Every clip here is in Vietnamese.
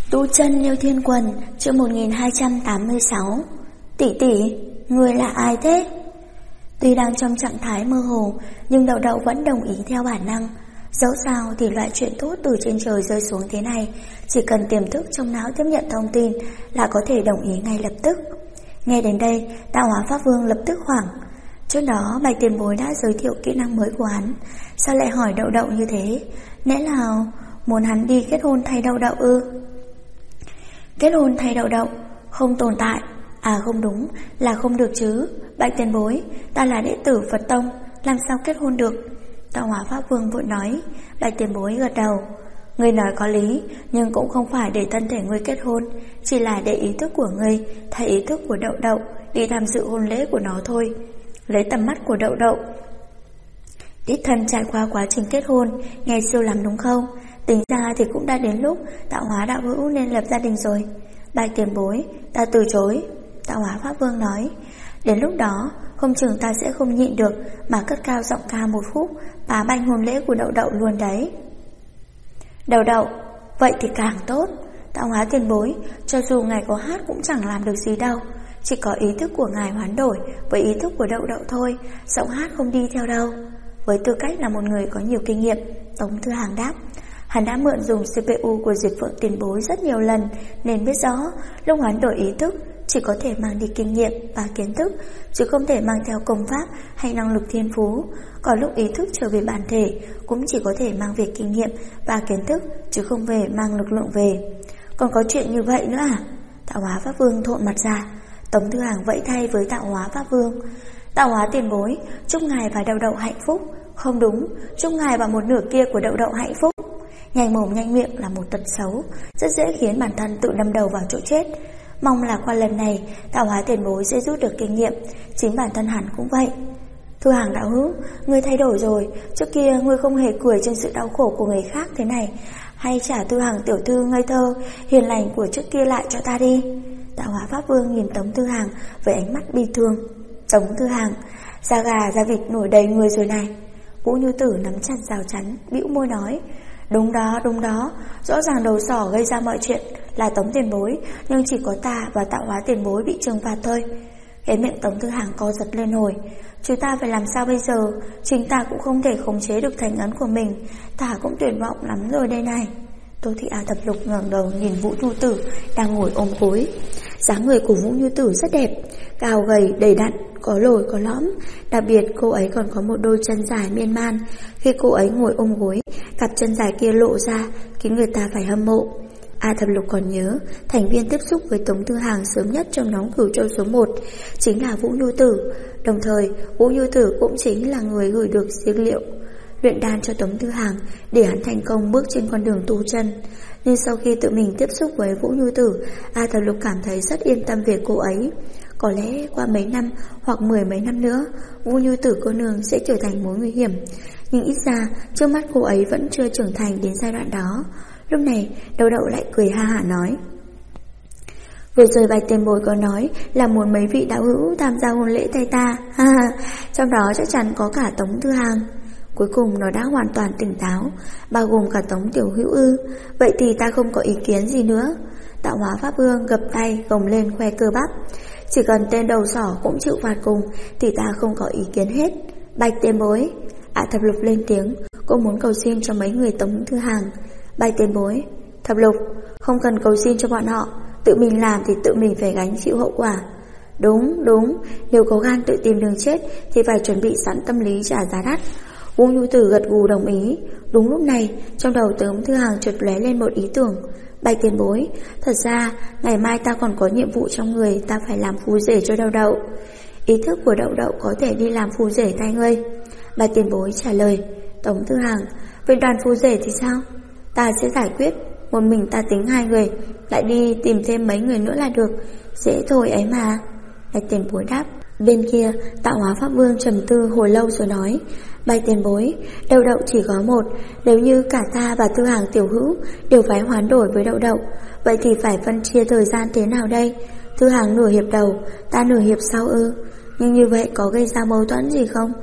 Tu chân như thiên quần, chương 1286. Tỷ tỷ, người là ai thế? Tuy đang trong trạng thái mơ hồ, nhưng Đậu Đậu vẫn đồng ý theo bản năng. Dẫu sao thì loại chuyện tốt từ trên trời rơi xuống thế này, chỉ cần tiềm thức trong não tiếp nhận thông tin là có thể đồng ý ngay lập tức. Nghe đến đây, Tạo Hóa Pháp Vương lập tức hoảng. Trước đó Bạch Tiền Bối đã giới thiệu kỹ năng mới của hắn, sao lại hỏi Đậu Đậu như thế? Lẽ nào muốn hắn đi kết hôn thay Đậu Đậu ư? Kết hôn thay Đậu Đậu không tồn tại. À không đúng, là không được chứ. Bạch Tiền Bối, ta là đệ tử Phật Tông, làm sao kết hôn được? Tạo Hóa Pháp Vương vội nói. Bạch Tiền Bối gật đầu. Ngươi nói có lý, nhưng cũng không phải để thân thể ngươi kết hôn, chỉ là để ý thức của ngươi thay ý thức của Đậu Đậu đi tham dự hôn lễ của nó thôi. Lấy tầm mắt của Đậu Đậu, đích thân trải qua quá trình kết hôn, nghe siêu lắm đúng không? Tính ra thì cũng đã đến lúc Tạo Hóa đạo hữu nên lập gia đình rồi. Bạch Tiền Bối, ta từ chối. Tạo Hóa Pháp Vương nói. Đến lúc đó không chừng ta sẽ không nhịn được mà cất cao giọng ca một khúc phá banh hôn lễ của Đậu Đậu luôn đấy. Đậu Đậu, vậy thì càng tốt. Tạo Hóa Tiền Bối, cho dù ngài có hát cũng chẳng làm được gì đâu, chỉ có ý thức của ngài hoán đổi với ý thức của Đậu Đậu thôi, giọng hát không đi theo đâu. Với tư cách là một người có nhiều kinh nghiệm, Tống Thư Hàng đáp. Hắn đã mượn dùng CPU của Diệt Phượng Tiền Bối rất nhiều lần, nên biết rõ lúc hoán đổi ý thức chỉ có thể mang đi kinh nghiệm và kiến thức, chứ không thể mang theo công pháp hay năng lực thiên phú. Còn lúc ý thức trở về bản thể cũng chỉ có thể mang về kinh nghiệm và kiến thức, chứ không về mang lực lượng về. Còn có chuyện như vậy nữa à? Tạo Hóa Pháp Vương thộn mặt ra. Tống Thư Hàng vẫy thay với Tạo Hóa Pháp Vương. Tạo Hóa Tiền Bối, chúc ngài và Đậu Đậu hạnh phúc. Không đúng, chúc ngài và một nửa kia của Đậu Đậu hạnh phúc. Nhanh mồm nhanh miệng là một tật xấu, rất dễ khiến bản thân tự đâm đầu vào chỗ chết. Mong là qua lần này Tạo Hóa Tiền Bối sẽ rút được kinh nghiệm, chính bản thân hắn cũng vậy. Thư Hàng đạo hữu, ngươi thay đổi rồi, trước kia ngươi không hề cười trên sự đau khổ của người khác thế này. Hay trả Thư Hàng tiểu thư ngây thơ hiền lành của trước kia lại cho ta đi. Tạo Hóa Pháp Vương nhìn Tống Thư Hàng với ánh mắt bi thương. Tống Thư Hàng, da gà da vịt nổi đầy người rồi này. Vũ Như Tử nắm chặt rào chắn, bĩu môi nói. Đúng đó, rõ ràng đầu sỏ gây ra mọi chuyện là Tống Tiền Bối, nhưng chỉ có ta và Tạo Hóa Tiền Bối bị trừng phạt thôi. Cái miệng Tống Thư Hàng co giật lên hồi. Chúng ta phải làm sao bây giờ? Chính ta cũng không thể khống chế được thành ấn của mình, ta cũng tuyệt vọng lắm rồi đây này. Tô Thị A Thập Lục ngẩng đầu nhìn Vũ Như Tử đang ngồi ôm gối. Dáng người của Vũ Như Tử rất đẹp, cao gầy đầy đặn, có lồi có lõm. Đặc biệt cô ấy còn có một đôi chân dài miên man. Khi cô ấy ngồi ôm gối, cặp chân dài kia lộ ra khiến người ta phải hâm mộ. A Thập Lục còn nhớ thành viên tiếp xúc với Tống Thư Hàng sớm nhất trong nhóm Cửu Châu số 1 chính là Vũ Như Tử. Đồng thời Vũ Như Tử cũng chính là người gửi được dược liệu luyện đan cho Tống Thư Hàng để hắn thành công bước trên con đường tu chân. Nhưng sau khi tự mình tiếp xúc với Vũ Như Tử, A Thập Lục cảm thấy rất yên tâm về cô ấy. Có lẽ qua mấy năm hoặc 10 mấy năm nữa, Vũ Như Tử cô nương sẽ trở thành mối nguy hiểm. Nhưng ít ra trước mắt cô ấy vẫn chưa trưởng thành đến giai đoạn đó. Lúc này Đậu Đậu lại cười ha hả nói. Vừa rồi Bạch Tiền Bối có nói là muốn mấy vị đạo hữu tham gia hôn lễ thay ta, ha ha, trong đó chắc chắn có cả Tống Thư Hàng. Cuối cùng nó đã hoàn toàn tỉnh táo, bao gồm cả Tống Tiểu Hữu ư? Vậy thì ta không có ý kiến gì nữa. Tạo Hóa Pháp Vương gập tay gồng lên khoe cơ bắp. Chỉ cần tên đầu sỏ cũng chịu phạt cùng thì ta không có ý kiến hết. Bạch Tiền Bối. Thập Lục lên tiếng, cô muốn cầu xin cho mấy người Tống Thư Hàng. Bạch Tiền Bối. Thập Lục, không cần cầu xin cho bọn họ, tự mình làm thì tự mình phải gánh chịu hậu quả. Đúng, nếu có gan tự tìm đường chết thì phải chuẩn bị sẵn tâm lý trả giá đắt. Vũ Như Tử gật gù đồng ý. Đúng lúc này trong đầu Tống Thư Hàng chợt lóe lên một ý tưởng. Bạch Tiền Bối, thật ra ngày mai ta còn có nhiệm vụ trong người, ta phải làm phù rể cho Đậu Đậu. Ý thức của Đậu Đậu có thể đi làm phù rể thay ngươi. Bạch Tiền Bối trả lời. Tống Thư Hàng, về đoàn phù rể thì sao? Ta sẽ giải quyết, một mình ta tính 2 người, lại đi tìm thêm mấy người nữa là được. Dễ thôi ấy mà. Bạch Tiền Bối đáp. Bên kia Tạo Hóa Pháp Vương trầm tư hồi lâu rồi nói. Bạch Tiền Bối, Đậu Đậu chỉ có một. Nếu như cả ta và Thư Hàng tiểu hữu đều phải hoán đổi với Đậu Đậu, vậy thì phải phân chia thời gian thế nào đây? Thư Hàng nửa hiệp đầu, ta nửa hiệp sau ư? Nhưng như vậy có gây ra mâu thuẫn gì không?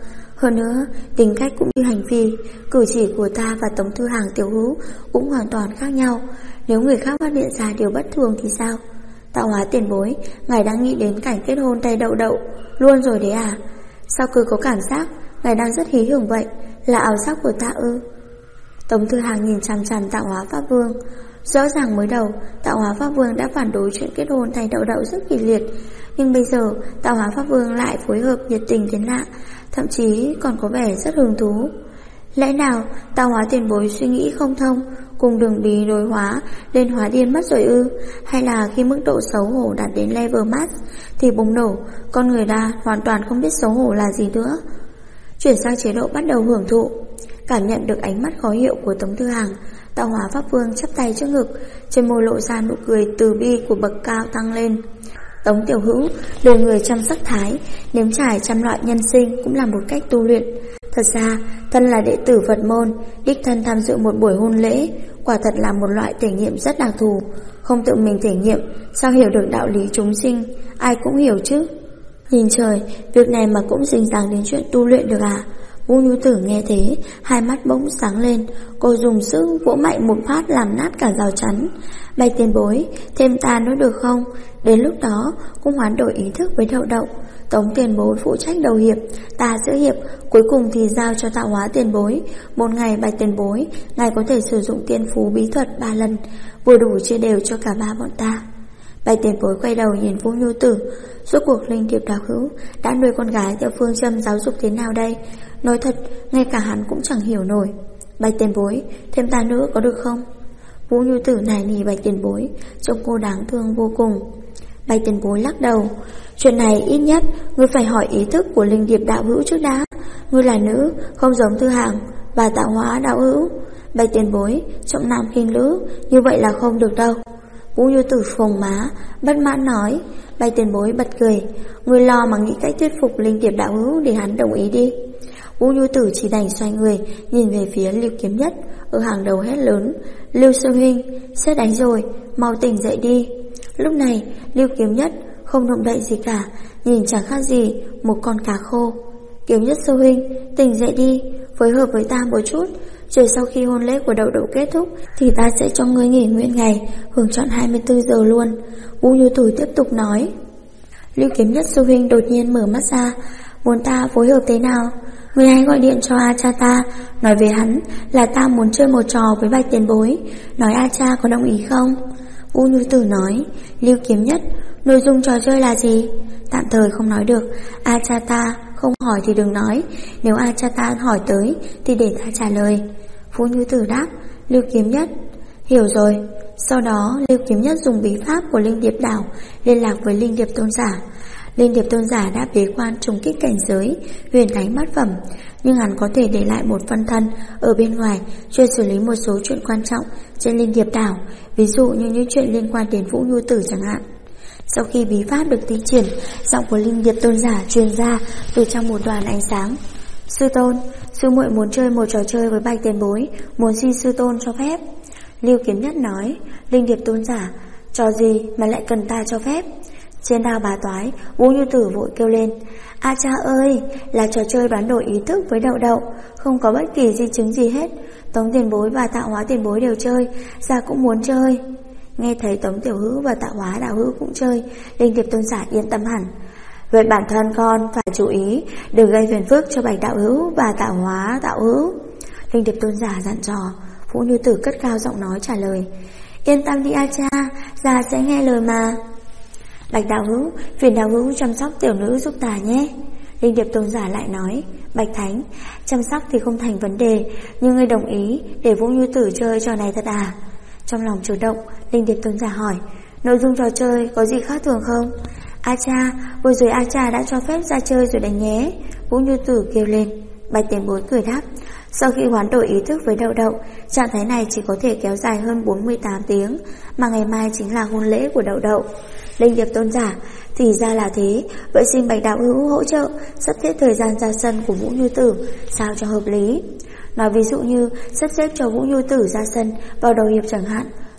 Hơn nữa, tính cách cũng như hành vi, cử chỉ của ta và Tống Thư Hàng Tiểu Hữu cũng hoàn toàn khác nhau. Nếu người khác phát hiện ra điều bất thường thì sao? Tạo Hóa tiền bối, ngài đang nghĩ đến cảnh kết hôn tay đậu đậu luôn rồi đấy à? Sao cứ có cảm giác ngài đang rất hí hửng vậy? Là ảo giác của ta ư? Tống Thư Hàng nhìn chằm chằm Tạo Hóa Pháp Vương. Rõ ràng mới đầu Tạo Hóa Pháp Vương đã phản đối chuyện kết hôn tay đậu đậu rất kịch liệt, nhưng bây giờ Tạo Hóa Pháp Vương lại phối hợp nhiệt tình đến lạ, thậm chí còn có vẻ rất hứng thú. Lẽ nào Tạo Hóa tiền bối suy nghĩ không thông, cùng đường bí đối hóa lên hóa điên mất rồi ư? Hay là khi mức độ xấu hổ đạt đến level max thì bùng nổ, con người ta hoàn toàn không biết xấu hổ là gì nữa? Chuyển sang chế độ bắt đầu hưởng thụ. Cảm nhận được ánh mắt khó hiểu của Tống Thư Hàng, Tạo Hóa Pháp Vương chắp tay trước ngực, trên môi lộ ra nụ cười từ bi của bậc cao tăng lên. Tống Tiểu Hữu, đời người trăm sắc thái, nếm trải trăm loại nhân sinh cũng là một cách tu luyện. Thật ra, thân là đệ tử Phật môn, đích thân tham dự một buổi hôn lễ, quả thật là một loại thể nghiệm rất đặc thù. Không tự mình thể nghiệm, sao hiểu được đạo lý chúng sinh, ai cũng hiểu chứ. Nhìn trời, việc này mà cũng dính dáng đến chuyện tu luyện được à? Vũ Nhu Tử nghe thế, hai mắt bỗng sáng lên, cô dùng sức vỗ mạnh một phát làm nát cả rào chắn. Bạch tiền bối, thêm ta nữa được không? Đến lúc đó, cũng hoán đổi ý thức với đậu đậu. Tống tiền bối phụ trách đầu hiệp, ta giữa hiệp, cuối cùng thì giao cho Tạo Hóa tiền bối. Một ngày Bạch tiền bối, ngài có thể sử dụng tiên phú bí thuật 3 lần, vừa đủ chia đều cho cả ba bọn ta. Bạch tiền bối quay đầu nhìn Vũ Nhu Tử. Rốt cuộc Linh Điệp Đạo Hữu đã nuôi con gái theo phương châm giáo dục thế nào đây? Nói thật, ngay cả hắn cũng chẳng hiểu nổi. Bạch tiền bối, thêm ta nữa có được không? Vũ Nhu Tử nài nỉ Bạch tiền bối, trông cô đáng thương vô cùng. Bạch tiền bối lắc đầu. Chuyện này ít nhất ngươi phải hỏi ý thức của Linh Điệp Đạo Hữu trước đã. Ngươi là nữ, không giống Thư Hàng và Tạo Hóa Đạo Hữu. Bạch tiền bối, trọng nam khinh nữ, như vậy là không được đâu. Vũ Nhu Tử phồng má, bất mãn nói. Bạch tiền bối bật cười. Ngươi lo mà nghĩ cách thuyết phục Linh Điệp Đạo Hữu để hắn đồng ý đi. Vũ Nhu Tử chỉ đành xoay người, nhìn về phía Lưu Kiếm Nhất ở hàng đầu hét lớn. Lưu sư huynh, sếp đánh rồi, mau tỉnh dậy đi. Lúc này Lưu Kiếm Nhất không động đậy gì cả, nhìn chẳng khác gì một con cá khô. Kiếm Nhất sư huynh, tỉnh dậy đi, phối hợp với ta một chút, rồi sau khi hôn lễ của đậu đậu kết thúc thì ta sẽ cho ngươi nghỉ nguyên ngày, hưởng trọn 24 giờ luôn. Vũ Nhu Tử tiếp tục nói. Lưu Kiếm Nhất sư huynh đột nhiên mở mắt ra. Muốn ta phối hợp thế nào? Người hãy gọi điện cho A cha ta, nói với hắn là ta muốn chơi một trò với Bạch tiền bối, nói A cha có đồng ý không? Vũ Nhu Tử nói. Lưu Kiếm Nhất, nội dung trò chơi là gì? Tạm thời không nói được, A cha ta không hỏi thì đừng nói, nếu A cha ta hỏi tới thì để ta trả lời. Vũ Nhu Tử đáp. Lưu Kiếm Nhất, hiểu rồi. Sau đó Lưu Kiếm Nhất dùng bí pháp của Linh Điệp Đảo liên lạc với Linh Điệp Tôn Giả. Linh Điệp Tôn Giả đã bế quan trùng kích cảnh giới huyền thánh bát phẩm, nhưng hắn có thể để lại một phân thân ở bên ngoài chuyên xử lý một số chuyện quan trọng trên Linh Điệp Đảo, ví dụ như những chuyện liên quan đến Vũ Nhu Tử chẳng hạn. Sau khi bí pháp được thi triển, giọng của Linh Điệp Tôn Giả truyền ra từ trong một đoàn ánh sáng. Sư tôn, sư muội muốn chơi một trò chơi với Bạch tiền bối, muốn xin sư tôn cho phép. Lưu Kiếm Nhất nói. Linh Điệp Tôn Giả, trò gì mà lại cần ta cho phép? Trên đao bá toái, Vũ Nhu Tử vội kêu lên. A cha ơi, là trò chơi đoán đổi ý thức với đậu đậu, không có bất kỳ di chứng gì hết. Tống tiền bối và Tạo Hóa tiền bối đều chơi, gia cũng muốn chơi. Nghe thấy Tống Tiểu Hữu và Tạo Hóa Đạo Hữu cũng chơi, Linh Điệp Tôn Giả yên tâm hẳn. Vậy bản thân con phải chú ý, đừng gây phiền phức cho Bạch Đạo Hữu và Tạo Hóa Đạo Hữu. Linh Điệp Tôn Giả dặn dò. Vũ Nhu Tử cất cao giọng nói trả lời. Yên tâm đi A cha, gia sẽ nghe lời mà. Bạch Đạo Hữu, phiền Đạo Hữu chăm sóc tiểu nữ giúp ta nhé. Linh Điệp Tôn Giả lại nói. Bạch Thánh, chăm sóc thì không thành vấn đề, nhưng ngươi đồng ý để Vũ Nhu Tử chơi trò này thật à? Trong lòng chủ động, Linh Điệp Tôn Giả hỏi. Nội dung trò chơi có gì khác thường không? A cha, vừa rồi A cha đã cho phép ra chơi rồi đấy nhé. Vũ Nhu Tử kêu lên. Bạch tiền bối cười đáp. Sau khi hoán đổi ý thức với đậu đậu, trạng thái này chỉ có thể kéo dài hơn 48 tiếng, mà ngày mai chính là hôn lễ của đậu đậu. Linh Điệp Tôn Giả, thì ra là thế, vậy xin Bạch Đạo Hữu hỗ trợ sắp xếp thời gian ra sân của Vũ Nhu Tử sao cho hợp lý. Nói ví dụ như sắp xếp cho Vũ Nhu Tử ra sân vào đầu hiệp chẳng hạn,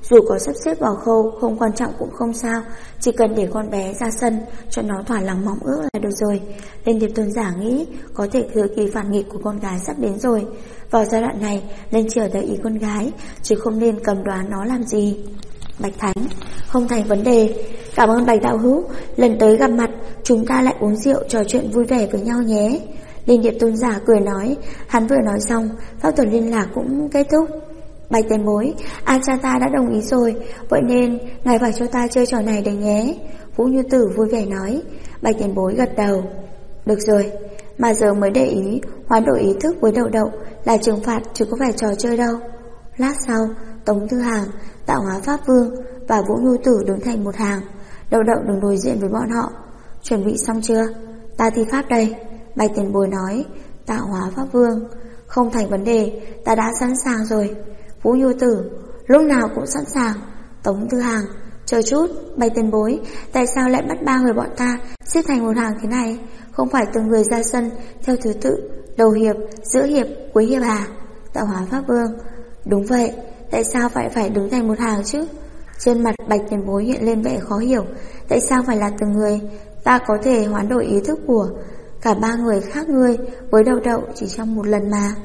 Dù có sắp xếp vào khâu không quan trọng cũng không sao, chỉ cần để con bé ra sân cho nó thỏa lòng mong ước là được rồi. Lên Điệp Tôn giả nghĩ có thể thời kỳ phản nghịch của con gái sắp đến rồi. Vào giai đoạn này nên chờ đợi ý con gái, chứ không nên cầm đoán nó làm gì. Bạch Thánh: Không thành vấn đề. Cảm ơn Bạch đạo hữu, lần tới gặp mặt chúng ta lại uống rượu trò chuyện vui vẻ với nhau nhé. Linh Điệp Tôn giả cười nói. Hắn vừa nói xong, pháp thuật liên lạc cũng kết thúc. Bạch tiền bối, A cha ta đã đồng ý rồi, vậy nên ngài phải cho ta chơi trò này đấy nhé. Vũ Như Tử vui vẻ nói. Bạch tiền bối gật đầu. Được rồi, mà giờ mới để ý hoán đổi ý thức với Đậu Đậu là trừng phạt chứ có phải trò chơi đâu. Lát sau, Tống Thư Hàng, Tạo Hóa Pháp Vương và Vũ Như Tử đứng thành một hàng. Đậu Đậu đứng đối diện với bọn họ. Chuẩn bị xong chưa? Ta thi pháp đây. Bạch tiền bối nói. Tạo Hóa Pháp Vương: Không thành vấn đề, ta đã sẵn sàng rồi. Vũ Như Tử: Lúc nào cũng sẵn sàng. Tống Thư Hàng: Chờ chút, Bạch tiền bối, tại sao lại bắt ba người bọn ta xếp thành một hàng thế này? Không phải từng người ra sân theo thứ tự, đầu hiệp, giữa hiệp, cuối hiệp à? Tạo Hóa Pháp Vương: Đúng vậy, tại sao phải đứng thành một hàng chứ? Trên mặt Bạch tiền bối hiện lên vẻ khó hiểu. Tại sao phải là từng người? Ta có thể hoán đổi ý thức của cả ba người khác ngươi với Đậu Đậu chỉ trong một lần mà.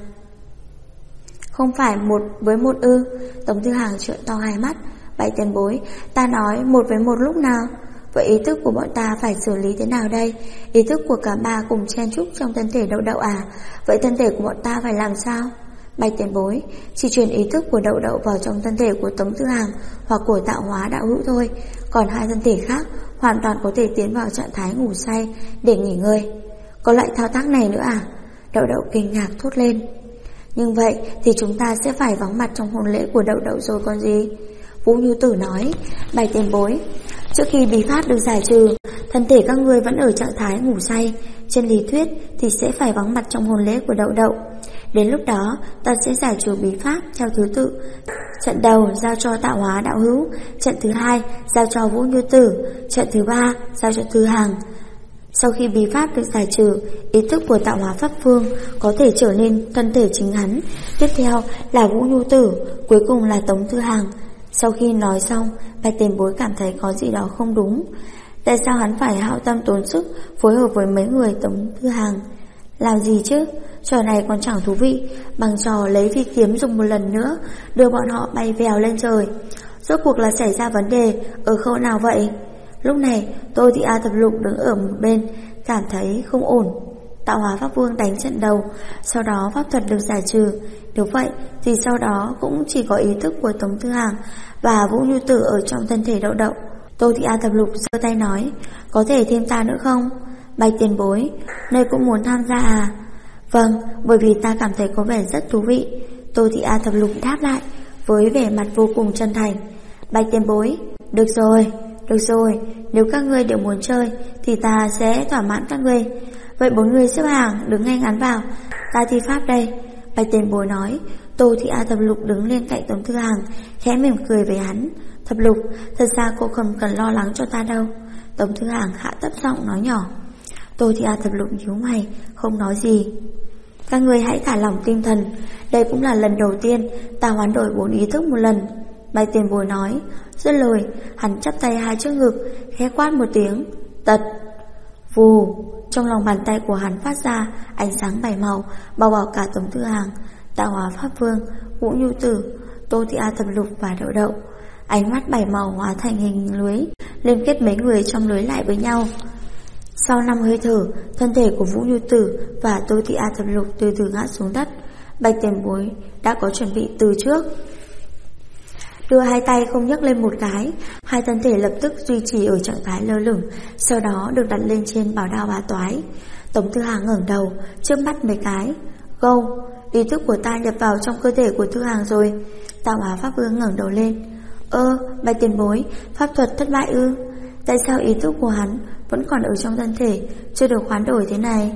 Không phải một với một ư? Tống Thư Hàng trợn to hai mắt. Bạch tiền bối, ta nói một với một lúc nào? Vậy ý thức của bọn ta phải xử lý thế nào đây? Ý thức của cả ba cùng chen chúc trong thân thể Đậu Đậu à? Vậy thân thể của bọn ta phải làm sao? Bạch tiền bối, chỉ truyền ý thức của Đậu Đậu vào trong thân thể của Tống Thư Hàng hoặc của Tạo Hóa đạo hữu thôi. Còn hai thân thể khác hoàn toàn có thể tiến vào trạng thái ngủ say để nghỉ ngơi. Có loại thao tác này nữa à? Đậu Đậu kinh ngạc thốt lên. Nhưng vậy thì chúng ta sẽ phải vắng mặt trong hôn lễ của Đậu Đậu rồi còn gì? Vũ Như Tử nói. Bạch tiền bối, trước khi bí pháp được giải trừ, thân thể các ngươi vẫn ở trạng thái ngủ say. Trên lý thuyết thì sẽ phải vắng mặt trong hôn lễ của Đậu Đậu. Đến lúc đó ta sẽ giải trừ bí pháp theo thứ tự. Trận đầu giao cho Tạo Hóa đạo hữu, trận thứ hai giao cho Vũ Như Tử, trận thứ ba giao cho Thư Hàng. Sau khi bí pháp được giải trừ, ý thức của Tạo Hóa Pháp Vương có thể trở nên thân thể chính hắn. Tiếp theo là Vũ Như Tử, cuối cùng là Tống Thư Hàng. Sau khi nói xong, Bạch tiền bối cảm thấy có gì đó không đúng. Tại sao hắn phải hao tâm tốn sức phối hợp với mấy người Tống Thư Hàng? Làm gì chứ? Trò này còn chẳng thú vị bằng trò lấy phi kiếm dùng một lần nữa, đưa bọn họ bay vèo lên trời. Rốt cuộc là xảy ra vấn đề ở khâu nào vậy? Lúc này Tô Thị A Thập Lục đứng ở một bên, cảm thấy không ổn. Tạo Hóa Pháp Vương đánh trận đầu, sau đó pháp thuật được giải trừ. Nếu vậy thì sau đó cũng chỉ có ý thức của Tống Thư Hàng và Vũ Như Tử ở trong thân thể Đậu Đậu. Tô Thị A Thập Lục giơ tay nói. Có thể thêm ta nữa không? Bạch tiền bối, nơi cũng muốn tham gia à? Vâng, bởi vì ta cảm thấy có vẻ rất thú vị. Tô Thị A Thập Lục đáp lại với vẻ mặt vô cùng chân thành. Bạch tiền bối, được rồi, nếu các ngươi đều muốn chơi thì ta sẽ thỏa mãn các ngươi. Vậy bốn người xếp hàng đứng ngay ngắn vào, ta thi pháp đây. Bạch tiền bối nói. Tô Thị A Thập Lục đứng lên cạnh Tống Thư Hàng, khẽ mỉm cười với hắn. Thập Lục, thật ra cô không cần lo lắng cho ta đâu. Tống Thư Hàng hạ thấp giọng nói nhỏ. Tô Thị A Thập Lục nhíu mày, không nói gì. Các ngươi hãy thả lỏng tinh thần, đây cũng là lần đầu tiên ta hoán đổi 4 ý thức một lần. Bạch tiền bối nói. Dứt lời, hắn chắp tay hai trước ngực, khẽ quát một tiếng. Tật. Vù. Trong lòng bàn tay của hắn phát ra ánh sáng 7 màu, bao bọc cả Tống Thư Hàng, Tạo Hóa Pháp Vương, Vũ Như Tử, Tô Thị A Thập Lục và Đậu Đậu. Ánh mắt 7 màu hóa thành hình lưới, liên kết mấy người trong lưới lại với nhau. Sau 5 hơi thở, thân thể của Vũ Như Tử và Tô Thị A Thập Lục từ từ ngã xuống đất. Bạch tiền bối đã có chuẩn bị từ trước, đưa hai tay không nhấc lên một cái, hai thân thể lập tức duy trì ở trạng thái lơ lửng, sau đó được đặt lên trên bảo đao bá toái. Tống Thư Hàng ngẩng đầu, chớp mắt mấy cái. Gâu, ý thức của ta nhập vào trong cơ thể của Thư Hàng rồi. Tạo Hóa Pháp Vương ngẩng đầu lên. Bạch tiền bối, pháp thuật thất bại ư? Tại sao ý thức của hắn vẫn còn ở trong thân thể, chưa được hoán đổi thế này?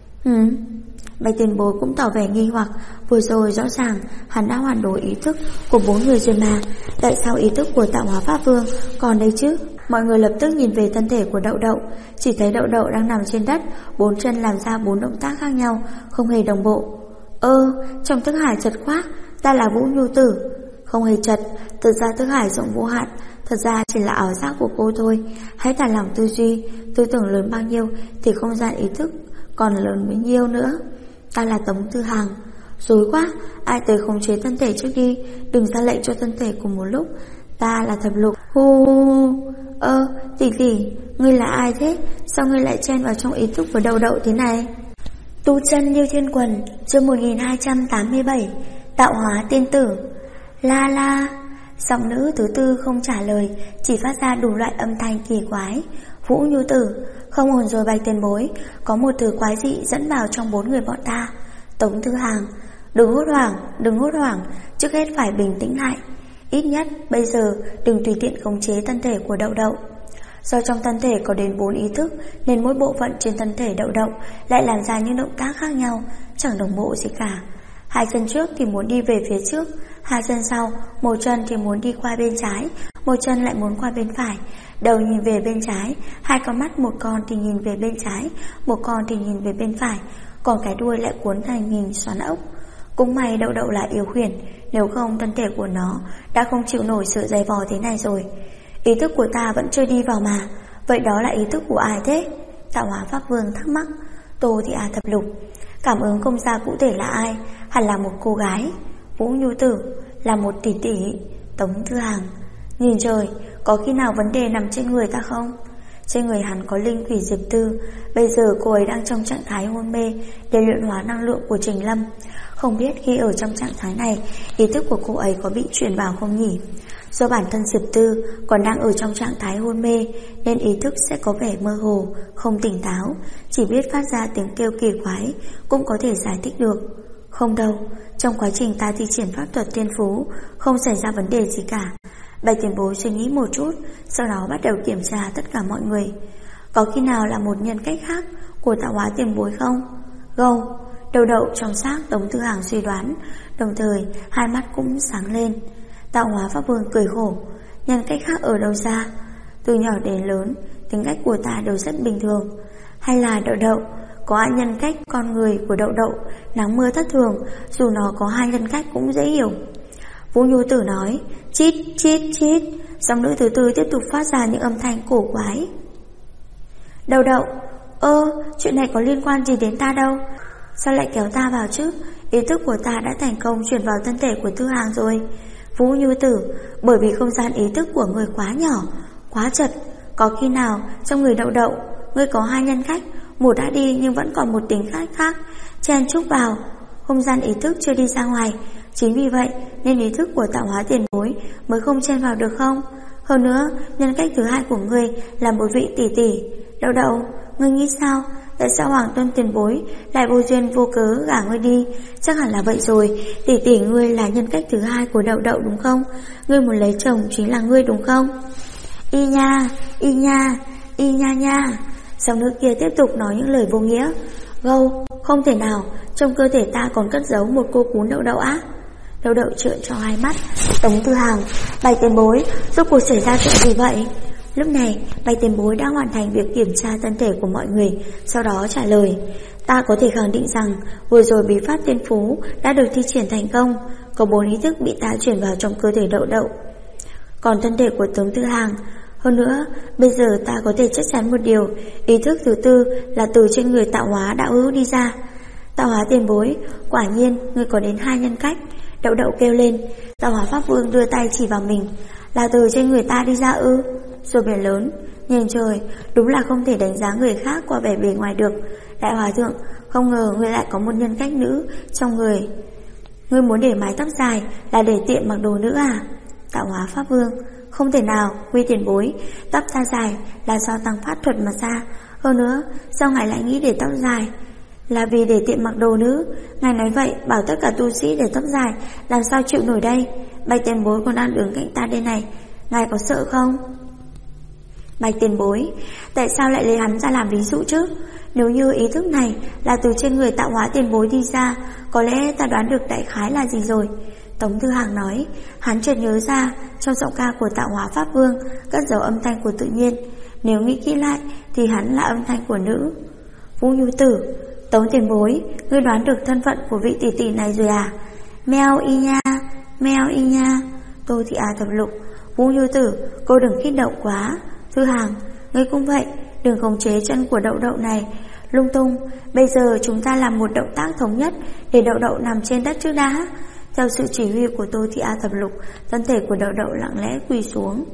Bạch tiền bối cũng tỏ vẻ nghi hoặc. Vừa rồi rõ ràng hắn đã hoàn đổi ý thức của 4 người rồi mà, tại sao ý thức của Tạo Hóa Pháp Vương còn đây chứ? Mọi người lập tức nhìn về thân thể của Đậu Đậu, chỉ thấy Đậu Đậu đang nằm trên đất, 4 chân làm ra 4 động tác khác nhau, không hề đồng bộ. Trong thức hải chật quá, ta là Vũ Như Tử. Không hề chật, Thật ra thức hải rộng vô hạn, thật ra chỉ là ảo giác của cô thôi. Hãy thả lỏng tư duy, tư tưởng lớn bao nhiêu thì không gian ý thức còn lớn bấy nhiêu nữa. Ta là Tống Tư Hằng. Dối quá, ai tới khống chế thân thể trước đi, đừng ra lệnh cho thân thể cùng một lúc. Ta là Thập Lục. Hu. Tỷ tỷ, ngươi là ai thế? Sao ngươi lại chen vào trong ý thức của Đậu Đậu thế này? Tu chân Lưu Thiên Quần, chương 1287, tạo hóa tiên tử. La la. Giọng nữ thứ tư không trả lời, chỉ phát ra đủ loại âm thanh kỳ quái. Vũ Nhu Tử, không ổn rồi Bạch Tiền Bối, có một thứ quái dị dẫn vào trong 4 người bọn ta. Tống Tư Hằng, đừng hốt hoảng, trước hết phải bình tĩnh lại. Ít nhất bây giờ đừng tùy tiện khống chế thân thể của Đậu Đậu. Do trong thân thể có đến 4 ý thức, nên mỗi bộ phận trên thân thể Đậu Đậu lại làm ra những động tác khác nhau, chẳng đồng bộ gì cả. Hai chân trước thì muốn đi về phía trước, hai chân sau, một chân thì muốn đi qua bên trái, một chân lại muốn qua bên phải. Đầu nhìn về bên trái, hai con mắt, một con thì nhìn về bên trái, một con thì nhìn về bên phải, còn cái đuôi lại cuốn thành hình xoắn ốc. Cũng may Đậu Đậu là yêu khuyển, nếu không thân thể của nó đã không chịu nổi sự dày vò thế này rồi. Ý thức của ta vẫn chưa đi vào mà. Vậy đó là ý thức của ai thế? Tạo hóa Pháp Vương thắc mắc. Tô Thị A Thập Lục. Cảm ứng không ra cụ thể là ai, hẳn là một cô gái. Vũ Nhu Tử, là một tỷ tỷ. Tống Tư Hằng, nhìn trời, có khi nào vấn đề nằm trên người ta không? Trên người hắn có linh quỷ Diệp Tư. Bây giờ cô ấy đang trong trạng thái hôn mê để luyện hóa năng lượng của Trình Lâm. Không biết khi ở trong trạng thái này, ý thức của cô ấy có bị chuyển vào không nhỉ? Do bản thân Diệp Tư còn đang ở trong trạng thái hôn mê, nên ý thức sẽ có vẻ mơ hồ, không tỉnh táo, chỉ biết phát ra tiếng kêu kỳ quái, cũng có thể giải thích được. Không đâu, trong quá trình ta thi triển pháp thuật tiên phú, không xảy ra vấn đề gì cả. Bạch Tiền Bối suy nghĩ một chút, sau đó bắt đầu kiểm tra tất cả mọi người. Có khi nào là một nhân cách khác của tạo hóa Tiền Bối không? Gâu. Đậu Đậu trong xác Tống Tư Hằng suy đoán, đồng thời hai mắt cũng sáng lên. Tạo hóa Pháp Vương cười khổ. Nhân cách khác ở đâu ra? Từ nhỏ đến lớn, tính cách của ta đều rất bình thường. Hay là Đậu Đậu, có ai nhân cách con người của Đậu Đậu nắng mưa thất thường, dù nó có hai nhân cách cũng dễ hiểu. Vũ Nhu Tử nói, chít chít chít. Giọng nữ thứ tư tiếp tục phát ra những âm thanh cổ quái. Đậu Đậu, chuyện này có liên quan gì đến ta đâu? Sao lại kéo ta vào chứ? Ý thức của ta đã thành công chuyển vào thân thể của Tư Hằng rồi. Vũ Nhu Tử, bởi vì không gian ý thức của người quá nhỏ, quá chật. Có khi nào trong người Đậu Đậu, ngươi có hai nhân cách, một đã đi nhưng vẫn còn một tính cách khác chen chúc vào, không gian ý thức chưa đi ra ngoài. Chính vì vậy nên ý thức của tạo hóa Tiền Bối mới không chen vào được không? Hơn nữa, nhân cách thứ hai của ngươi là một vị tỷ tỷ. Đậu Đậu, ngươi nghĩ sao? Tại sao Hoàng Tuân Tiền Bối lại vô duyên vô cớ gả ngươi đi? Chắc hẳn là vậy rồi. Tỷ tỷ ngươi là nhân cách thứ hai của Đậu Đậu đúng không? Ngươi muốn lấy chồng chính là ngươi đúng không? Y nha, y nha, y nha nha. Giọng nữ kia tiếp tục nói những lời vô nghĩa. Gâu, không thể nào, trong cơ thể ta còn cất giấu một cô cún Đậu Đậu á? Đậu Đậu trợn cho hai mắt. Tống Tư Hằng, Bạch Tiền Bối, rốt cuộc xảy ra chuyện gì vậy? Lúc này, Bạch Tiền Bối đã hoàn thành việc kiểm tra thân thể của mọi người, sau đó trả lời. Ta có thể khẳng định rằng vừa rồi bí pháp tiên phú đã được thi triển thành công, có 4 ý thức bị ta chuyển vào trong cơ thể Đậu Đậu. Còn thân thể của Tống Tư Hằng, hơn nữa, bây giờ ta có thể chắc chắn một điều, ý thức thứ tư là từ trên người tạo hóa đạo hữu đi ra. Tạo hóa Tiền Bối, quả nhiên ngươi có đến 2 nhân cách. Đậu Đậu kêu lên. Tạo hóa Pháp Vương đưa tay chỉ vào mình. Là từ trên người ta đi ra ư? Rồi bề lớn, nhìn trời, đúng là không thể đánh giá người khác qua vẻ bề ngoài được. Đại Hòa Thượng, không ngờ ngươi lại có một nhân cách nữ trong người. Ngươi muốn để mái tóc dài là để tiện mặc đồ nữ à? Tạo hóa Pháp Vương, không thể nào, Quy Tiền Bối, tóc ta dài là do tăng pháp thuật mà ra. Hơn nữa, sao ngài lại nghĩ để tóc dài là vì để tiện mặc đồ nữ? Ngài nói vậy, bảo tất cả tu sĩ để tóc dài, làm sao chịu nổi đây? Bạch Tiền Bối còn đang đứng cạnh ta đây này, ngài có sợ không? Bạch Tiền Bối, tại sao lại lấy hắn ra làm ví dụ chứ? Nếu như ý thức này là từ trên người tạo hóa Tiền Bối đi ra, có lẽ ta đoán được đại khái là gì rồi. Tống Tư Hằng nói. Hắn chợt nhớ ra trong giọng ca của tạo hóa Pháp Vương cất giấu âm thanh của tự nhiên. Nếu nghĩ kỹ lại thì hắn là âm thanh của nữ. Vũ Nhu Tử, Tống Tiền Bối, ngươi đoán được thân phận của vị tỷ tỷ này rồi à? Meo y nha, meo y nha. Tô Thị A thập lục. Vũ Như Tử, cô đừng kích động quá. Thư Hàng, ngươi cũng vậy, đừng khống chế chân của đậu đậu này lung tung. Bây giờ chúng ta làm một động tác thống nhất để đậu đậu nằm trên đất trước đã. Theo sự chỉ huy của Tô Thị A thập lục, thân thể của đậu đậu lặng lẽ quỳ xuống.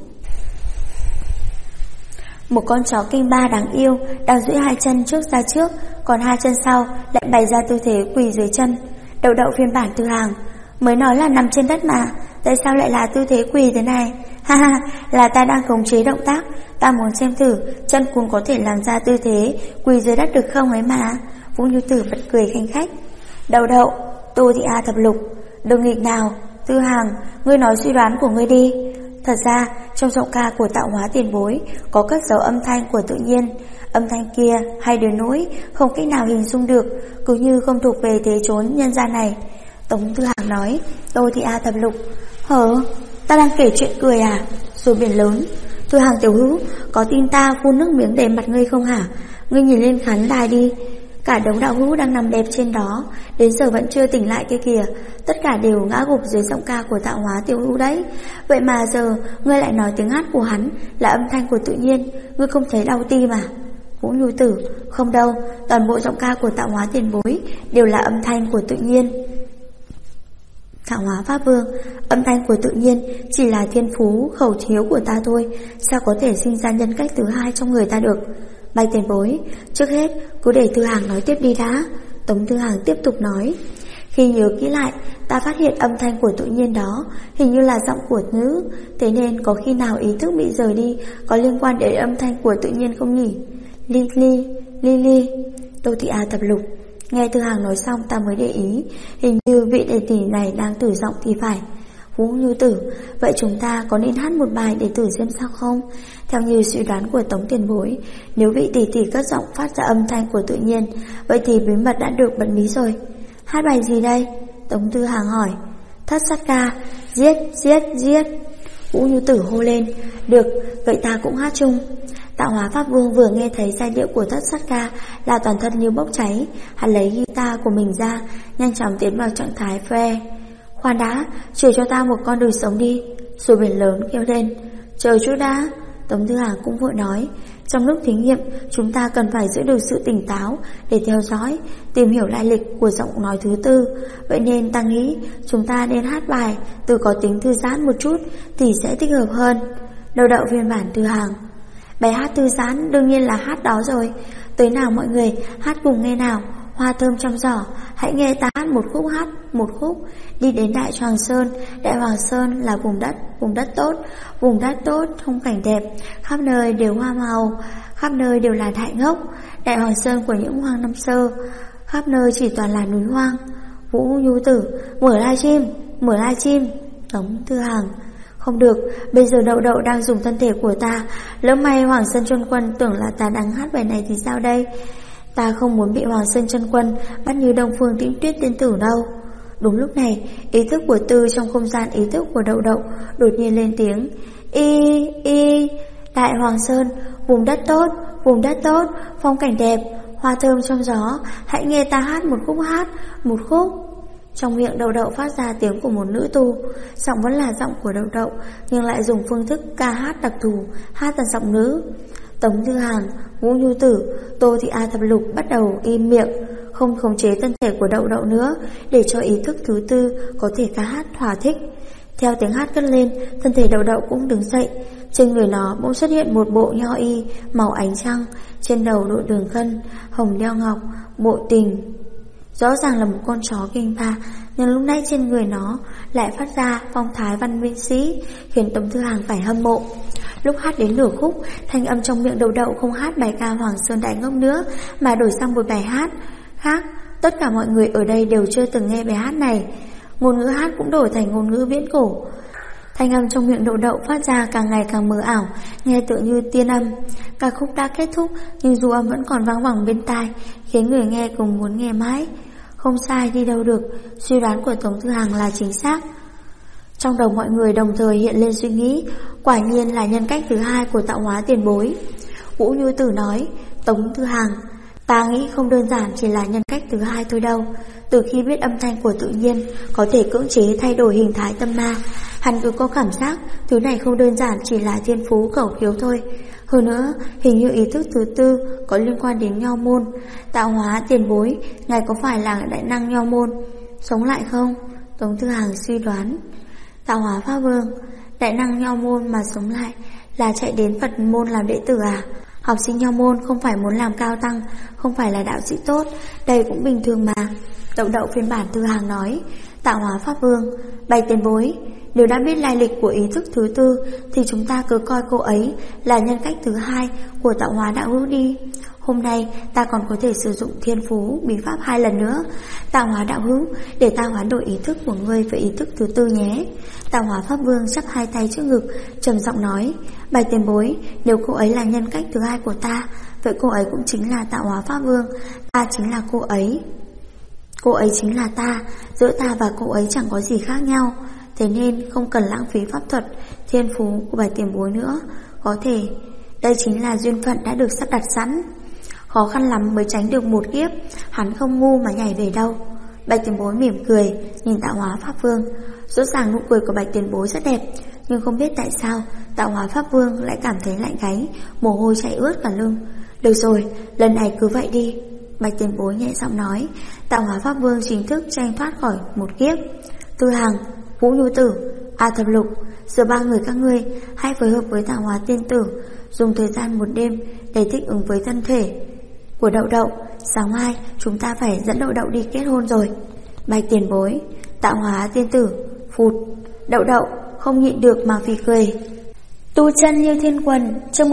Một con chó kinh ba đáng yêu đang duỗi hai chân trước ra trước, còn hai chân sau lại bày ra tư thế quỳ dưới chân. Đậu đậu phiên bản Thư Hàng, mới nói là nằm trên đất mà, tại sao lại là tư thế quỳ thế này? Ha ha, là ta đang khống chế động tác, ta muốn xem thử chân cuồng có thể làm ra tư thế quỳ dưới đất được không ấy mà. Vũ Như Tử bật cười khanh khách. Đậu đậu, Tô Thị A thập lục, đừng nghịch nào. Thư Hàng, ngươi nói suy đoán của ngươi đi. Thật ra trong giọng ca của Tạo Hóa tiền bối có cất dấu âm thanh của tự nhiên. Âm thanh kia hay đến nỗi không cách nào hình dung được, cứ như không thuộc về thế chốn nhân gian này. Tống Thư Hàng nói. Tô Thị A thập lục, hở, ta đang kể chuyện cười à? Rồi biển lớn. Thư Hàng tiểu hữu, có tin ta phun nước miếng đầy mặt ngươi không hả? Ngươi nhìn lên khán đài đi, cả đống đạo hữu đang nằm đẹp trên đó, đến giờ vẫn chưa tỉnh lại kia kìa. Tất cả đều ngã gục dưới giọng ca của Tạo Hóa tiểu hữu đấy. Vậy mà giờ ngươi lại nói tiếng hát của hắn là âm thanh của tự nhiên, ngươi không thấy đau tim à? Vũ Như Tử, không đâu, toàn bộ giọng ca của Tạo Hóa tiền bối đều là âm thanh của tự nhiên. Tạo Hóa Pháp Vương, âm thanh của tự nhiên chỉ là thiên phú khẩu chiếu của ta thôi, sao có thể sinh ra nhân cách thứ hai trong người ta được? Bạch tiền bối, trước hết cứ để Thư Hàng nói tiếp đi đã. Tống Thư Hàng tiếp tục nói. Khi nhớ kỹ lại, ta phát hiện âm thanh của tự nhiên đó hình như là giọng của nữ, thế nên có khi nào ý thức bị rời đi có liên quan đến âm thanh của tự nhiên không nhỉ? Lily. Tô Thị A thập lục. Nghe Thư Hàng nói xong ta mới để ý, hình như vị đệ tỷ này đang thử giọng thì phải. Vũ Như Tử, vậy chúng ta có nên hát một bài để thử xem sao không? Theo như suy đoán của Tống tiền bối, nếu vị tỷ tỷ cất giọng phát ra âm thanh của tự nhiên, vậy thì bí mật đã được bật mí rồi. Hát bài gì đây? Tống Thư Hàng hỏi. Thất sát ca. Giết. Vũ Như Tử hô lên. Được, vậy ta cũng hát chung. Tạo Hóa Pháp Vương vừa nghe thấy giai điệu của thất sát ca là toàn thân như bốc cháy. Hắn lấy guitar của mình ra, nhanh chóng tiến vào trạng thái free. Khoan đã, chờ cho ta một con đường sống đi. Rồi biển lớn kêu lên. Chờ chút đã. Tống Thư Hàng cũng vội nói. Trong lúc thí nghiệm, chúng ta cần phải giữ được sự tỉnh táo để theo dõi, tìm hiểu lai lịch của giọng nói thứ tư. Vậy nên ta nghĩ chúng ta nên hát bài từ có tính thư giãn một chút thì sẽ thích hợp hơn. Đậu đậu phiên bản Thư Hàng. Bài hát thư giãn đương nhiên là hát đó rồi. Tới nào mọi người hát cùng nghe nào. Hoa thơm trong giỏ, hãy nghe ta hát một khúc. Đi đến Đại Hoàng Sơn. Đại Hoàng Sơn là vùng đất tốt, phong cảnh đẹp, khắp nơi đều hoa màu, khắp nơi đều là đại ngốc. Đại Hoàng Sơn của những hoang năm xưa, khắp nơi chỉ toàn là núi hoang. Vũ Như Tử, mở livestream. Tống Thư Hàng. Không được, bây giờ đậu đậu đang dùng thân thể của ta, lỡ may Hoàng Sơn Chân Quân tưởng là ta đang hát bài này thì sao đây? Ta không muốn bị Hoàng Sơn Chân Quân bắt như Đông Phương Tĩnh Tuyết tiên tử đâu. Đúng lúc này, ý thức của Tư trong không gian ý thức của đậu đậu đột nhiên lên tiếng. Đại Hoàng Sơn, vùng đất tốt, phong cảnh đẹp, hoa thơm trong gió, hãy nghe ta hát một khúc. Trong miệng đậu đậu phát ra tiếng của một nữ tu, giọng vẫn là giọng của đậu đậu, nhưng lại dùng phương thức ca hát đặc thù, hát là giọng nữ. Tống Thư Hàng, Vũ Như Tử, Tô Thị A thập lục bắt đầu im miệng, không khống chế thân thể của đậu đậu nữa, để cho ý thức thứ tư có thể ca hát thỏa thích. Theo tiếng hát cất lên, thân thể đậu đậu cũng đứng dậy. Trên người nó bỗng xuất hiện một bộ nho y màu ánh trăng, trên đầu đội đường khăn hồng đeo ngọc, bộ tình. Rõ ràng là một con chó kinh ba, nhưng lúc nãy trên người nó lại phát ra phong thái văn minh sĩ, khiến Tống Thư Hàng phải hâm mộ. Lúc hát đến nửa khúc, thanh âm trong miệng đậu đậu không hát bài ca Hoàng Sơn Đại Ngốc nữa, mà đổi sang một bài hát khác. Tất cả mọi người ở đây đều chưa từng nghe bài hát này. Ngôn ngữ hát cũng đổi thành ngôn ngữ viễn cổ. Thanh âm trong miệng đậu đậu phát ra càng ngày càng mờ ảo, nghe tựa như tiên âm. Ca khúc đã kết thúc, nhưng dù âm vẫn còn vang vẳng bên tai, khiến người nghe cùng muốn nghe mãi. Không sai đi đâu được, suy đoán của Tống Thư Hàng là chính xác. Trong đầu mọi người đồng thời hiện lên suy nghĩ, quả nhiên là nhân cách thứ hai của Tạo Hóa tiền bối. Vũ Như Tử nói. Tống Thư Hàng, ta nghĩ không đơn giản chỉ là nhân cách thứ hai thôi đâu. Từ khi biết âm thanh của tự nhiên có thể cưỡng chế thay đổi hình thái tâm ma, hắn cứ có cảm giác thứ này không đơn giản chỉ là thiên phú khẩu khiếu thôi. Hơn nữa, hình như ý thức thứ tư có liên quan đến Nho môn. Tạo hóa tiền bối, ngài có phải là đại năng Nho môn sống lại không? Tống Tư Hằng suy đoán. Tạo hóa Pháp Vương, đại năng Nho môn mà sống lại là chạy đến Phật môn làm đệ tử à? Học sinh Nho môn không phải muốn làm cao tăng, không phải là đạo sĩ tốt, đây cũng bình thường mà. Đậu đậu phiên bản Tư Hằng nói. Tạo hóa Pháp Vương, bày tiền bối, nếu đã biết lai lịch của ý thức thứ tư thì chúng ta cứ coi cô ấy là nhân cách thứ hai của tạo hóa đạo hữu đi. Hôm nay ta còn có thể sử dụng thiên phú bí pháp 2 lần nữa. Tạo hóa đạo hữu, để ta hoán đổi ý thức của ngươi về ý thức thứ tư nhé. Tạo hóa Pháp Vương chắp hai tay trước ngực, trầm giọng nói. Bạch tiền bối, nếu cô ấy là nhân cách thứ hai của ta, vậy cô ấy cũng chính là tạo hóa Pháp Vương, ta chính là cô ấy. Cô ấy chính là ta, giữa ta và cô ấy chẳng có gì khác nhau. Thế nên không cần lãng phí pháp thuật, thiên phú của bạch tiền bối nữa. Có thể đây chính là duyên phận đã được sắp đặt sẵn. Khó khăn lắm mới tránh được một kiếp, hắn không ngu mà nhảy về đâu. Bạch tiền bối mỉm cười nhìn tạo hóa Pháp Vương. Rõ ràng nụ cười của bạch tiền bối rất đẹp, nhưng không biết tại sao tạo hóa Pháp Vương lại cảm thấy lạnh gáy, mồ hôi chảy ướt cả lưng. Được rồi, lần này cứ vậy đi, bạch tiền bối nhẹ giọng nói. Tạo hóa Pháp Vương chính thức tranh thoát khỏi một kiếp. Tư Hằng, Vũ Nhu Tử, A Thập Lục, giờ 3 người các ngươi hãy phối hợp với tạo hóa tiên tử, dùng thời gian 1 đêm để thích ứng với thân thể của đậu đậu. Sáng mai chúng ta phải dẫn đậu đậu đi kết hôn rồi. Bạch tiền bối. Tạo hóa tiên tử phụt. Đậu đậu không nhịn được mà phì cười. Tu chân như thiên quần, chương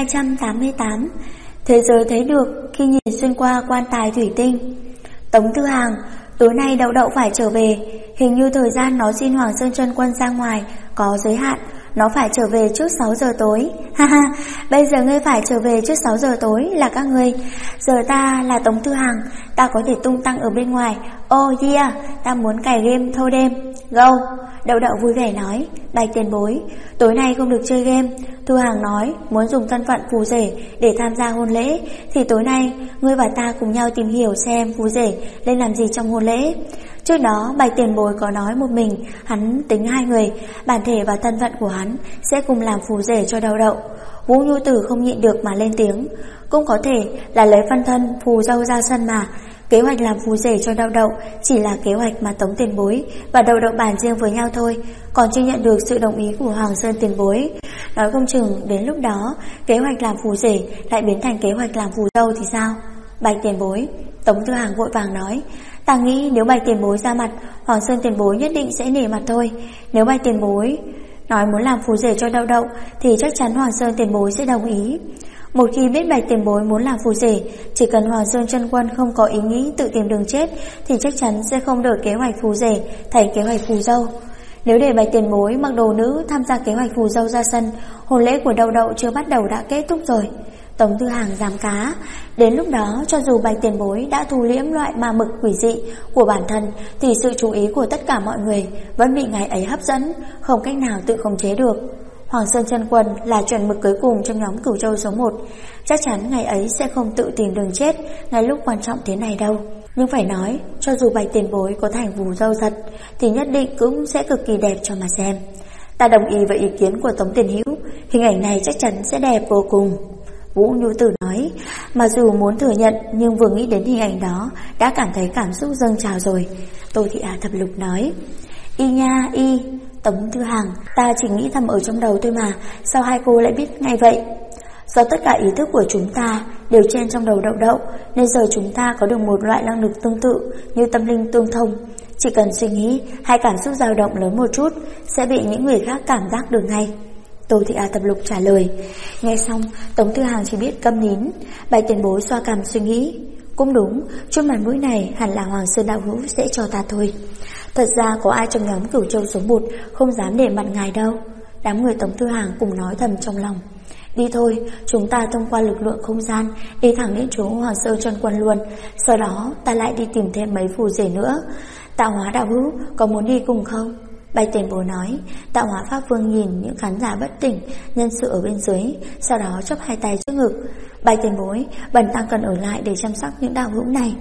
1288. Thế giới thấy được khi nhìn xuyên qua quan tài thủy tinh. Tống Tư Hằng, tối nay đậu đậu phải trở về. Hình như thời gian nó xin Hoàng Sơn chân quân ra ngoài có giới hạn, nó phải trở về trước 6 giờ tối. Haha, bây giờ ngươi phải trở về trước 6 giờ tối là các ngươi. Giờ ta là Tống Tư Hằng, ta có thể tung tăng ở bên ngoài. Oh yeah, ta muốn cài game thâu đêm. Go. Đậu đậu vui vẻ nói. Bạch tiền bối, tối nay không được chơi game. Tư Hằng nói muốn dùng thân phận phù rể để tham gia hôn lễ, thì tối nay ngươi và ta cùng nhau tìm hiểu xem phù rể lên làm gì trong hôn lễ. Trước đó bạch tiền bối có nói một mình hắn tính 2 người, bản thể và thân phận của hắn sẽ cùng làm phù rể cho đậu đậu. Vũ Nhu Tử không nhịn được mà lên tiếng. Cũng có thể là lấy phân thân phù dâu ra sân mà. Kế hoạch làm phù rể cho đậu đậu chỉ là kế hoạch mà Tống tiền bối và đậu đậu bàn riêng với nhau thôi, còn chưa nhận được sự đồng ý của Hoàng Sơn tiền bối. Nói không chừng đến lúc đó kế hoạch làm phù rể lại biến thành kế hoạch làm phù dâu thì sao? Bạch tiền bối. Tống Tư Hằng vội vàng nói. Ta nghĩ nếu bạch tiền bối ra mặt, Hoàng Sơn tiền bối nhất định sẽ nể mặt thôi. Nếu bạch tiền bối nói muốn làm phù rể cho đậu đậu thì chắc chắn Hoàng Sơn tiền bối sẽ đồng ý. Một khi biết bạch tiền bối muốn làm phù rể, chỉ cần Hoàng Sơn chân quân không có ý nghĩ tự tìm đường chết thì chắc chắn sẽ không đổi kế hoạch phù rể thành kế hoạch phù dâu. Nếu để bạch tiền bối mặc đồ nữ tham gia kế hoạch phù dâu ra sân, hôn lễ của đậu đậu chưa bắt đầu đã kết thúc rồi. Tống Tư Hằng dám cá. Đến lúc đó cho dù bạch tiền bối đã thu liễm loại ma mực quỷ dị của bản thân, thì sự chú ý của tất cả mọi người vẫn bị ngài ấy hấp dẫn, không cách nào tự khống chế được. Hoàng Sơn chân quân là chuẩn mực cuối cùng trong nhóm Cửu Châu số 1, chắc chắn ngày ấy sẽ không tự tìm đường chết ngay lúc quan trọng thế này đâu. Nhưng phải nói, cho dù bạch tiền bối có thành phù dâu thật thì nhất định cũng sẽ cực kỳ đẹp cho mà xem. Ta đồng ý với ý kiến của Tống Tiền Hữu, hình ảnh này chắc chắn sẽ đẹp vô cùng. Vũ Nhu Tử nói. Mặc dù muốn thừa nhận nhưng vừa nghĩ đến hình ảnh đó đã cảm thấy cảm xúc dâng trào rồi. Tô Thị A Thập Lục nói. Y nha y. Tống Tư Hằng, ta chỉ nghĩ thầm ở trong đầu thôi mà, sao hai cô lại biết ngay vậy? Do tất cả ý thức của chúng ta đều chen trong đầu đậu đậu, nên giờ chúng ta có được một loại năng lực tương tự như tâm linh tương thông. Chỉ cần suy nghĩ hay cảm xúc dao động lớn một chút sẽ bị những người khác cảm giác được ngay. Tô Thị A Thập Lục trả lời. Nghe xong Tống Tư Hằng chỉ biết câm nín. Bạch tiền bối xoa cằm suy nghĩ. Cũng đúng, chút mặt mũi này hẳn là Hoàng Sơn đạo hữu sẽ cho ta thôi. Thật ra có ai trong nhóm Cửu Châu số 1 không dám để mặt ngài đâu. Đám người Tống Tư Hằng cùng nói thầm trong lòng. Đi thôi, chúng ta thông qua lực lượng không gian đi thẳng đến chỗ Hoàng Sơn chân quân luôn. Sau đó ta lại đi tìm thêm mấy phù rể nữa. Tạo hóa đạo hữu có muốn đi cùng không? Bạch tiền bối nói. Tạo hóa Pháp Vương nhìn những khán giả bất tỉnh nhân sự ở bên dưới, sau đó chắp hai tay trước ngực. Bạch tiền bối, bần tăng cần ở lại để chăm sóc những đạo hữu này.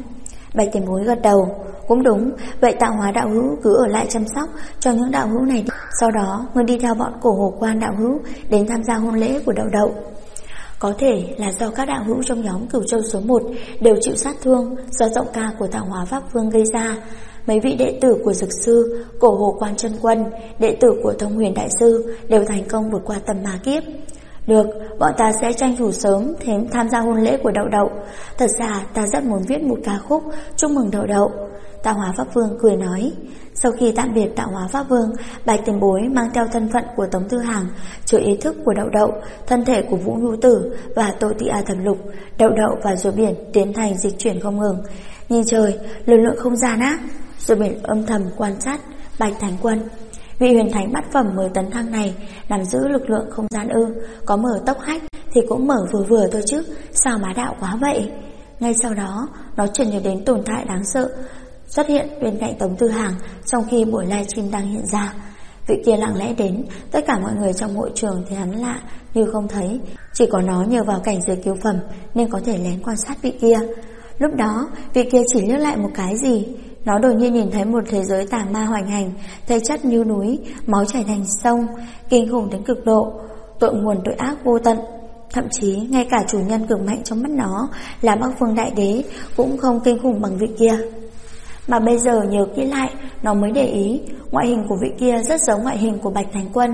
Bạch Tiền Bối gật đầu. Cũng đúng, vậy Tạo Hóa đạo hữu cứ ở lại chăm sóc cho những đạo hữu này. Sau đó ngươi đi theo bọn Cổ Hồ Quan đạo hữu đến tham gia hôn lễ của Đậu Đậu. Có thể là do các đạo hữu trong nhóm Cửu Châu số 1 đều chịu sát thương do giọng ca của Tạo Hóa Pháp Vương gây ra. Mấy vị đệ tử của Dực Sư, Cổ Hồ Quan Chân Quân, đệ tử của Thông Huyền Đại Sư đều thành công vượt qua tầm ma kiếp. Được, bọn ta sẽ tranh thủ sớm thêm tham gia hôn lễ của Đậu Đậu. Thật ra ta rất muốn viết một ca khúc chúc mừng Đậu Đậu. Tạo Hóa Pháp Vương cười nói. Sau khi tạm biệt Tạo Hóa Pháp Vương, Bạch Tiền Bối mang theo thân phận của Tống Tư Hàng, chứa ý thức của Đậu Đậu, thân thể của Vũ Nhu Tử và Tô Tị A Thập Lục, Đậu Đậu và rùa biển tiến hành dịch chuyển không ngừng. Nhìn trời, lực lượng không gian á. Rùa biển âm thầm quan sát Bạch Thánh Quân. Vị huyền thánh bát phẩm 10 tấn thăng này nắm giữ lực lượng không gian ư? Có mở tốc hách thì cũng mở vừa vừa thôi chứ, sao má đạo quá vậy? Ngay sau đó, nó chợt nhớ đến tồn tại đáng sợ xuất hiện bên cạnh Tống Tư Hàng trong khi buổi livestream đang hiện ra. Vị kia lặng lẽ đến, tất cả mọi người trong hội trường thì hắn lạ như không thấy, chỉ có nó nhờ vào cảnh giới cứu phẩm nên có thể lén quan sát vị kia. Lúc đó, vị kia chỉ liếc lại một cái gì, nó đột nhiên nhìn thấy một thế giới tà ma hoành hành, thể chất như núi, máu chảy thành sông, kinh khủng đến cực độ, tội nguồn tội ác vô tận. Thậm chí ngay cả chủ nhân cực mạnh trong mắt nó là Bắc Vương Đại Đế cũng không kinh khủng bằng vị kia. Mà bây giờ nhớ kỹ lại, nó mới để ý, ngoại hình của vị kia rất giống ngoại hình của Bạch Thánh Quân.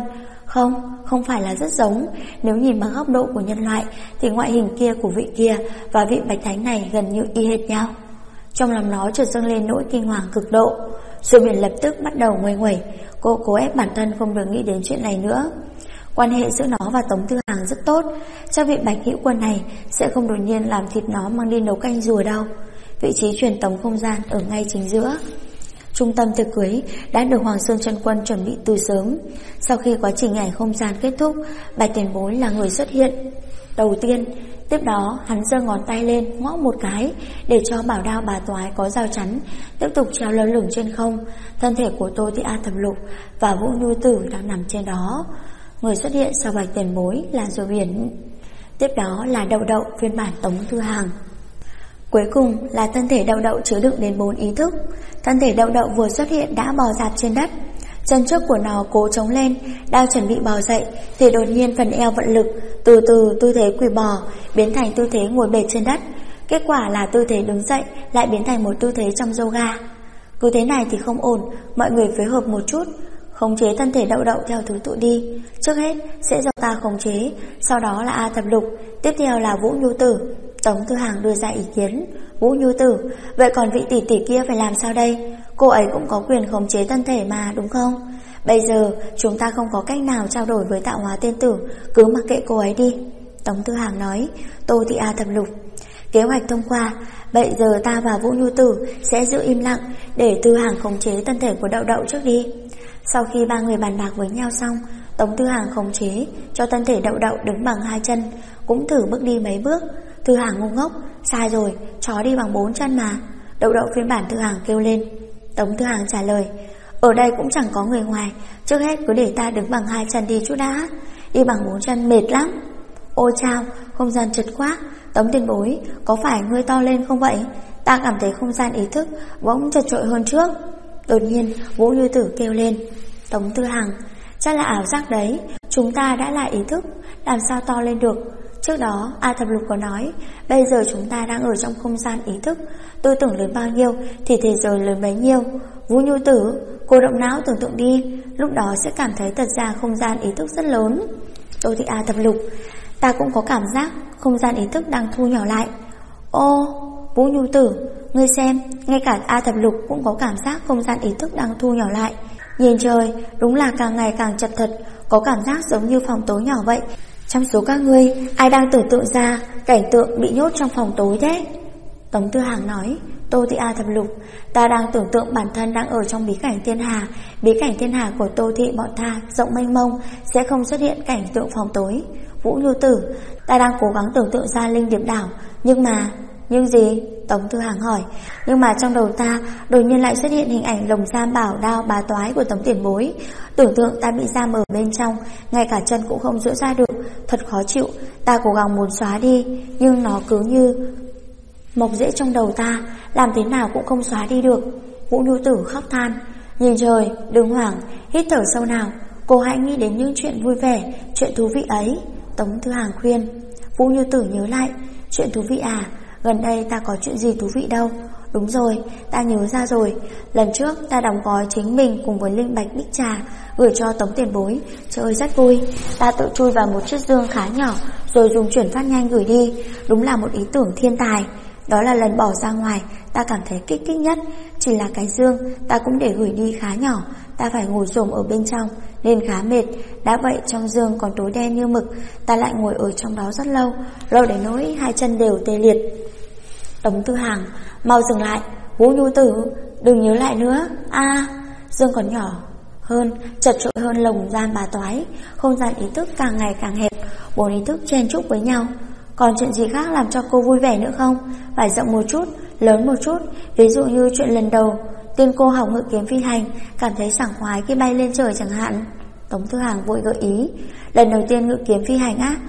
Không phải là rất giống. Nếu nhìn bằng góc độ của nhân loại thì ngoại hình kia của vị kia và vị Bạch Thánh này gần như y hệt nhau. Trong lòng nó chợt dâng lên nỗi kinh hoàng cực độ. Rồi biển lập tức bắt đầu nguây nguẩy. Cô cố ép bản thân không được nghĩ đến chuyện này nữa. Quan hệ giữa nó và Tống Tư Hàng rất tốt, chắc vị Bạch Hữu Quân này sẽ không đột nhiên làm thịt nó mang đi nấu canh rùa đâu. Vị trí truyền tống không gian ở ngay chính giữa. Trung tâm tiệc cưới đã được Hoàng Sơn Chân Quân chuẩn bị từ sớm. Sau khi quá trình nhảy không gian kết thúc, Bạch Tiền Bối là người xuất hiện đầu tiên. Tiếp đó hắn giơ ngón tay lên ngõ một cái để cho bảo đao bà toái có rào chắn tiếp tục treo lơ lửng trên không. Thân thể của Tô Tị A Thập Lục và Vũ Nhu Tử đang nằm trên đó. Người xuất hiện sau Bạch Tiền Bối là rùa biển. Tiếp đó là Đậu Đậu phiên bản Tống Tư Hàng. Cuối cùng là thân thể Đậu Đậu chứa đựng đến 4 ý thức. Thân thể Đậu Đậu vừa xuất hiện đã bò dạp trên đất. Chân trước của nó cố chống lên, đang chuẩn bị bò dậy thì đột nhiên phần eo vận lực, từ từ tư thế quỳ bò biến thành tư thế ngồi bệt trên đất. Kết quả là tư thế đứng dậy lại biến thành một tư thế trong yoga. Cứ thế này thì không ổn, mọi người phối hợp một chút, khống chế thân thể Đậu Đậu theo thứ tự đi. Trước hết sẽ do ta khống chế, sau đó là A Thập Lục, tiếp theo là Vũ Nhu Tử. Tống Tư Hàng đưa ra ý kiến. Vũ Nhu Tử, vậy còn vị tỷ tỷ kia phải làm sao đây? Cô ấy cũng có quyền khống chế thân thể mà, đúng không? Bây giờ chúng ta không có cách nào trao đổi với Tạo Hóa Tiên Tử, cứ mặc kệ cô ấy đi. Tống Tư Hàng nói. Tô Tị A Thập Lục, kế hoạch thông qua. Bây giờ ta và Vũ Nhu Tử sẽ giữ im lặng để Tư Hàng khống chế thân thể của Đậu Đậu trước đi. Sau khi ba người bàn bạc với nhau xong, Tống Tư Hàng khống chế cho thân thể Đậu Đậu đứng bằng 2 chân, cũng thử bước đi mấy bước. Tư Hàng ngu ngốc, sai rồi, chó đi bằng 4 chân mà. Đậu Đậu phiên bản Tư Hàng kêu lên. Tống Tư Hàng trả lời. Ở đây cũng chẳng có người ngoài, trước hết cứ để ta đứng bằng 2 chân đi chút đã. Đi bằng 4 chân mệt lắm. Ôi chao, không gian chật quá. Tống Tiền Bối, có phải ngươi to lên không vậy? Ta cảm thấy không gian ý thức bỗng chật trội hơn trước. Đột nhiên Vũ Như Tử kêu lên. Tống Tư Hàng, chắc là ảo giác đấy, chúng ta đã lại ý thức, làm sao to lên được? Trước đó A Thập Lục có nói, bây giờ chúng ta đang ở trong không gian ý thức, tư tưởng lớn bao nhiêu thì thế giới lớn bấy nhiêu. Vũ Nhu Tử, cô động não tưởng tượng đi, lúc đó sẽ cảm thấy thật ra không gian ý thức rất lớn. Tô Thị A Thập Lục, ta cũng có cảm giác không gian ý thức đang thu nhỏ lại. Ô, Vũ Nhu Tử, ngươi xem, ngay cả A Thập Lục cũng có cảm giác không gian ý thức đang thu nhỏ lại. Nhìn trời, đúng là càng ngày càng chật thật, có cảm giác giống như phòng tối nhỏ vậy. Trong số các ngươi, ai đang tưởng tượng ra cảnh tượng bị nhốt trong phòng tối thế? Tống Tư Hàng nói. Tô Thị A Thập Lục, ta đang tưởng tượng bản thân đang ở trong bí cảnh thiên hà. Bí cảnh thiên hà của Tô Thị bọn ta rộng mênh mông, sẽ không xuất hiện cảnh tượng phòng tối. Vũ Nhu Tử, ta đang cố gắng tưởng tượng ra Linh Điệp Đảo, nhưng gì? Tống Tư Hàng hỏi. Nhưng mà trong đầu ta đột nhiên lại xuất hiện hình ảnh lồng giam bảo đao bá toái của Tống Tiền Bối. Tưởng tượng ta bị giam ở bên trong, ngay cả chân cũng không duỗi ra được, thật khó chịu. Ta cố gắng muốn xóa đi, nhưng nó cứ như mọc rễ trong đầu ta, làm thế nào cũng không xóa đi được. Vũ Nhu Tử khóc than. Nhìn trời, đừng hoảng, hít thở sâu nào. Cô hãy nghĩ đến những chuyện vui vẻ, chuyện thú vị ấy, Tống Thư Hàng khuyên. Vũ Nhu Tử nhớ lại. Chuyện thú vị à? Gần đây ta có chuyện gì thú vị đâu. Đúng rồi, ta nhớ ra rồi. Lần trước ta đóng gói chính mình cùng với linh bạch bích trà gửi cho Tống tiền bối. Trời ơi rất vui. Ta tự chui vào một chiếc dương khá nhỏ rồi dùng chuyển phát nhanh gửi đi. Đúng là một ý tưởng thiên tài. Đó là lần bỏ ra ngoài ta cảm thấy kích nhất. Chỉ là cái dương ta cũng để gửi đi khá nhỏ, ta phải ngồi xổm ở bên trong nên khá mệt. Đã vậy trong dương còn tối đen như mực, ta lại ngồi ở trong đó rất lâu đến nỗi hai chân đều tê liệt. Tống Thư Hàng, mau dừng lại. Vũ Nhu Tử, đừng nhớ lại nữa. Dương còn nhỏ hơn, chật trội hơn lồng giam bà toái. Không gian ý thức càng ngày càng hẹp, bốn ý thức chen chúc với nhau. Còn chuyện gì khác làm cho cô vui vẻ nữa không? Phải rộng một chút, lớn một chút. Ví dụ như chuyện lần đầu tiên cô học ngự kiếm phi hành, cảm thấy sảng khoái khi bay lên trời chẳng hạn. Tống Thư Hàng vội gợi ý. Lần đầu tiên ngự kiếm phi hành á?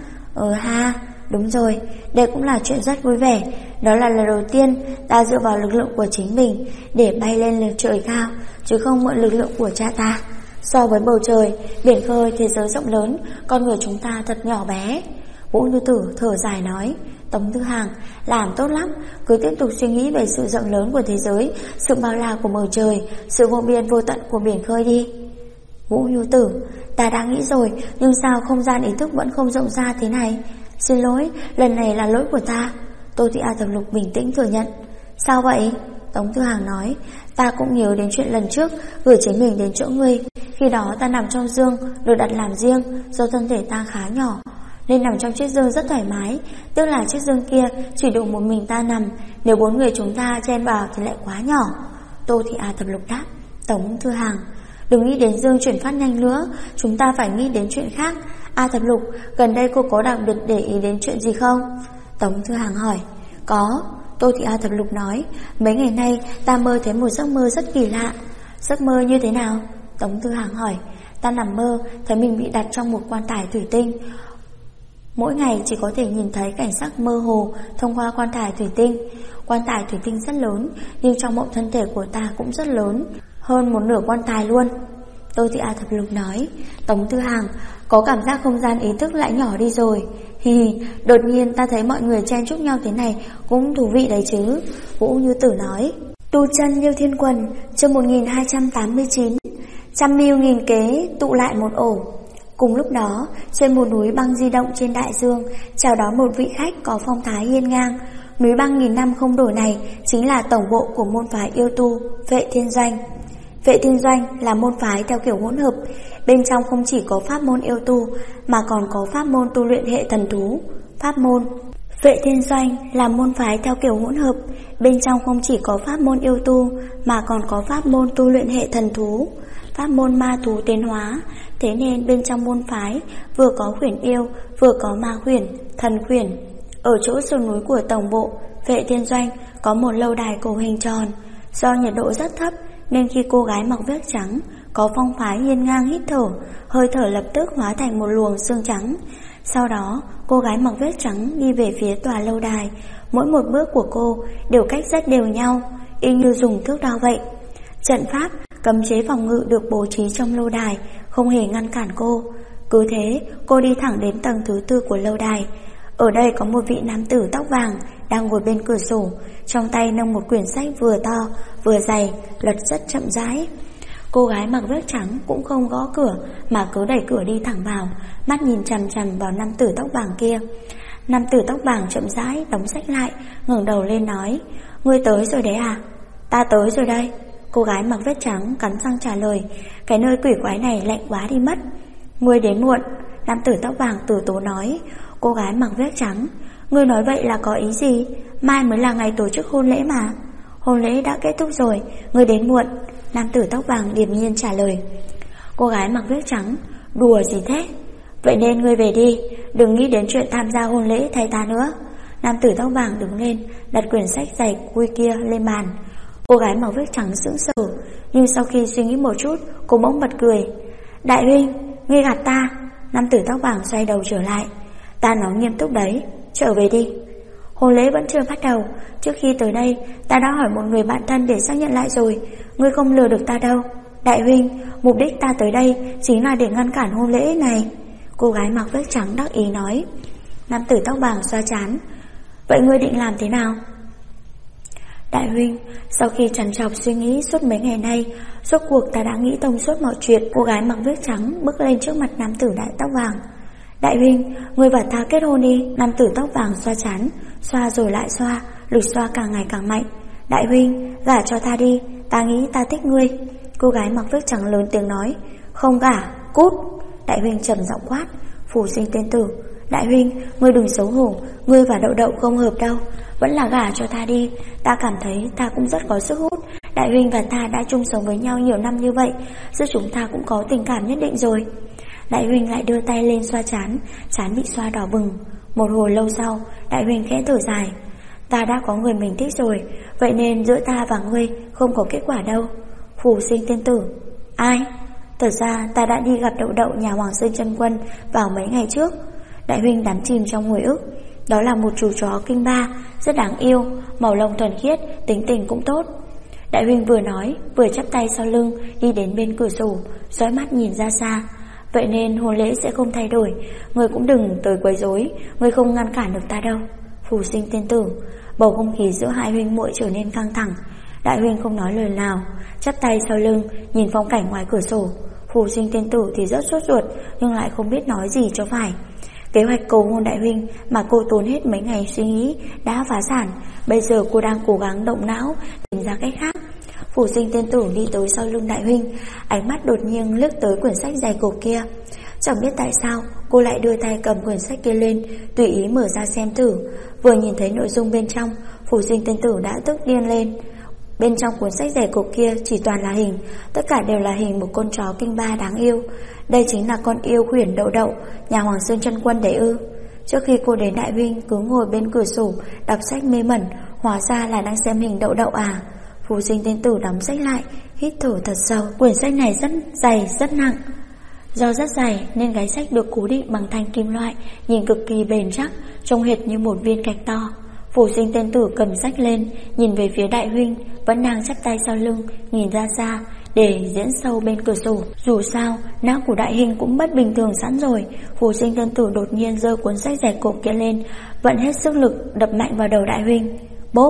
Đúng rồi, đây cũng là chuyện rất vui vẻ. Đó là lần đầu tiên ta dựa vào lực lượng của chính mình để bay lên lên trời cao, chứ không mượn lực lượng của cha ta. So với bầu trời, biển khơi, thế giới rộng lớn, con người chúng ta thật nhỏ bé. Vũ Nhu Tử thở dài nói. Tống Thư Hàng, làm tốt lắm, cứ tiếp tục suy nghĩ về sự rộng lớn của thế giới, sự bao la của bầu trời, sự vô biên vô tận của biển khơi đi. Vũ Nhu Tử, ta đã nghĩ rồi, nhưng sao không gian ý thức vẫn không rộng ra thế này? Xin lỗi, lần này là lỗi của ta. Tô Thị A Thập Lục bình tĩnh thừa nhận. Sao vậy? Tống Thư Hàng nói. Ta cũng nhớ đến chuyện lần trước gửi chính mình đến chỗ ngươi. Khi đó ta nằm trong dương, được đặt làm riêng. Do thân thể ta khá nhỏ nên nằm trong chiếc dương rất thoải mái. Tức là chiếc dương kia chỉ đủ một mình ta nằm, nếu bốn người chúng ta chen vào thì lại quá nhỏ. Tô Thị A Thập Lục đáp. Tống Thư Hàng, đừng nghĩ đến dương chuyển phát nhanh nữa, chúng ta phải nghĩ đến chuyện khác. A Thập Lục, gần đây cô có đặc biệt để ý đến chuyện gì không? Tống Thư Hàng hỏi. Có. Tô Thị A Thập Lục nói. Mấy ngày nay ta mơ thấy một giấc mơ rất kỳ lạ. Giấc mơ như thế nào? Tống Thư Hàng hỏi. Ta nằm mơ thấy mình bị đặt trong một quan tài thủy tinh. Mỗi ngày chỉ có thể nhìn thấy cảnh sắc mơ hồ thông qua quan tài thủy tinh. Quan tài thủy tinh rất lớn, nhưng trong mộng thân thể của ta cũng rất lớn, hơn một nửa quan tài luôn. Tô Thị A Thập Lục nói. Tống Thư Hàng, có cảm giác không gian ý thức lại nhỏ đi rồi. Đột nhiên ta thấy mọi người chen chúc nhau thế này cũng thú vị đấy chứ. Vũ Như Tử nói. Tu chân Liêu Thiên Quần, chương 1289. Trăm mưu nghìn kế tụ lại một ổ. Cùng lúc đó, trên một núi băng di động trên đại dương, chào đón một vị khách có phong thái hiên ngang. Núi băng nghìn năm không đổi này chính là tổng bộ của môn phái yêu tu Vệ Thiên Doanh. Vệ Thiên Doanh là môn phái theo kiểu hỗn hợp, bên trong không chỉ có pháp môn yêu tu mà còn có pháp môn tu luyện hệ thần thú. Pháp môn Vệ Thiên Doanh là môn phái theo kiểu hỗn hợp, bên trong không chỉ có pháp môn yêu tu mà còn có pháp môn tu luyện hệ thần thú, pháp môn ma thú tiến hóa. Thế nên bên trong môn phái vừa có khuyển yêu, vừa có ma khuyển, thần khuyển. Ở chỗ sườn núi của tổng bộ Vệ Thiên Doanh có một lâu đài cổ hình tròn. Do nhiệt độ rất thấp nên khi cô gái mặc vest trắng có phong thái hiên ngang hít thở, hơi thở lập tức hóa thành một luồng sương trắng. Sau đó cô gái mặc vest trắng đi về phía tòa lâu đài. Mỗi một bước của cô đều cách rất đều nhau, y như dùng thước đo vậy. Trận pháp cấm chế phòng ngự được bố trí trong lâu đài không hề ngăn cản cô. Cứ thế cô đi thẳng đến tầng thứ 4 của lâu đài. Ở đây có một vị nam tử tóc vàng đang ngồi bên cửa sổ, trong tay nâng một quyển sách vừa to vừa dày, lật rất chậm rãi. Cô gái mặc vest trắng cũng không gõ cửa mà cứ đẩy cửa đi thẳng vào, mắt nhìn chằm chằm vào nam tử tóc vàng kia. Nam tử tóc vàng chậm rãi đóng sách lại, ngẩng đầu lên nói. Ngươi tới rồi đấy à? Ta tới rồi đây. Cô gái mặc vest trắng cắn răng trả lời. Cái nơi quỷ quái này lạnh quá đi mất. Ngươi đến muộn. Nam tử tóc vàng từ tố nói. Cô gái mặc vest trắng. Ngươi nói vậy là có ý gì? Mai mới là ngày tổ chức hôn lễ mà. Hôn lễ đã kết thúc rồi, ngươi đến muộn. Nam tử tóc vàng điềm nhiên trả lời. Cô gái mặc vest trắng. Đùa gì thế? Vậy nên ngươi về đi, đừng nghĩ đến chuyện tham gia hôn lễ thay ta nữa. Nam tử tóc vàng đứng lên, đặt quyển sách dày cui kia lên bàn. Cô gái màu vest trắng sững sờ, nhưng sau khi suy nghĩ một chút, cô bỗng bật cười. Đại huynh, ngươi gạt ta. Nam tử tóc vàng xoay đầu trở lại. Ta nói nghiêm túc đấy, trở về đi. Hôn lễ vẫn chưa bắt đầu. Trước khi tới đây, ta đã hỏi một người bạn thân để xác nhận lại rồi. Ngươi không lừa được ta đâu. Đại huynh, mục đích ta tới đây chính là để ngăn cản hôn lễ này. Cô gái mặc vest trắng đắc ý nói. Nam tử tóc vàng xoa trán. Vậy ngươi định làm thế nào? Đại huynh, sau khi trằn trọc suy nghĩ suốt mấy ngày nay, rốt cuộc ta đã nghĩ thông suốt mọi chuyện. Cô gái mặc vest trắng bước lên trước mặt nam tử đại tóc vàng. Đại huynh, ngươi và ta kết hôn đi. Nam tử tóc vàng xoa trán, xoa rồi lại xoa, lực xoa càng ngày càng mạnh. Đại huynh, gả cho ta đi, ta nghĩ ta thích ngươi. Cô gái mặc vest trắng lớn tiếng nói. Không gả, cút. Đại huynh trầm giọng quát. Phù sinh tên tử. Đại huynh, ngươi đừng xấu hổ, ngươi và Đậu Đậu không hợp đâu. Vẫn là gả cho ta đi, ta cảm thấy ta cũng rất có sức hút. Đại huynh và ta đã chung sống với nhau nhiều năm như vậy, giữa chúng ta cũng có tình cảm nhất định rồi. Đại huynh lại đưa tay lên xoa trán, trán bị xoa đỏ bừng. Một hồi lâu sau, đại huynh khẽ thở dài. Ta đã có người mình thích rồi, vậy nên giữa ta và ngươi không có kết quả đâu. Phù sinh tiên tử. Ai? Thật ra ta đã đi gặp Đậu Đậu nhà Hoàng Sơn Chân Quân vào mấy ngày trước. Đại huynh đắm chìm trong hồi ức. Đó là một chú chó kinh ba, rất đáng yêu, màu lông thuần khiết, tính tình cũng tốt. Đại huynh vừa nói, vừa chắp tay sau lưng, đi đến bên cửa sổ, dõi mắt nhìn ra xa. Vậy nên hôn lễ sẽ không thay đổi, ngươi cũng đừng tới quấy rối, ngươi không ngăn cản được ta đâu. Phù sinh tiên tử. Bầu không khí giữa hai huynh muội trở nên căng thẳng. Đại huynh không nói lời nào, chắp tay sau lưng, nhìn phong cảnh ngoài cửa sổ. Phù sinh tiên tử thì rất sốt ruột, nhưng lại không biết nói gì cho phải. Kế hoạch cầu hôn đại huynh mà cô tốn hết mấy ngày suy nghĩ đã phá sản. Bây giờ cô đang cố gắng động não tìm ra cách khác. Phù sinh tiên tử đi tới sau lưng đại huynh, ánh mắt đột nhiên liếc tới quyển sách dày cộp kia. Chẳng biết tại sao cô lại đưa tay cầm quyển sách kia lên, tùy ý mở ra xem thử. Vừa nhìn thấy nội dung bên trong, phù sinh tiên tử đã tức điên lên. Bên trong cuốn sách dày cộp kia chỉ toàn là hình, tất cả đều là hình một con chó kinh ba đáng yêu. Đây chính là con yêu khuyển Đậu Đậu nhà Hoàng Sơn Chân Quân đấy ư? Trước khi cô đến, đại huynh cứ ngồi bên cửa sổ đọc sách mê mẩn, hóa ra là đang xem hình Đậu Đậu à? Phù sinh tiên tử đóng sách lại, hít thở thật sâu. Quyển sách này rất dày, rất nặng. Do rất dày nên gáy sách được cố định bằng thanh kim loại, nhìn cực kỳ bền chắc, trông hệt như một viên gạch to. Phù sinh tiên tử cầm sách lên, nhìn về phía đại huynh, vẫn đang chắp tay sau lưng, nhìn ra xa để diễn sâu bên cửa sổ. Dù sao, não của đại huynh cũng bất bình thường sẵn rồi. Phù sinh tiên tử đột nhiên giơ cuốn sách dày cộp kia lên, vận hết sức lực đập mạnh vào đầu đại huynh. Bốp!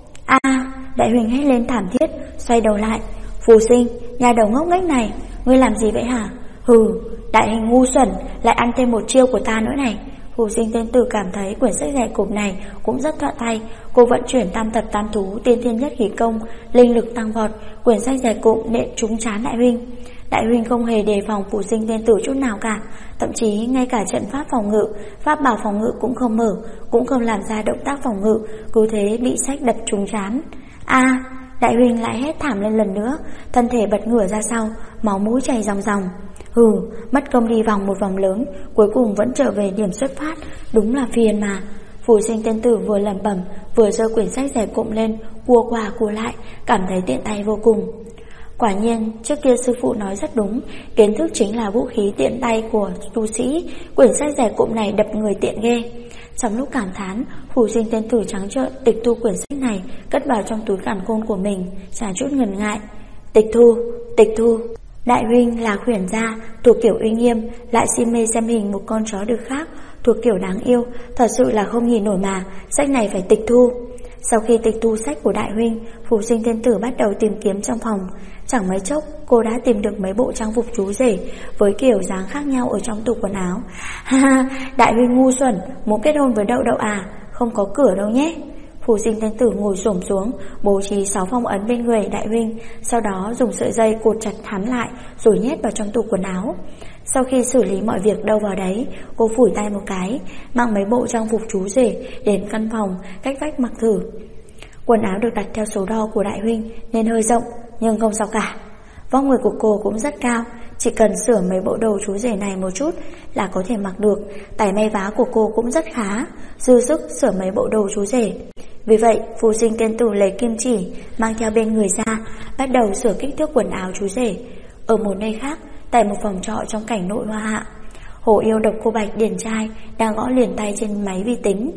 A! Đại huynh hét lên thảm thiết, xoay đầu lại. Phù sinh, nhà đầu ngốc nghếch này, ngươi làm gì vậy hả? Hừ, đại huynh ngu xuẩn, lại ăn thêm một chiêu của ta nữa này. Phù sinh tiên tử cảm thấy quyển sách dày cộp này cũng rất thuận tay. Cô vận chuyển tam thập tam thú tiên thiên nhất khí công, linh lực tăng vọt, quyển sách dày cộp nện trúng trán đại huynh. Đại huynh không hề đề phòng phù sinh tiên tử chút nào cả, thậm chí ngay cả trận pháp phòng ngự, pháp bảo phòng ngự cũng không mở, cũng không làm ra động tác phòng ngự, cứ thế bị sách đập trúng trán. A! Đại huynh lại hét thảm lên lần nữa, thân thể bật ngửa ra sau, máu mũi chảy ròng ròng. Hừ, mất công đi vòng một vòng lớn, cuối cùng vẫn trở về điểm xuất phát, đúng là phiền mà. Phù sinh tiên tử vừa lẩm bẩm, vừa giơ quyển sách dày cộm lên, cua qua cua lại, cảm thấy tiện tay vô cùng. Quả nhiên, trước kia sư phụ nói rất đúng, kiến thức chính là vũ khí tiện tay của tu sĩ, quyển sách dày cộm này đập người tiện ghê. Trong lúc cảm thán, phù sinh tiên tử trắng trợn tịch thu quyển sách này, cất vào trong túi càn khôn của mình, chả chút ngần ngại. Tịch thu, tịch thu. Đại huynh là khuyển gia, thuộc kiểu uy nghiêm, lại si mê xem hình một con chó được khác, thuộc kiểu đáng yêu, thật sự là không nhìn nổi mà, sách này phải tịch thu. Sau khi tịch thu sách của đại huynh, phù sinh tiên tử bắt đầu tìm kiếm trong phòng. Chẳng mấy chốc, cô đã tìm được mấy bộ trang phục chú rể với kiểu dáng khác nhau ở trong tủ quần áo. Ha ha, đại huynh ngu xuẩn, muốn kết hôn với Đậu Đậu à? Không có cửa đâu nhé. Phù sinh tiên tử ngồi xổm xuống, bố trí 6 phong ấn bên người đại huynh, sau đó dùng sợi dây cột chặt hắn lại rồi nhét vào trong tủ quần áo. Sau khi xử lý mọi việc đâu vào đấy, cô phủi tay một cái, mang mấy bộ trang phục chú rể đến căn phòng cách vách mặc thử. Quần áo được đặt theo số đo của đại huynh nên hơi rộng, nhưng không sao cả. Vóc người của cô cũng rất cao, chỉ cần sửa mấy bộ đồ chú rể này một chút là có thể mặc được. Tài may vá của cô cũng rất khá, dư sức sửa mấy bộ đồ chú rể. Vì vậy, phù sinh tiên tử lấy kim chỉ mang theo bên người ra, bắt đầu sửa kích thước quần áo chú rể. Ở một nơi khác, tại một phòng trọ trong cảnh nội hoa hạ, Hồ Yêu Độc Cô Bạch điển trai đang gõ liền tay trên máy vi tính.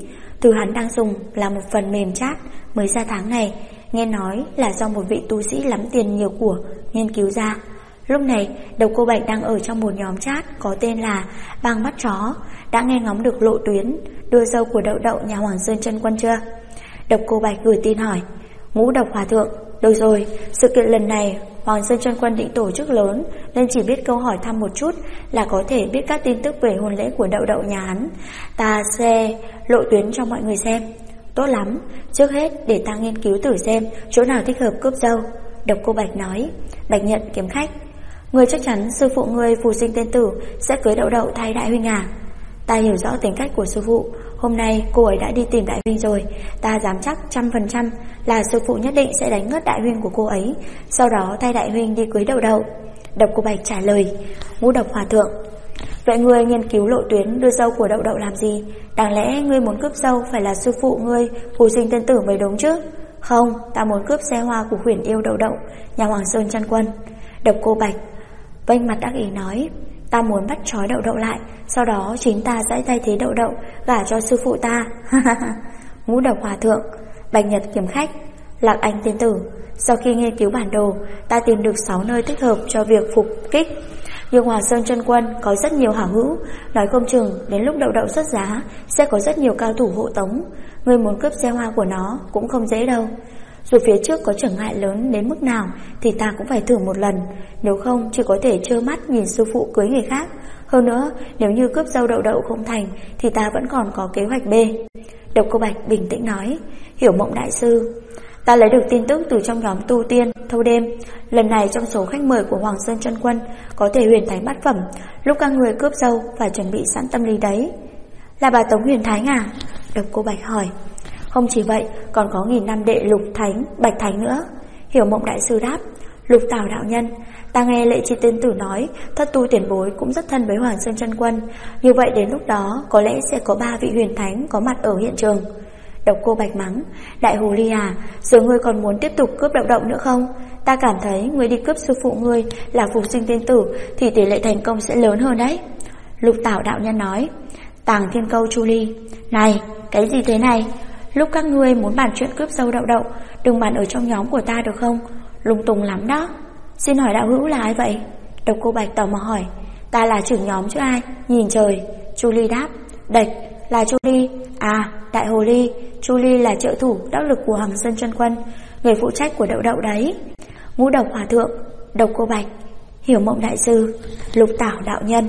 Thứ hắn đang dùng là một phần mềm chat mới ra tháng này, nghe nói là do một vị tu sĩ lắm tiền nhiều của nghiên cứu ra. Lúc này, Độc Cô Bạch đang ở trong một nhóm chat có tên là Bang Mắt Chó, đã nghe ngóng được lộ tuyến đưa dâu của Đậu Đậu nhà Hoàng Sơn Chân Quân chưa? Độc Cô Bạch gửi tin hỏi. Ngũ Độc Hòa Thượng, được rồi, sự kiện lần này Hoàng Sơn Chân Quân định tổ chức lớn, nên chỉ biết câu hỏi thăm một chút là có thể biết các tin tức về hôn lễ của Đậu Đậu nhà hắn. Ta sẽ lộ tuyến cho mọi người xem. Tốt lắm, trước hết để ta nghiên cứu thử xem chỗ nào thích hợp cướp dâu. Độc Cô Bạch nói. Bạch Nhận kiếm khách. Người chắc chắn sư phụ ngươi Phù Sinh Tên Tử sẽ cưới Đậu Đậu thay đại huynh à? Ta hiểu rõ tính cách của sư phụ. Hôm nay cô ấy đã đi tìm đại huynh rồi. Ta dám chắc 100% là sư phụ nhất định sẽ đánh ngất đại huynh của cô ấy, sau đó thay đại huynh đi cưới Đậu Đậu. Độc Cô Bạch trả lời. Ngũ Độc Hòa Thượng, vậy ngươi nghiên cứu lộ tuyến đưa dâu của Đậu Đậu làm gì? Đáng lẽ ngươi muốn cướp dâu phải là sư phụ ngươi Phù Sinh Tên Tử mới đúng chứ? Không, ta muốn cướp xe hoa của khuyển yêu Đậu Đậu nhà Hoàng Sơn Chân Quân. Độc Cô Bạch vênh mặt đắc ý nói. Ta muốn bắt trói Đậu Đậu lại, sau đó chính ta sẽ thay thế Đậu Đậu gả cho sư phụ ta. Ngũ Độc Hòa Thượng. Bạch Nhật kiếm khách. Lạc Anh Tiên Tử, sau khi nghiên cứu bản đồ, ta tìm được 6 nơi thích hợp cho việc phục kích. Nhưng Hoàng Sơn Chân Quân có rất nhiều hảo hữu, nói không chừng đến lúc Đậu Đậu xuất giá sẽ có rất nhiều cao thủ hộ tống. Ngươi muốn cướp xe hoa của nó cũng không dễ đâu. Dù phía trước có trở ngại lớn đến mức nào thì ta cũng phải thử một lần, nếu không chỉ có thể trơ mắt nhìn sư phụ cưới người khác. Hơn nữa, nếu như cướp dâu Đậu Đậu không thành thì ta vẫn còn có kế hoạch B. Độc Cô Bạch bình tĩnh nói. Hiểu Mộng đại sư, ta lấy được tin tức từ trong nhóm tu tiên thâu đêm. Lần này trong số khách mời của Hoàng Sơn Chân Quân có thể huyền thánh bát phẩm. Lúc các người cướp dâu phải chuẩn bị sẵn tâm lý đấy. Là bà Tống huyền thánh à? Độc Cô Bạch hỏi. Không chỉ vậy, còn có 1000 năm đệ Lục Thánh, Bạch Thánh nữa. Hiểu Mộng đại sư đáp. Lục Tảo đạo nhân, ta nghe Lệ Chi Tiên Tử nói thất tu tiền bối cũng rất thân với Hoàng Sơn Chân Quân. Như vậy đến lúc đó có lẽ sẽ có 3 vị huyền thánh có mặt ở hiện trường. Độc Cô Bạch mắng. Đại hồ ly à, giờ ngươi còn muốn tiếp tục cướp Đậu Đậu nữa không? Ta cảm thấy ngươi đi cướp sư phụ ngươi là Phù Sinh Tiên Tử thì tỷ lệ thành công sẽ lớn hơn đấy. Lục Tảo đạo nhân nói. Tàng Thiên Câu Chu Ly, này, cái gì thế này? Lúc các ngươi muốn bàn chuyện cướp dâu Đậu Đậu, đừng bàn ở trong nhóm của ta được không? Lung tung lắm đó. Xin hỏi đạo hữu là ai vậy? Độc Cô Bạch tò mò hỏi. Ta là trưởng nhóm chứ ai? Nhìn trời. Chu Ly đáp. Địch, là Chu Ly. À, đại hồ ly, Chu Ly là trợ thủ đắc lực của Hoàng Sơn Chân Quân, người phụ trách của Đậu Đậu đấy. Ngũ Độc Hòa Thượng. Độc Cô Bạch. Hiểu Mộng đại sư. Lục Tảo đạo nhân.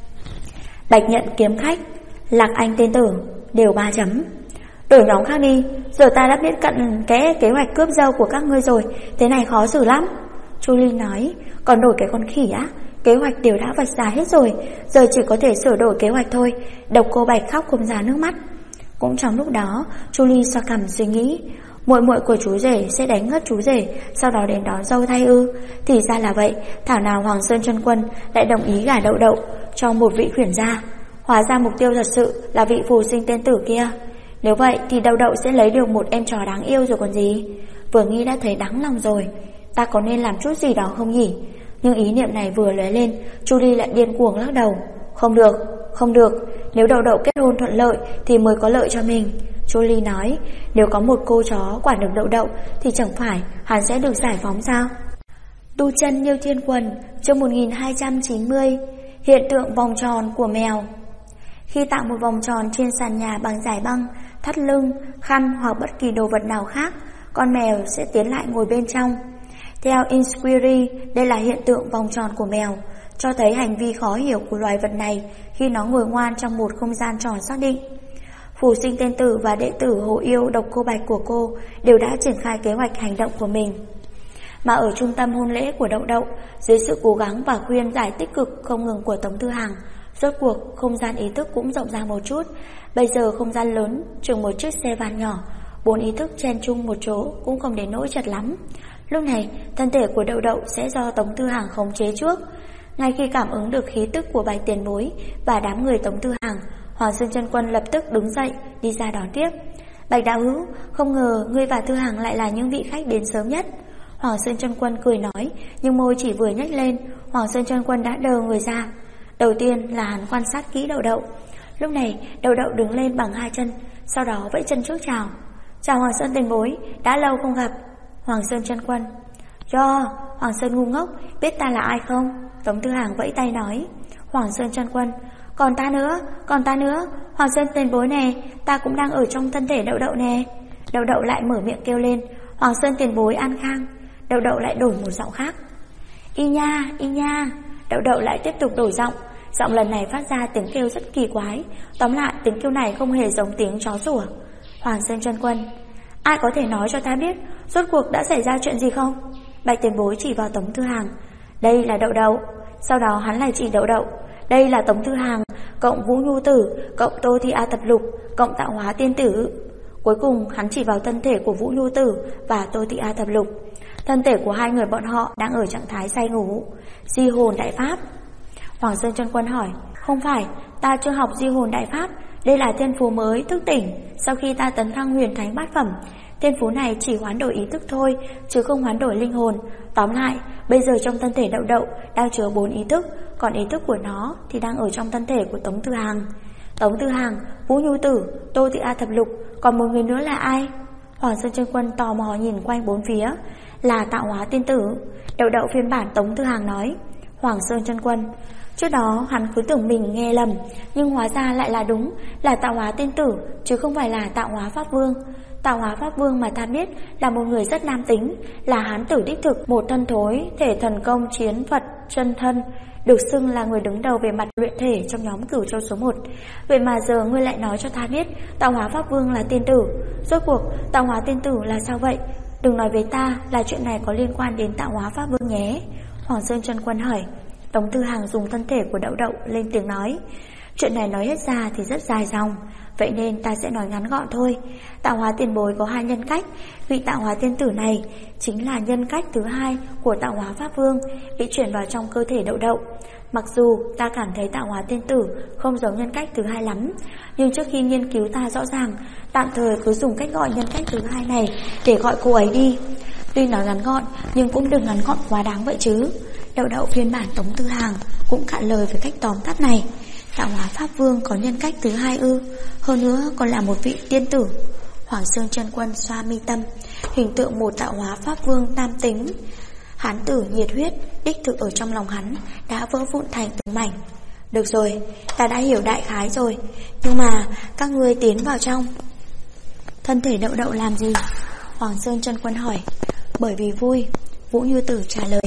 Bạch Nhận kiếm khách. Lạc Anh Tiên Tử. Đều 3 chấm. Đổi nhóm khác đi, giờ ta đã biết cận cái kế hoạch cướp dâu của các ngươi rồi, thế này khó xử lắm. Chu Ly nói. Còn đổi cái con khỉ á? Kế hoạch đều đã vạch ra hết rồi, giờ chỉ có thể sửa đổi kế hoạch thôi. Độc Cô Bạch khóc không ra nước mắt. Cũng trong lúc đó, Chu Ly xoa cằm suy nghĩ. Muội muội của chú rể sẽ đánh ngất chú rể, sau đó đến đón dâu thay ư? Thì ra là vậy, thảo nào Hoàng Sơn Chân Quân lại đồng ý gả Đậu Đậu cho một vị khuyển gia. Hóa ra mục tiêu thật sự là vị Phù Sinh Tiên Tử kia. Nếu vậy thì Đậu Đậu sẽ lấy được một em trò đáng yêu rồi còn gì. Vừa nghĩ đã thấy đáng lòng rồi. Ta có nên làm chút gì đó không nhỉ? Nhưng ý niệm này vừa lóe lên, Chu Ly lại điên cuồng lắc đầu. Không được, không được. Nếu Đậu Đậu kết hôn thuận lợi thì mới có lợi cho mình. Chu Ly nói. Nếu có một cô chó quản được Đậu Đậu thì chẳng phải hắn sẽ được giải phóng sao? Tu chân Nhiêu Thiên Quần, chương 1290. Hiện tượng vòng tròn của mèo. Khi tạo một vòng tròn trên sàn nhà bằng giải băng, thắt lưng, khăn hoặc bất kỳ đồ vật nào khác, con mèo sẽ tiến lại ngồi bên trong. Theo Inquiry, đây là hiện tượng vòng tròn của mèo, cho thấy hành vi khó hiểu của loài vật này khi nó ngồi ngoan trong một không gian tròn xác định. Phù Sinh Tiên Tử và đệ tử Hồ Yêu Độc Cô Bạch của cô đều đã triển khai kế hoạch hành động của mình. Mà ở trung tâm hôn lễ của Đậu Đậu, dưới sự cố gắng và khuyên giải tích cực không ngừng của Tống Thư Hằng, rốt cuộc không gian ý thức cũng rộng ra một chút. Bây giờ không gian lớn chừng một chiếc xe van nhỏ, 4 ý thức chen chung một chỗ cũng không đến nỗi chật lắm. Lúc này thân thể của Đậu Đậu sẽ do Tống Thư Hằng khống chế trước. Ngay khi cảm ứng được khí tức của Bạch Tiền Bối và đám người Tống Thư Hằng, Hoàng Sơn Chân Quân lập tức đứng dậy đi ra đón tiếp. Bạch đạo hữu, không ngờ ngươi và Thư Hằng lại là những vị khách đến sớm nhất. Hoàng Sơn Chân Quân cười nói, nhưng môi chỉ vừa nhếch lên, Hoàng Sơn Chân Quân đã đờ người ra. Đầu tiên là hắn quan sát kỹ Đậu Đậu. Lúc này Đậu Đậu đứng lên bằng 2 chân, sau đó vẫy chân trước chào. Chào Hoàng Sơn tiền bối, đã lâu không gặp. Hoàng Sơn chân quân. Hoàng Sơn ngu ngốc, biết ta là ai không? Tống Tư Hàng vẫy tay nói. Hoàng Sơn chân quân. Còn ta nữa, Hoàng Sơn tiền bối nè, ta cũng đang ở trong thân thể Đậu Đậu nè. Đậu Đậu lại mở miệng kêu lên. Hoàng Sơn tiền bối an khang. Đậu Đậu lại đổi một giọng khác. Y nha. Đậu Đậu lại tiếp tục đổi giọng. Giọng lần này phát ra tiếng kêu rất kỳ quái. Tóm lại tiếng kêu này không hề giống tiếng chó sủa. Hoàng Sơn chân quân. Ai có thể nói cho ta biết rốt cuộc đã xảy ra chuyện gì không? Bạch tiền bối chỉ vào Tống Tư Hàng. Đây là Đậu Đậu. Sau đó hắn lại chỉ Đậu Đậu. Đây là Tống Tư Hàng cộng Vũ Nhu Tử cộng Tô Thi A Tập Lục cộng Tạo Hóa Tiên Tử. Cuối cùng hắn chỉ vào thân thể của Vũ Nhu Tử và Tô Thi A Tập Lục. Thân thể của hai người bọn họ đang ở trạng thái say ngủ. Di hồn đại pháp. Hoàng Sơn chân quân hỏi. Không phải, ta chưa học di hồn đại pháp. Đây là thiên phú mới thức tỉnh sau khi ta tấn thăng huyền thánh bát phẩm. Thiên phú này chỉ hoán đổi ý thức thôi, chứ không hoán đổi linh hồn. Tóm lại, bây giờ trong thân thể Đậu Đậu đang chứa 4 ý thức, còn ý thức của nó thì đang ở trong thân thể của Tống Tư Hàng. Tống Tư Hàng, Vũ Nhu Tử, Tô Thị A Thập Lục, còn một người nữa là ai? Hoàng Sơn chân quân tò mò nhìn quanh bốn phía. Là Tạo Hóa Tiên Tử. Đậu Đậu phiên bản Tống Tư Hàng nói. Hoàng Sơn chân quân. Trước đó hắn cứ tưởng mình nghe lầm, nhưng hóa ra lại là đúng, là Tạo Hóa Tiên Tử, chứ không phải là Tạo Hóa Pháp Vương. Tạo Hóa Pháp Vương mà ta biết là một người rất nam tính, là hán tử đích thực, một thân thối, thể thần công chiến Phật chân thân, được xưng là người đứng đầu về mặt luyện thể trong nhóm Cửu Châu số 1. Vậy mà giờ ngươi lại nói cho ta biết Tạo Hóa Pháp Vương là tiên tử. Rốt cuộc Tạo Hóa Tiên Tử là sao vậy? Đừng nói với ta là chuyện này có liên quan đến Tạo Hóa Pháp Vương nhé. Hoàng Sơn chân quân hỏi. Tống Tư Hàng dùng thân thể của Đậu Đậu lên tiếng nói. Chuyện này nói hết ra thì rất dài dòng, vậy nên ta sẽ nói ngắn gọn thôi. Tạo Hóa tiền bối có 2 nhân cách. Vị Tạo Hóa tiên tử này chính là nhân cách thứ 2 của Tạo Hóa Pháp Vương, bị chuyển vào trong cơ thể Đậu Đậu. Mặc dù ta cảm thấy Tạo Hóa tiên tử không giống nhân cách thứ 2 lắm, nhưng trước khi nghiên cứu ta rõ ràng, tạm thời cứ dùng cách gọi nhân cách thứ 2 này để gọi cô ấy đi. Tuy nói ngắn gọn nhưng cũng đừng ngắn gọn quá đáng vậy chứ. Đậu Đậu phiên bản Tống Tư Hàng cũng cạn lời với cách tóm tắt này. Tạo Hóa Pháp Vương có nhân cách thứ 2 ư? Hơn nữa còn là một vị tiên tử. Hoàng Sơn chân quân xoa mi tâm, hình tượng một Tạo Hóa Pháp Vương nam tính, hán tử nhiệt huyết đích thực ở trong lòng hắn đã vỡ vụn thành từng mảnh. Được rồi, ta đã hiểu đại khái rồi, nhưng mà các ngươi tiến vào trong thân thể Đậu Đậu làm gì? Hoàng Sơn chân quân hỏi. Bởi vì vui. Vũ Như Tử trả lời.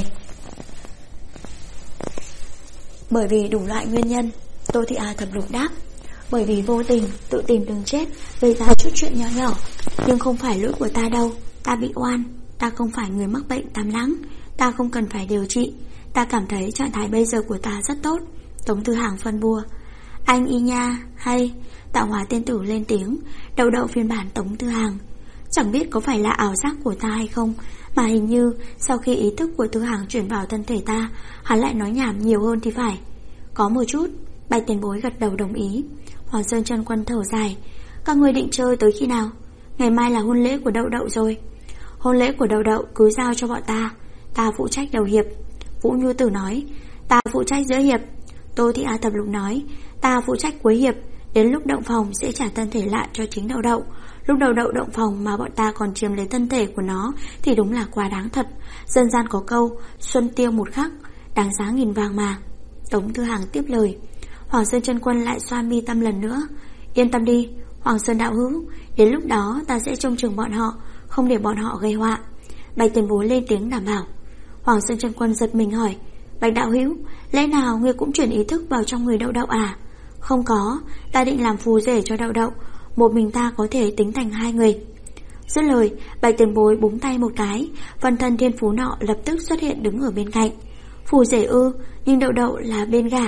Bởi vì đủ loại nguyên nhân. Tô Thị A Thập Lục đáp. Bởi vì vô tình tự tìm đường chết, gây ra chút chuyện nhỏ nhỏ. Nhưng không phải lỗi của ta đâu. Ta bị oan. Ta không phải người mắc bệnh tam lãng. Ta không cần phải điều trị. Ta cảm thấy trạng thái bây giờ của ta rất tốt. Tống Tư Hàng phân bua. Anh y nha, hay. Tạo Hóa tiên tử lên tiếng. Đậu Đậu phiên bản Tống Tư Hàng. Chẳng biết có phải là ảo giác của ta hay không, mà hình như sau khi ý thức của Tư Hàng chuyển vào thân thể ta, hắn lại nói nhảm nhiều hơn thì phải. Có một chút. Bạch tiền bối gật đầu đồng ý. Hoàng Sơn chân quân thở dài. Các người định chơi tới khi nào? Ngày mai là hôn lễ của Đậu Đậu rồi. Hôn lễ của Đậu Đậu cứ giao cho bọn ta. Ta phụ trách đầu hiệp. Vũ Nhu Tử nói. Ta phụ trách giữa hiệp. Tô Thị A Thập Lục nói. Ta phụ trách cuối hiệp. Đến lúc động phòng sẽ trả thân thể lại cho chính Đậu Đậu. Lúc Đậu Đậu động phòng mà bọn ta còn chiếm lấy thân thể của nó thì đúng là quá đáng thật. Dân gian có câu xuân tiêu một khắc, đáng giá nghìn vàng mà. Tống Tư Hàng tiếp lời. Hoàng Sơn chân quân lại xoa mi tâm lần nữa. Yên tâm đi, Hoàng Sơn đạo hữu, đến lúc đó ta sẽ trông chừng bọn họ, không để bọn họ gây họa. Bạch tiền bối lên tiếng đảm bảo. Hoàng Sơn chân quân giật mình hỏi. Bạch đạo hữu, lẽ nào ngươi cũng chuyển ý thức vào trong người Đậu Đậu à? Không có, ta định làm phù rể cho Đậu Đậu. Một mình ta có thể tính thành 2 người. Dứt lời, Bạch tiền bối búng tay một cái, phần thân thiên phú nọ lập tức xuất hiện đứng ở bên cạnh. Phù rể ư? Nhưng Đậu Đậu là bên gả.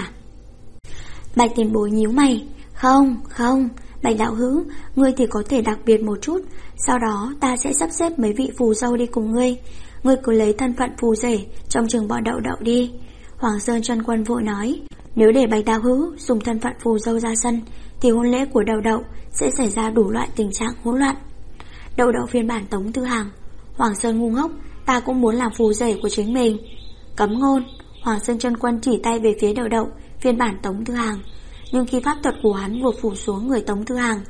Bạch tiền bối nhíu mày. Không, Bạch đạo hữu, ngươi thì có thể đặc biệt một chút. Sau đó ta sẽ sắp xếp mấy vị phù dâu đi cùng ngươi. Ngươi cứ lấy thân phận phù rể trong trường bọn Đậu Đậu đi. Hoàng Sơn chân quân vội nói. Nếu để Bạch đạo hữu dùng thân phận phù dâu ra sân thì hôn lễ của Đậu Đậu sẽ xảy ra đủ loại tình trạng hỗn loạn. Đậu Đậu phiên bản Tống Tư Hàng. Hoàng Sơn ngu ngốc, ta cũng muốn làm phù rể của chính mình. Cấm ngôn. Hoàng Sơn chân quân chỉ tay về phía Đậu Đậu phiên bản Tống Tư Hàng. Nhưng khi pháp thuật của hắn vừa phủ xuống người Tống Tư Hàng,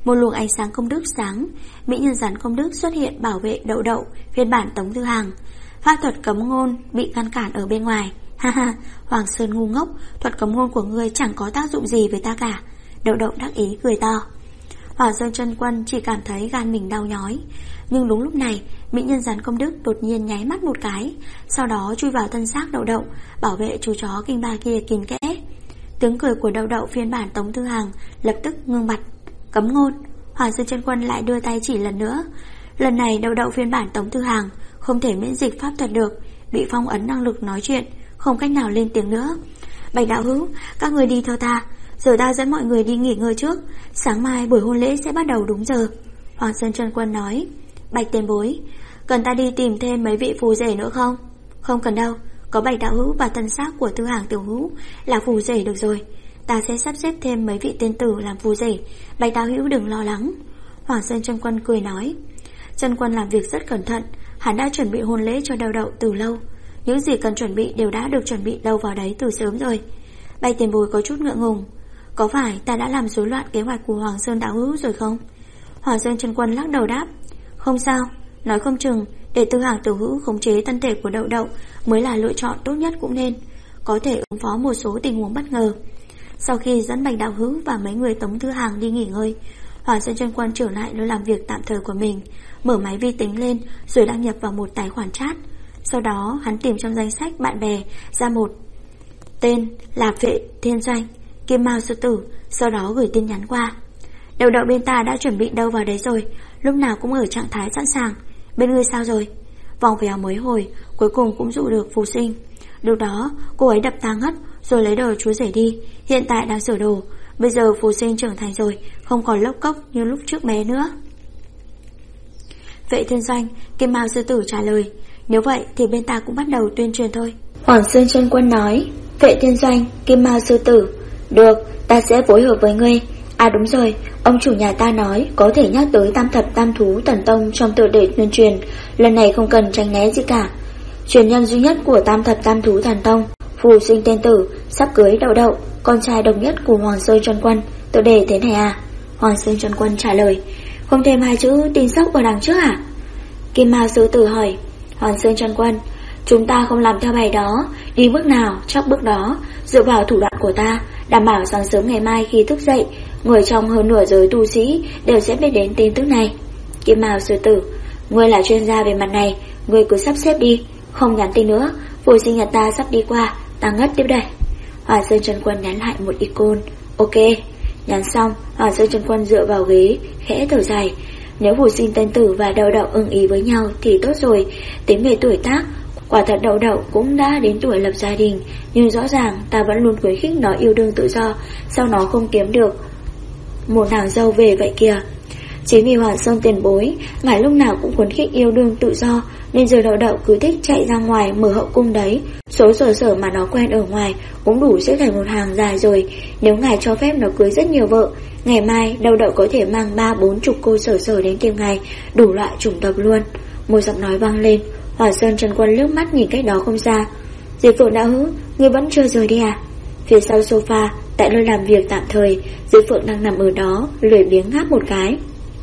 một luồng ánh sáng công đức sáng, mỹ nhân rắn công đức xuất hiện bảo vệ Đậu Đậu phiên bản Tống Thư Hàng. Pháp thuật cấm ngôn bị ngăn cản ở bên ngoài. Ha ha, Hoàng Sơn ngu ngốc, thuật cấm ngôn của ngươi chẳng có tác dụng gì với ta cả. Đậu Đậu đắc ý cười to. Hoàng Sơn chân quân chỉ cảm thấy gan mình đau nhói. Nhưng đúng lúc này, mỹ nhân rắn công đức đột nhiên nháy mắt một cái, sau đó chui vào thân xác Đậu Đậu, bảo vệ chú chó kinh ba kia kín kẽ. Tiếng cười của Đậu Đậu phiên bản Tống Thư Hàng lập tức ngưng bặt. Cấm ngôn. Hoàng Sơn chân quân lại đưa tay chỉ lần nữa. Lần này Đậu Đậu phiên bản Tống Thư Hàng không thể miễn dịch pháp thuật được, bị phong ấn năng lực nói chuyện, không cách nào lên tiếng nữa. Bạch đạo hữu, các người đi theo ta, giờ ta dẫn mọi người đi nghỉ ngơi trước, sáng mai buổi hôn lễ sẽ bắt đầu đúng giờ. Hoàng Sơn chân quân nói. Bạch tiền bối, cần ta đi tìm thêm mấy vị phù rể nữa không? Không cần đâu, có Bạch đạo hữu và thân xác của Thư Hàng tiểu hữu là phù rể được rồi. Ta sẽ sắp xếp thêm mấy vị tiên tử làm phù rể, Bạch đạo hữu đừng lo lắng. Hoàng Sơn chân quân cười nói. Chân quân làm việc rất cẩn thận, hắn đã chuẩn bị hôn lễ cho Đậu Đậu từ lâu. Những gì cần chuẩn bị đều đã được chuẩn bị đâu vào đấy từ sớm rồi. Bạch tiền bối có chút ngượng ngùng. Có phải ta đã làm rối loạn kế hoạch của Hoàng Sơn đạo hữu rồi không? Hoàng Sơn chân quân lắc đầu đáp. Không sao, nói không chừng để Thư Hàng tiểu hữu khống chế thân thể của Đậu Đậu mới là lựa chọn tốt nhất cũng nên, có thể ứng phó một số tình huống bất ngờ. Sau khi dẫn Bạch đạo hữu và mấy người Tống Thư Hàng đi nghỉ ngơi, Hoàng Sơn chân quân trở lại nơi làm việc tạm thời của mình, mở máy vi tính lên rồi đăng nhập vào một tài khoản chat. Sau đó hắn tìm trong danh sách bạn bè ra một tên là Vệ Thiên Doanh, Kim Mao Sư Tử, sau đó gửi tin nhắn qua. Đậu Đậu bên ta đã chuẩn bị đâu vào đấy rồi, lúc nào cũng ở trạng thái sẵn sàng. Bên ngươi sao rồi? Vòng vèo mấy hồi, cuối cùng cũng dụ được Phù Sinh. Lúc đó cô ấy đập ta ngất rồi lấy đồ chúa rể đi, hiện tại đang sửa đồ. Bây giờ Phù Sinh trưởng thành rồi, không còn lốc cốc như lúc trước bé nữa. Vệ Thiên Doanh, Kim Mao Sư Tử trả lời. Nếu vậy thì bên ta cũng bắt đầu tuyên truyền thôi. Hoàng Sơn chân quân nói. Vệ Thiên Doanh, Kim Mao Sư Tử. Được, ta sẽ phối hợp với ngươi. À đúng rồi, ông chủ nhà ta nói có thể nhắc tới Tam Thập Tam Thú Thần Tông trong tựa đề tuyên truyền. Lần này không cần tránh né gì cả. Truyền nhân duy nhất của Tam Thập Tam Thú Thần Tông, Phù Sinh tên tử, sắp cưới Đậu Đậu, con trai độc nhất của Hoàng Sơn chân quân. Tựa đề thế này à? Hoàng Sơn chân quân trả lời. Không thêm hai chữ tin sóc vào đằng trước à? Kim Mao Sư Tử hỏi. Hoàng Sơn chân quân, chúng ta không làm theo bài đó, đi bước nào chắc bước đó, dựa vào thủ đoạn của ta, đảm bảo sáng sớm ngày mai khi thức dậy, người trong hơn nửa giới tu sĩ đều sẽ biết đến tin tức này. Kim Mao Sư Tử, ngươi là chuyên gia về mặt này, ngươi cứ sắp xếp đi, không nhắn tin nữa, buổi sinh nhật ta sắp đi qua, ta ngất tiếp đây. Hoàng Sơn chân quân nhắn lại một icon. Ok. Nhắn xong, Hoàng Sơn chân quân dựa vào ghế, khẽ thở dài. Nếu Phù Sinh tên tử và Đậu Đậu ưng ý với nhau thì tốt rồi. Tính về tuổi tác, quả thật Đậu Đậu cũng đã đến tuổi lập gia đình, nhưng rõ ràng ta vẫn luôn khuyến khích nó yêu đương tự do, sao nó không kiếm được một nàng dâu về vậy kìa. Chính vì Hoàng Sơn tiền bối, ngài lúc nào cũng khuyến khích yêu đương tự do, nên giờ Đậu Đậu cứ thích chạy ra ngoài mở hậu cung đấy. Số sở mà nó quen ở ngoài cũng đủ xếp thành một hàng dài rồi. Nếu ngài cho phép nó cưới rất nhiều vợ, ngày mai Đậu Đậu có thể mang 30-40 cô sở đến tìm ngài, đủ loại chủng tộc luôn. Một giọng nói vang lên. Hoàng Sơn chân quân liếc mắt nhìn cách đó không xa. Diệp Phượng đạo hữu, ngươi vẫn chưa rời đi à? Phía sau sofa, tại nơi làm việc tạm thời, Diệp Phượng đang nằm ở đó, lười biếng ngáp một cái.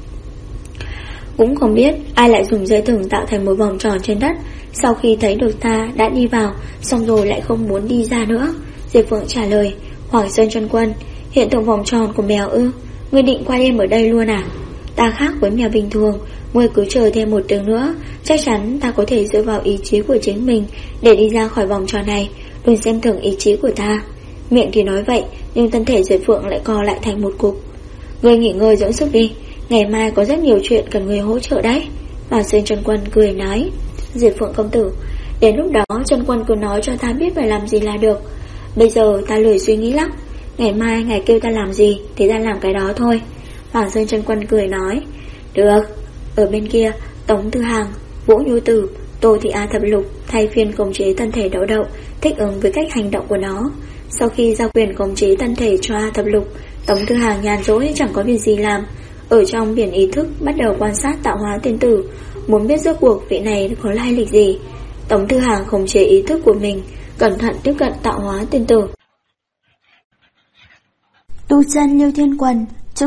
Cũng không biết ai lại dùng dây thừng tạo thành một vòng tròn trên đất. Sau khi thấy được ta đã đi vào, xong rồi lại không muốn đi ra nữa. Diệp Phượng trả lời. Hoàng Sơn chân quân, hiện tượng vòng tròn của mèo ư? Ngươi định qua đêm ở đây luôn à? Ta khác với mèo bình thường, ngươi cứ chờ thêm một tiếng nữa, chắc chắn ta có thể dựa vào ý chí của chính mình để đi ra khỏi vòng tròn này. Đừng xem thường ý chí của ta. Miệng thì nói vậy, nhưng thân thể Diệp Phượng lại co lại thành một cục. Ngươi nghỉ ngơi dưỡng sức đi, ngày mai có rất nhiều chuyện cần người hỗ trợ đấy. Hoàng Sơn chân quân cười nói. Diệp Phượng công tử, đến lúc đó chân quân cứ nói cho ta biết phải làm gì là được. Bây giờ ta lười suy nghĩ lắm, ngày mai ngài kêu ta làm gì thì ta làm cái đó thôi. Hoàng Sơn chân quân cười nói. Được. Ở bên kia, Tống Thư Hàng, Vũ Nhu Tử, Tô Thị A Thập Lục thay phiên khống chế thân thể Đậu Đậu, thích ứng với cách hành động của nó. Sau khi giao quyền khống chế thân thể cho A Thập Lục, Tống Thư Hàng nhàn rỗi chẳng có việc gì làm, ở trong biển ý thức bắt đầu quan sát tạo hóa tiên tử, muốn biết rốt cuộc vị này có lai lịch gì. Tống Thư Hàng khống chế ý thức của mình, cẩn thận tiếp cận tạo hóa tiên tử. Tu chân Liêu Thiên Quần, Chương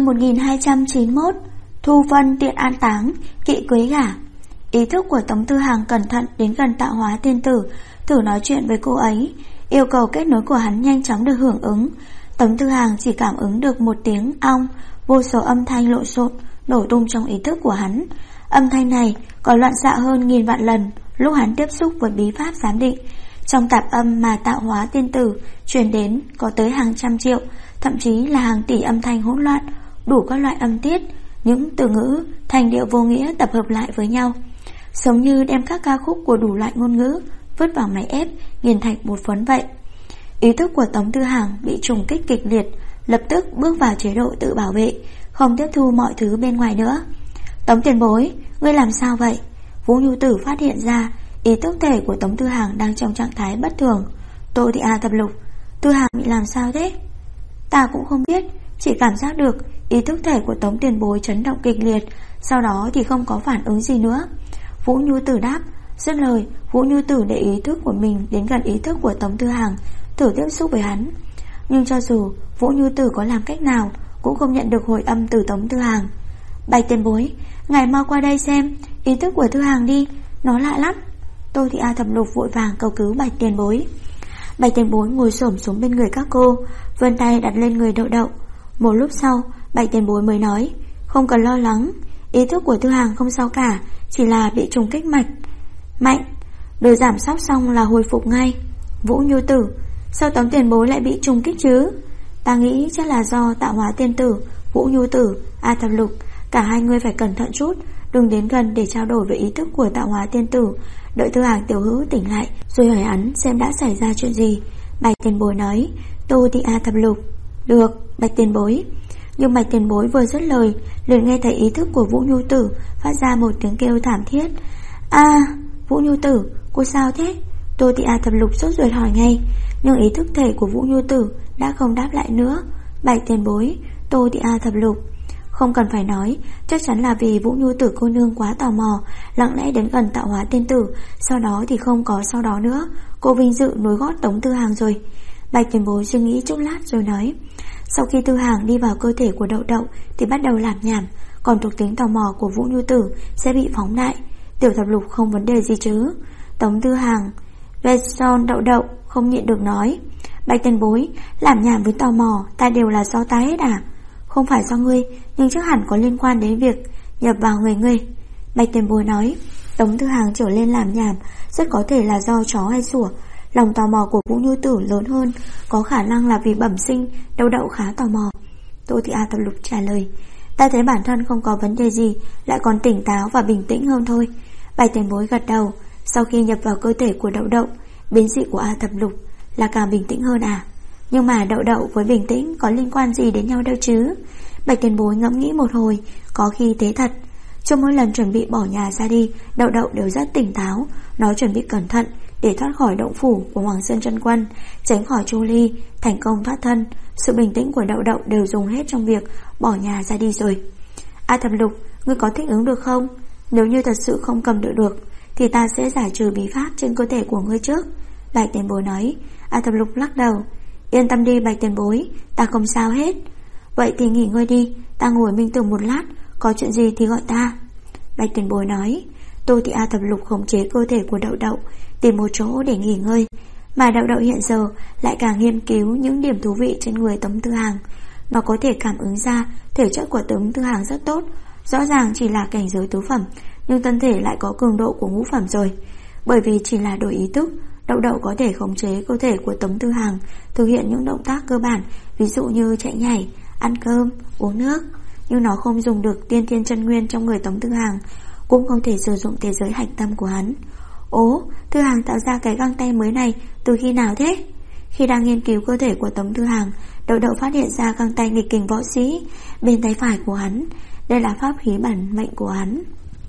1291 Thu phân tiện an táng, kỵ cưới gả. Ý thức của Tống Tư Hàng cẩn thận đến gần Tạo Hóa tiên tử, thử nói chuyện với cô ấy, yêu cầu kết nối của hắn nhanh chóng được hưởng ứng. Tống Tư Hàng chỉ cảm ứng được một tiếng ong, vô số âm thanh lộn xộn nổ tung trong ý thức của hắn. Âm thanh này còn loạn xạ hơn nghìn vạn lần lúc hắn tiếp xúc với bí pháp giám định. Trong tạp âm mà Tạo Hóa tiên tử truyền đến có tới hàng trăm triệu, thậm chí là hàng tỷ âm thanh hỗn loạn, đủ các loại âm tiết, những từ ngữ, thành điệu vô nghĩa tập hợp lại với nhau, giống như đem các ca khúc của đủ loại ngôn ngữ vứt vào máy ép, nghiền thành bột phấn vậy. Ý thức của Tống Tư Hàng bị trùng kích kịch liệt, lập tức bước vào chế độ tự bảo vệ, không tiếp thu mọi thứ bên ngoài nữa. Tống tiền bối, ngươi làm sao vậy? Vũ Nhu Tử phát hiện ra ý thức thể của Tống Tư Hàng đang trong trạng thái bất thường. Tô Thị A thập lục, Tư Hàng bị làm sao thế? Ta cũng không biết, chỉ cảm giác được ý thức thể của Tống tiền bối chấn động kịch liệt, sau đó thì không có phản ứng gì nữa. Vũ Nhu Tử đáp. Dứt lời, Vũ Nhu Tử để ý thức của mình đến gần ý thức của Tống Tư Hàng, thử tiếp xúc với hắn. Nhưng cho dù Vũ Nhu Tử có làm cách nào cũng không nhận được hồi âm từ Tống Tư Hàng. Bạch tiền bối, ngài mau qua đây xem ý thức của Tư Hàng đi, nó lạ lắm. Tô Thị A thập lục vội vàng cầu cứu Bạch tiền bối. Bạch tiền bối ngồi xổm xuống bên người các cô, vươn tay đặt lên người Đậu Đậu. Một lúc sau, Bạch tiền bối mới nói, không cần lo lắng, ý thức của Tư Hàng không sao cả, chỉ là bị trùng kích mạch mạnh, đợi giảm sóc xong là hồi phục ngay. Vũ Nhu Tử, sao Tống tiền bối lại bị trùng kích chứ? Ta nghĩ chắc là do Tạo Hóa tiên tử, Vũ Nhu Tử, A thập lục, cả hai người phải cẩn thận chút, đừng đến gần để trao đổi về ý thức của Tạo Hóa tiên tử. Đợi Tư Hàng tiểu hữu tỉnh lại rồi hỏi hắn xem đã xảy ra chuyện gì. Bạch tiền bối nói. Tô Thị A thập lục, được, Bạch tiền bối. Nhưng Bạch tiền bối vừa dứt lời, liền nghe thấy ý thức của Vũ Nhu Tử phát ra một tiếng kêu thảm thiết. A, Vũ Nhu Tử, cô sao thế? Tô Thị A thập lục sốt ruột hỏi ngay, nhưng ý thức thể của Vũ Nhu Tử đã không đáp lại nữa. Bạch tiền bối, Tô Thị A thập lục. Không cần phải nói, chắc chắn là vì Vũ Nhu Tử cô nương quá tò mò, lặng lẽ đến gần Tạo Hóa tiên tử, sau đó thì không có sau đó nữa. Cô vinh dự nối gót Tống Tư Hàng rồi. Bạch tiền bối suy nghĩ chút lát rồi nói, sau khi Tư Hàng đi vào cơ thể của Đậu Đậu thì bắt đầu làm nhảm, còn thuộc tính tò mò của Vũ Nhu Tử sẽ bị phóng đại. Tiểu thập lục không vấn đề gì chứ? Tống Tư Hàng về son Đậu Đậu không nhịn được nói, Bạch tiền bối, làm nhảm với tò mò ta đều là do ta hết à? Không phải do ngươi, nhưng chắc hẳn có liên quan đến việc nhập vào người ngươi. Bạch tiền bối nói. Tống Tư Hàng trở lên làm nhảm rất có thể là do chó hay sủa. Lòng tò mò của Vũ Nhu Tử lớn hơn, có khả năng là vì bẩm sinh Đậu Đậu khá tò mò. Tô Thị A thập lục trả lời, ta thấy bản thân không có vấn đề gì, lại còn tỉnh táo và bình tĩnh hơn thôi. Bạch tiền bối gật đầu. Sau khi nhập vào cơ thể của Đậu Đậu, biến dị của A thập lục là càng bình tĩnh hơn à? Nhưng mà Đậu Đậu với bình tĩnh có liên quan gì đến nhau đâu chứ? Bạch tiền bối ngẫm nghĩ một hồi, có khi thế thật. Trong mỗi lần chuẩn bị bỏ nhà ra đi, Đậu Đậu đều rất tỉnh táo, nó chuẩn bị cẩn thận để thoát khỏi động phủ của Hoàng Sơn Chân Quân, tránh khỏi Chu Ly, thành công thoát thân. Sự bình tĩnh của Đậu Đậu đều dùng hết trong việc bỏ nhà ra đi rồi. A thập lục, ngươi có thích ứng được không? Nếu như thật sự không cầm được thì ta sẽ giải trừ bí pháp trên cơ thể của ngươi trước. Bạch tiền bối nói. A thập lục lắc đầu. Yên tâm đi Bạch tiền bối, ta không sao hết. Vậy thì nghỉ ngơi đi, ta ngồi minh tưởng một lát, có chuyện gì thì gọi ta. Bạch tiền bối nói. Tô Thị A thập lục khống chế cơ thể của Đậu Đậu, tìm một chỗ để nghỉ ngơi. Mà Đậu Đậu hiện giờ lại càng nghiên cứu những điểm thú vị trên người Tống Tư Hàng. Nó có thể cảm ứng ra thể chất của Tống Tư Hàng rất tốt, rõ ràng chỉ là cảnh giới tứ phẩm, nhưng thân thể lại có cường độ của ngũ phẩm rồi. Bởi vì chỉ là đổi ý thức, Đậu Đậu có thể khống chế cơ thể của Tống Tư Hàng thực hiện những động tác cơ bản, ví dụ như chạy nhảy, ăn cơm, uống nước. Nhưng nó không dùng được tiên thiên chân nguyên trong người Tống Tư Hàng, cũng không thể sử dụng thế giới hạch tâm của hắn. Ố, Tư Hàng tạo ra cái găng tay mới này từ khi nào thế? Khi đang nghiên cứu cơ thể của Tống Tư Hàng, Đậu Đậu phát hiện ra găng tay nghịch kình võ sĩ bên tay phải của hắn. Đây là pháp khí bản mệnh của hắn.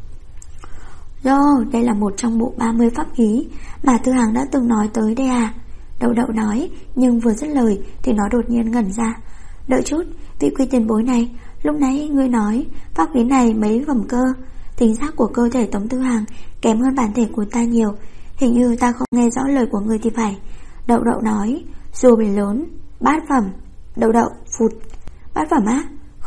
Đây là một trong bộ 30 pháp khí mà Tư Hàng đã từng nói tới đây à? Đậu Đậu nói, nhưng vừa dứt lời thì nó đột nhiên ngẩn ra. Đợi chút, vị quý tiền bối này, lúc nãy ngươi nói pháp khí này mấy phẩm cơ? Tính xác của cơ thể Tống Tư Hàng kém hơn bản thể của ta nhiều, hình như ta không nghe rõ lời của ngươi thì phải. Đậu Đậu nói. Dù bề lớn, bát phẩm. Đậu Đậu phụt. Bát phẩm á?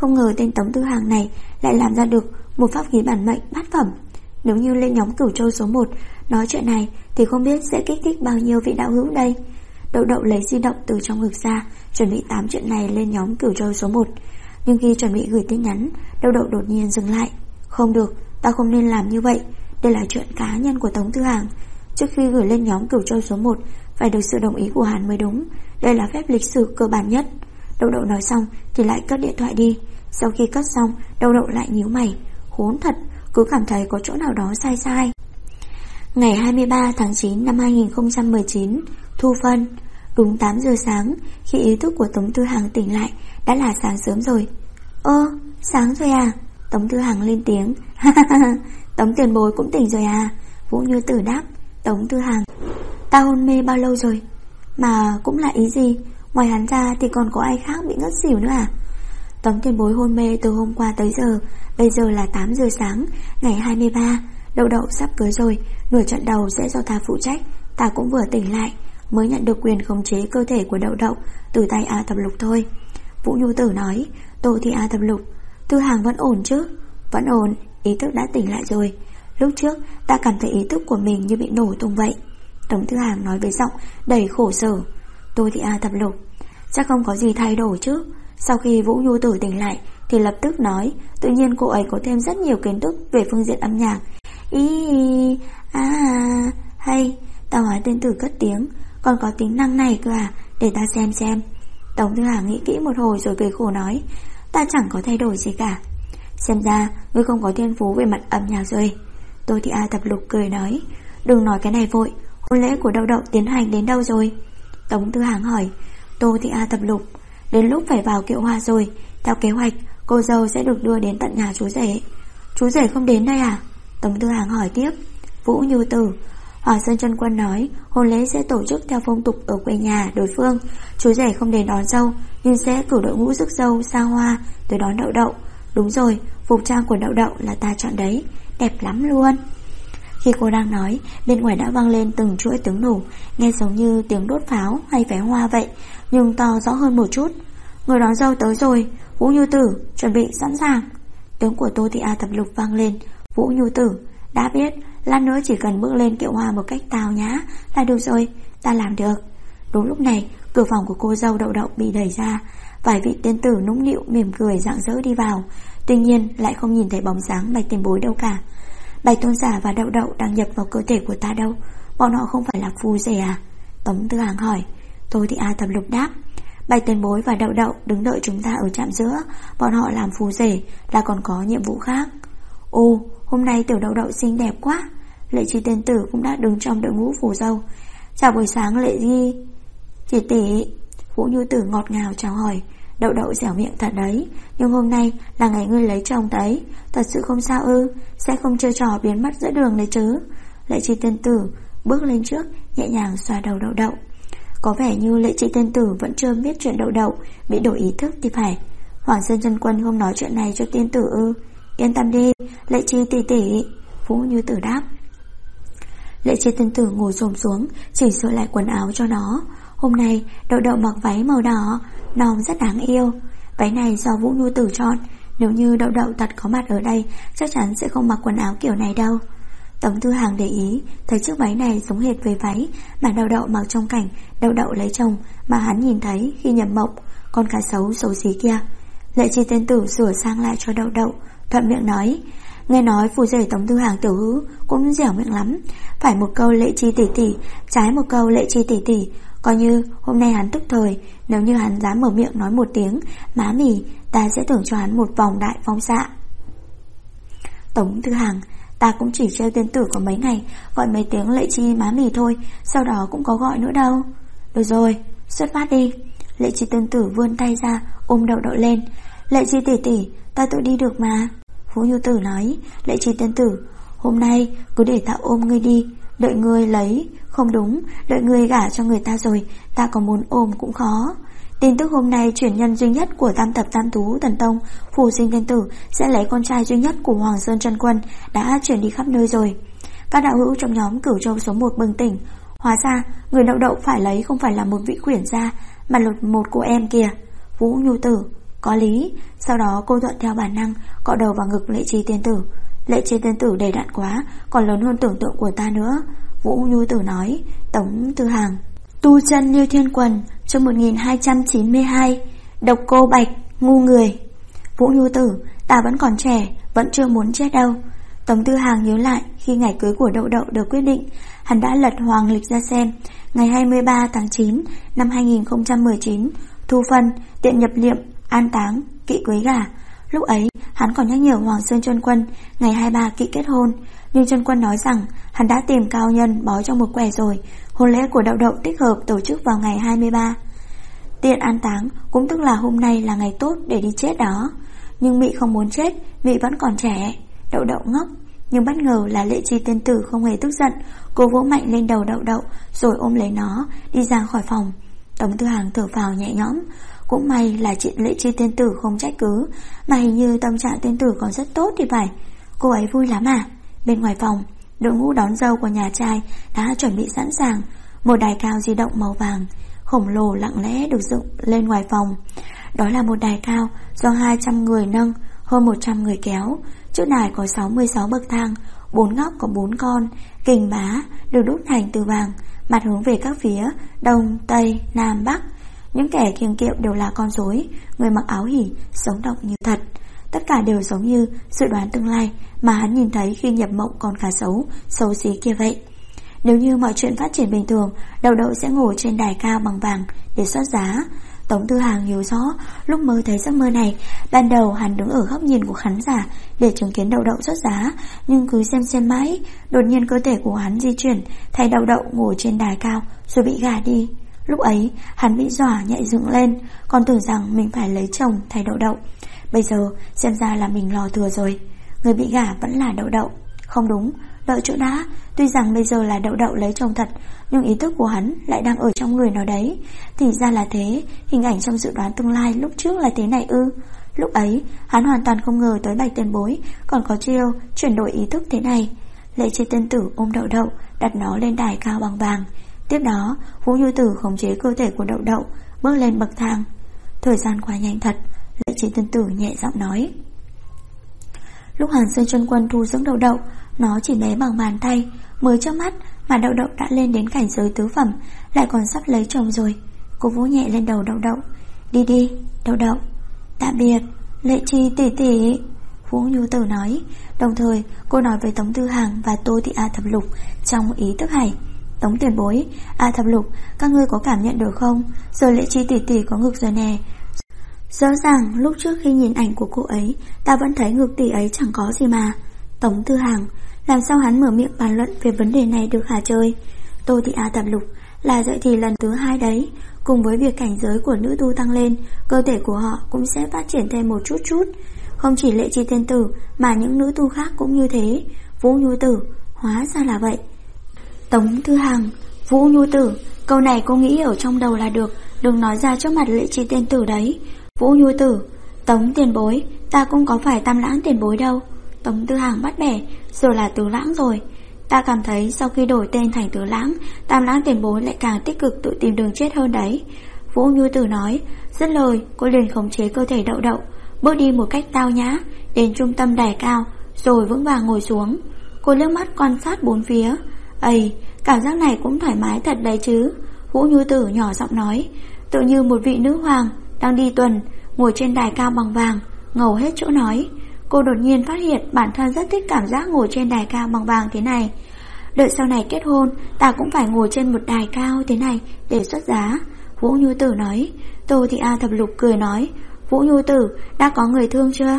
Không ngờ tên Tống Tư Hàng này lại làm ra được một pháp khí bản mệnh bát phẩm. Nếu như lên nhóm Cửu Châu số 1 nói chuyện này thì không biết sẽ kích thích bao nhiêu vị đạo hữu đây. Đậu Đậu lấy di động từ trong ngực ra, chuẩn bị tám chuyện này lên nhóm Cửu Châu số 1. Nhưng khi chuẩn bị gửi tin nhắn, Đậu Đậu đột nhiên dừng lại. Không được, ta không nên làm như vậy. Đây là chuyện cá nhân của Tống Tư Hàng. Trước khi gửi lên nhóm Cửu Châu số 1 phải được sự đồng ý của hắn mới đúng. Đây là phép lịch sử cơ bản nhất. Đậu Đậu nói xong thì lại cất điện thoại đi. Sau khi cất xong, Đậu Đậu lại nhíu mày. Khốn thật, cứ cảm thấy có chỗ nào đó sai sai. Ngày 23 tháng 9 năm 2019, Thu Phân. Đúng 8 giờ sáng, khi ý thức của Tống Tư Hàng tỉnh lại, đã là sáng sớm rồi. Sáng rồi à? Tống Tư Hàng lên tiếng. Tống tiền bối cũng tỉnh rồi à? Vũ Như Tử đáp. Tống Tư Hàng: ta hôn mê bao lâu rồi? Mà cũng là ý gì? Ngoài hắn ra thì còn có ai khác bị ngất xỉu nữa à? Tống tiền bối hôn mê từ hôm qua tới giờ. Bây giờ là 8 giờ sáng, ngày 23. Đậu Đậu sắp cưới rồi, nửa trận đầu sẽ do ta phụ trách. Ta cũng vừa tỉnh lại, mới nhận được quyền khống chế cơ thể của Đậu Đậu từ tay A Thập Lục thôi. Vũ Nhu Tử nói. Tôi thì A Thập Lục. Tư Hàng vẫn ổn chứ? Vẫn ổn, ý thức đã tỉnh lại rồi. Lúc trước ta cảm thấy ý thức của mình như bị nổ tung vậy. Tống Tư Hàng nói với giọng đầy khổ sở. Tôi thì A Thập Lục. Chắc không có gì thay đổi chứ? Sau khi Vũ Nhu Tử tỉnh lại thì lập tức nói. Tự nhiên cô ấy có thêm rất nhiều kiến thức về phương diện âm nhạc. Hay. Ta hóa tên tử cất tiếng. Còn có tính năng này cơ à? Để ta xem. Tống Tư Hàng nghĩ kỹ một hồi rồi cười khổ nói. Ta chẳng có thay đổi gì cả. Xem ra ngươi không có thiên phú về mặt âm nhạc rồi. Tôi thì A Thập Lục cười nói. Đừng nói cái này vội. Hôn lễ của Đậu Đậu tiến hành đến đâu rồi? Tống Tư Hàng hỏi. Tôi thì A Thập Lục. Đến lúc phải vào kiệu hoa rồi. Theo kế hoạch, cô dâu sẽ được đưa đến tận nhà chú rể. Chú rể không đến đây à? Tống Tư Hàng hỏi tiếp. Vũ Như Tử. Hoàng Sơn Chân Quân nói hôn lễ sẽ tổ chức theo phong tục ở quê nhà đối phương. Chú rể không đến đón dâu, nhưng sẽ cử đội ngũ rước dâu xa hoa tới đón Đậu Đậu. Đúng rồi, phục trang của Đậu Đậu là ta chọn đấy, đẹp lắm luôn. Khi cô đang nói, bên ngoài đã vang lên từng chuỗi tiếng nổ, nghe giống như tiếng đốt pháo hay pháo hoa vậy, nhưng to rõ hơn một chút. Người đón dâu tới rồi. Vũ Như Tử, chuẩn bị sẵn sàng. Tiếng của Tô Thị A Thập Lục vang lên. Vũ Như Tử: đã biết, lát nữa chỉ cần bước lên kiệu hoa một cách tào nhã là được rồi, ta làm được. Đúng lúc này, cửa phòng của cô dâu Đậu Đậu bị đẩy ra. Vài vị tiên tử nũng nịu mỉm cười rạng rỡ đi vào. Tuy nhiên lại không nhìn thấy bóng dáng Bạch Tiền Bối đâu cả. Bạch Tôn Giả và Đậu Đậu đang nhập vào cơ thể của ta đâu? Bọn họ không phải là phù rể à? Tống Tư Hàng hỏi. Tôi thì A Thập Lục đáp. Bạch Tiền Bối và Đậu Đậu đứng đợi chúng ta ở trạm giữa. Bọn họ làm phù rể là còn có nhiệm vụ khác. Ồ, hôm nay tiểu Đậu Đậu xinh đẹp quá. Lệ Chi tiên tử cũng đã đứng trong đội ngũ phù dâu. Chào buổi sáng Lệ Chi tỷ tỷ. Vũ Như Tử ngọt ngào chào hỏi. Đậu Đậu dẻo miệng thật đấy, nhưng hôm nay là ngày ngươi lấy chồng đấy. Thật sự không sao ư? Sẽ không chơi trò biến mất giữa đường đấy chứ? Lệ Chi tiên tử bước lên trước, nhẹ nhàng xoa đầu Đậu Đậu. Có vẻ như Lệ Chi tiên tử vẫn chưa biết chuyện Đậu Đậu bị đổi ý thức thì phải. Hoàng Sơn Chân Quân không nói chuyện này cho tiên tử ư? Yên tâm đi, Lệ Chi tỷ tỷ. Vũ Như Tử đáp. Lệ Chi tiên tử ngồi xổm xuống, chỉ sửa lại quần áo cho nó. Hôm nay Đậu Đậu mặc váy màu đỏ, non rất đáng yêu. Váy này do Vũ Như Tử chọn. Nếu như Đậu Đậu thật có mặt ở đây, chắc chắn sẽ không mặc quần áo kiểu này đâu. Tống Tư Hàng để ý, thấy chiếc váy này giống hệt với váy mà Đậu Đậu mặc trong cảnh Đậu Đậu lấy chồng mà hắn nhìn thấy khi nhầm mộng con cá sấu xấu xí kia. Lệ Chi tiên tử sửa sang lại cho Đậu Đậu, thuận miệng nói. Nghe nói phù rể Tống Tư Hàng tiểu hữu cũng dẻo miệng lắm. Phải một câu Lệ Chi tỷ tỷ, trái một câu Lệ Chi tỷ tỷ. Coi như hôm nay hắn tức thời. Nếu như hắn dám mở miệng nói một tiếng má mì, ta sẽ thưởng cho hắn một vòng đại phong xạ. Tống Tư Hàng: ta cũng chỉ chơi tên tử có mấy ngày, gọi mấy tiếng Lệ Chi má mì thôi, sau đó cũng có gọi nữa đâu. Được rồi, xuất phát đi. Lệ Chi tên tử vươn tay ra ôm Đậu Đậu lên. Lệ Chi tỷ tỷ, ta tự đi được mà. Vũ Như Tử nói. Lệ Chi tên tử: hôm nay cứ để ta ôm ngươi đi. Đợi ngươi lấy. Không đúng, đợi ngươi gả cho người ta rồi, ta có muốn ôm cũng khó. Tin tức hôm nay truyền nhân duy nhất của Tam Thập Tam Tú Thần Tông, Phù Sinh Tiên Tử sẽ lấy con trai duy nhất của Hoàng Sơn Chân Quân đã truyền đi khắp nơi rồi. Các đạo hữu trong nhóm Cửu Châu số 1 bừng tỉnh. Hóa ra người Đậu Đậu phải lấy không phải là một vị quyển gia, mà là một cô em kìa. Vũ Nhu Tử: Có lý. Sau đó cô thuận theo bản năng cọ đầu vào ngực Lệ Chi tiên tử. Lệ Chi tiên tử đầy đặn quá, còn lớn hơn tưởng tượng của ta nữa, Vũ Nhu Tử nói. Tống Tư Hàng. Tu chân như thiên quần, chương 1292. Độc cô Bạch, ngu người. Vũ Nhu Tử, ta vẫn còn trẻ, vẫn chưa muốn chết đâu. Tống Tư Hàng nhớ lại khi ngày cưới của Đậu Đậu được quyết định, hắn đã lật hoàng lịch ra xem. Ngày 23 tháng 9 năm 2019, thu phân, tiện nhập liệm, an táng, kỵ cưới gả. Lúc ấy hắn còn nhắc nhở Hoàng Sơn Chân Quân ngày 23 kỵ kết hôn, nhưng Chân Quân nói rằng hắn đã tìm cao nhân bói trong một quẻ rồi, hôn lễ của Đậu Đậu thích hợp tổ chức vào ngày 23. Tiện an táng cũng tức là hôm nay là ngày tốt để đi chết đó. Nhưng Mị không muốn chết, Mị vẫn còn trẻ. Đậu Đậu ngốc, nhưng bất ngờ là Lệ Chi tiên tử không hề tức giận. Cô vỗ mạnh lên đầu Đậu Đậu rồi ôm lấy nó đi ra khỏi phòng. Tống Tư Hàng thở phào nhẹ nhõm. Cũng may là chị Lệ Chi tiên tử không trách cứ, mà hình như tâm trạng tiên tử còn rất tốt thì phải. Cô ấy vui lắm à? Bên ngoài phòng, đội ngũ đón dâu của nhà trai đã chuẩn bị sẵn sàng. Một đài cao di động màu vàng khổng lồ lặng lẽ được dựng lên ngoài phòng. Đó là một đài cao do 200 người nâng, hơn 100 người kéo. Trước đài có 66 bậc thang, 4 góc có 4 con kình bá được đúc thành từ vàng, mặt hướng về các phía đông, tây, nam, bắc. Những kẻ kiêng kiệu đều là con rối, người mặc áo hỉ, sống động như thật. Tất cả đều giống như dự đoán tương lai mà hắn nhìn thấy khi nhập mộng con cá sấu xấu xí kia vậy. Nếu như mọi chuyện phát triển bình thường, Đậu Đậu sẽ ngồi trên đài cao bằng vàng để xuất giá. Tống Tư Hàng nhớ rõ lúc mơ thấy giấc mơ này, ban đầu hắn đứng ở góc nhìn của khán giả để chứng kiến Đậu Đậu xuất giá, nhưng cứ xem mãi, đột nhiên cơ thể của hắn di chuyển, thay Đậu Đậu ngồi trên đài cao rồi bị gả đi. Lúc ấy hắn bị dọa nhảy dựng lên, còn tưởng rằng mình phải lấy chồng thay Đậu Đậu. Bây giờ xem ra là mình lò thừa rồi. Người bị gả vẫn là Đậu Đậu. Không đúng, đợi chỗ đã. Tuy rằng bây giờ là Đậu Đậu lấy chồng thật, nhưng ý thức của hắn lại đang ở trong người nó đấy. Thì ra là thế. Hình ảnh trong dự đoán tương lai lúc trước là thế này ư? Lúc ấy hắn hoàn toàn không ngờ tới Bạch tiền bối còn có chiêu chuyển đổi ý thức thế này. Lệ Chi tiên tử ôm Đậu Đậu, đặt nó lên đài cao bằng vàng. Tiếp đó Vũ Nhu Tử khống chế cơ thể của Đậu Đậu bước lên bậc thang. Thời gian qua nhanh thật, Lệ Chi tiên tử nhẹ giọng nói. Lúc Hàn Sơn Chân Quân thu dưỡng Đậu Đậu, nó chỉ bé bằng bàn tay, mới trước mắt mà Đậu Đậu đã lên đến cảnh giới tứ phẩm, lại còn sắp lấy chồng rồi. Cô vỗ nhẹ lên đầu Đậu Đậu. Đi đi, Đậu Đậu. Tạm biệt, Lệ Chi tỷ tỷ, Vũ Nhu Tử nói. Đồng thời cô nói với Tống Tư Hàng và Tô Thị A Thập Lục trong ý thức hay. Tống tiền bối, A Thập Lục, các ngươi có cảm nhận được không? Giờ Lệ Chi tỷ tỷ có ngực rồi nè. Rõ ràng lúc trước khi nhìn ảnh của cô ấy, ta vẫn thấy ngực tỷ ấy chẳng có gì mà. Tống Tư Hàng, làm sao hắn mở miệng bàn luận về vấn đề này được hả trời? Tô Thị A Thập Lục, là vậy thì lần thứ 2 đấy. Cùng với việc cảnh giới của nữ tu tăng lên, cơ thể của họ cũng sẽ phát triển thêm một chút. Không chỉ Lệ Chi tiên tử mà những nữ tu khác cũng như thế. Vũ Nhu Tử, hóa ra là vậy. Tống Tư Hàng, Vũ Nhu Tử, câu này cô nghĩ ở trong đầu là được, đừng nói ra trước mặt Lệ Chi tiên tử đấy. Vũ Nhu Tử, Tống tiền bối, ta cũng có phải Tam Lãng tiền bối đâu. Tống Tư Hàng bắt bẻ, rồi là Tứ Lãng rồi. Ta cảm thấy sau khi đổi tên thành Tứ Lãng, Tam Lãng tiền bối lại càng tích cực tự tìm đường chết hơn đấy. Vũ Nhu Tử nói. Dứt lời, cô liền khống chế cơ thể Đậu Đậu, bước đi một cách tao nhã đến trung tâm đài cao, rồi vững vàng ngồi xuống. Cô liếc mắt quan sát bốn phía. Ây, cảm giác này cũng thoải mái thật đấy chứ. Vũ Nhu Tử nhỏ giọng nói, tự như một vị nữ hoàng đang đi tuần, ngồi trên đài cao bằng vàng, ngầu hết chỗ nói. Cô đột nhiên phát hiện bản thân rất thích cảm giác ngồi trên đài cao bằng vàng thế này. Đợi sau này kết hôn, ta cũng phải ngồi trên một đài cao thế này để xuất giá. Vũ Nhu Tử nói. Tô Thị A Thập Lục cười nói, Vũ Nhu Tử, đã có người thương chưa?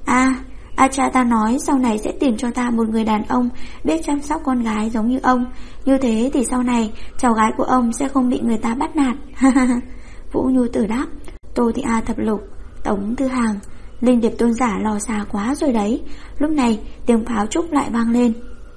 Cha ta nói sau này sẽ tìm cho ta một người đàn ông biết chăm sóc con gái giống như ông. Như thế thì sau này cháu gái của ông sẽ không bị người ta bắt nạt. Vũ Nhu Tử đáp. Tô Thị A Thập Lục, Tống Tư Hàng, Linh Điệp tôn giả lò xà quá rồi đấy. Lúc này tiếng pháo trúc lại vang lên.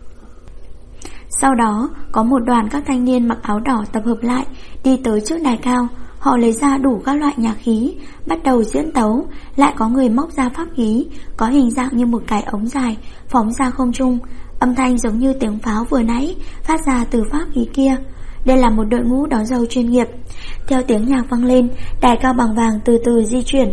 Sau đó có một đoàn các thanh niên mặc áo đỏ tập hợp lại, đi tới trước đài cao. Họ lấy ra đủ các loại nhạc khí, bắt đầu diễn tấu. Lại có người móc ra pháp khí, có hình dạng như một cái ống dài, phóng ra không trung. Âm thanh giống như tiếng pháo vừa nãy phát ra từ pháp khí kia. Đây là một đội ngũ đón dâu chuyên nghiệp. Theo tiếng nhạc vang lên, đài cao bằng vàng từ từ di chuyển.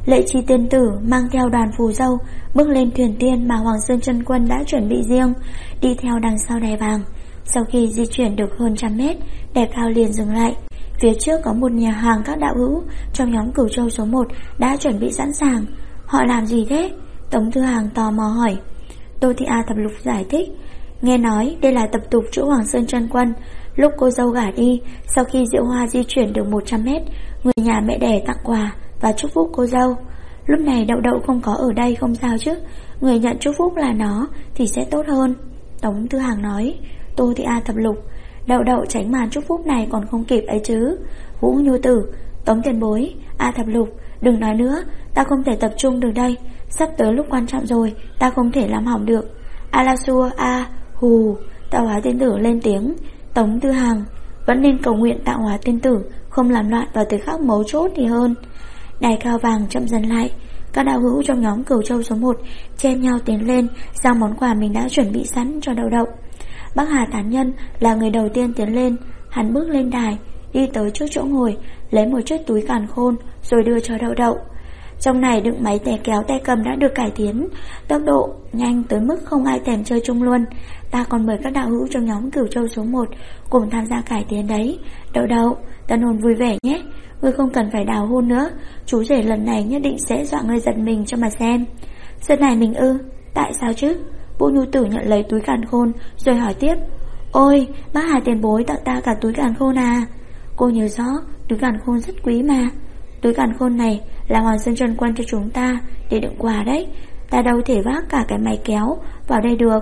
Lệ Chi tiên tử mang theo đoàn phù dâu bước lên thuyền tiên mà Hoàng Sơn chân quân đã chuẩn bị riêng, đi theo đằng sau đài vàng. Sau khi di chuyển được hơn 100 mét, đài cao liền dừng lại. Phía trước có một nhà hàng các đạo hữu trong nhóm Cửu Châu số 1 đã chuẩn bị sẵn sàng. Họ làm gì thế? Tống Thư Hàng tò mò hỏi. Tô Thị A Thập Lục giải thích. Nghe nói đây là tập tục chỗ Hoàng Sơn chân quân. Lúc cô dâu gả đi, sau khi Diệu Hoa di chuyển được 100 mét, người nhà mẹ đẻ tặng quà và chúc phúc cô dâu. Lúc này Đậu Đậu không có ở đây không sao chứ, người nhận chúc phúc là nó thì sẽ tốt hơn. Tống Thư Hàng nói. Tô Thị A Thập Lục, Đậu Đậu tránh màn chúc phúc này còn không kịp ấy chứ. Vũ Nhu Tử, Tống tiền bối, A Thập Lục, đừng nói nữa, ta không thể tập trung được đây. Sắp tới lúc quan trọng rồi, ta không thể làm hỏng được. A la xua a hù. Tạo Hóa tiên tử lên tiếng. Tống Thư Hàng, vẫn nên cầu nguyện Tạo Hóa tiên tử không làm loạn vào thời khắc mấu chốt thì hơn. Đài cao vàng chậm dần lại. Các đạo hữu trong nhóm Cửu Châu số 1 chen nhau tiến lên giao món quà mình đã chuẩn bị sẵn cho Đậu Đậu. Bắc Hà Tán Nhân là người đầu tiên tiến lên. Hắn bước lên đài, đi tới trước chỗ ngồi, lấy một chiếc túi càn khôn rồi đưa cho Đậu Đậu. Trong này đựng máy tay kéo tay cầm đã được cải tiến, tốc độ nhanh tới mức không ai thèm chơi chung luôn. Ta còn mời các đạo hữu trong nhóm Cửu Châu số 1 cùng tham gia cải tiến đấy. Đậu Đậu, tân hôn vui vẻ nhé. Ngươi không cần phải đào hôn nữa, chú rể lần này nhất định sẽ dọa ngươi giật mình cho mà xem. Sơn này mình ư? Tại sao chứ? Vũ Nhu Tử nhận lấy túi càn khôn rồi hỏi tiếp. Ôi, bác Hà tiền bối tặng ta cả túi càn khôn à? Cô nhớ rõ, túi càn khôn rất quý mà. Túi càn khôn này là Hoàng Sơn chân quân cho chúng ta để đựng quà đấy. Ta đâu thể vác cả cái máy kéo vào đây được.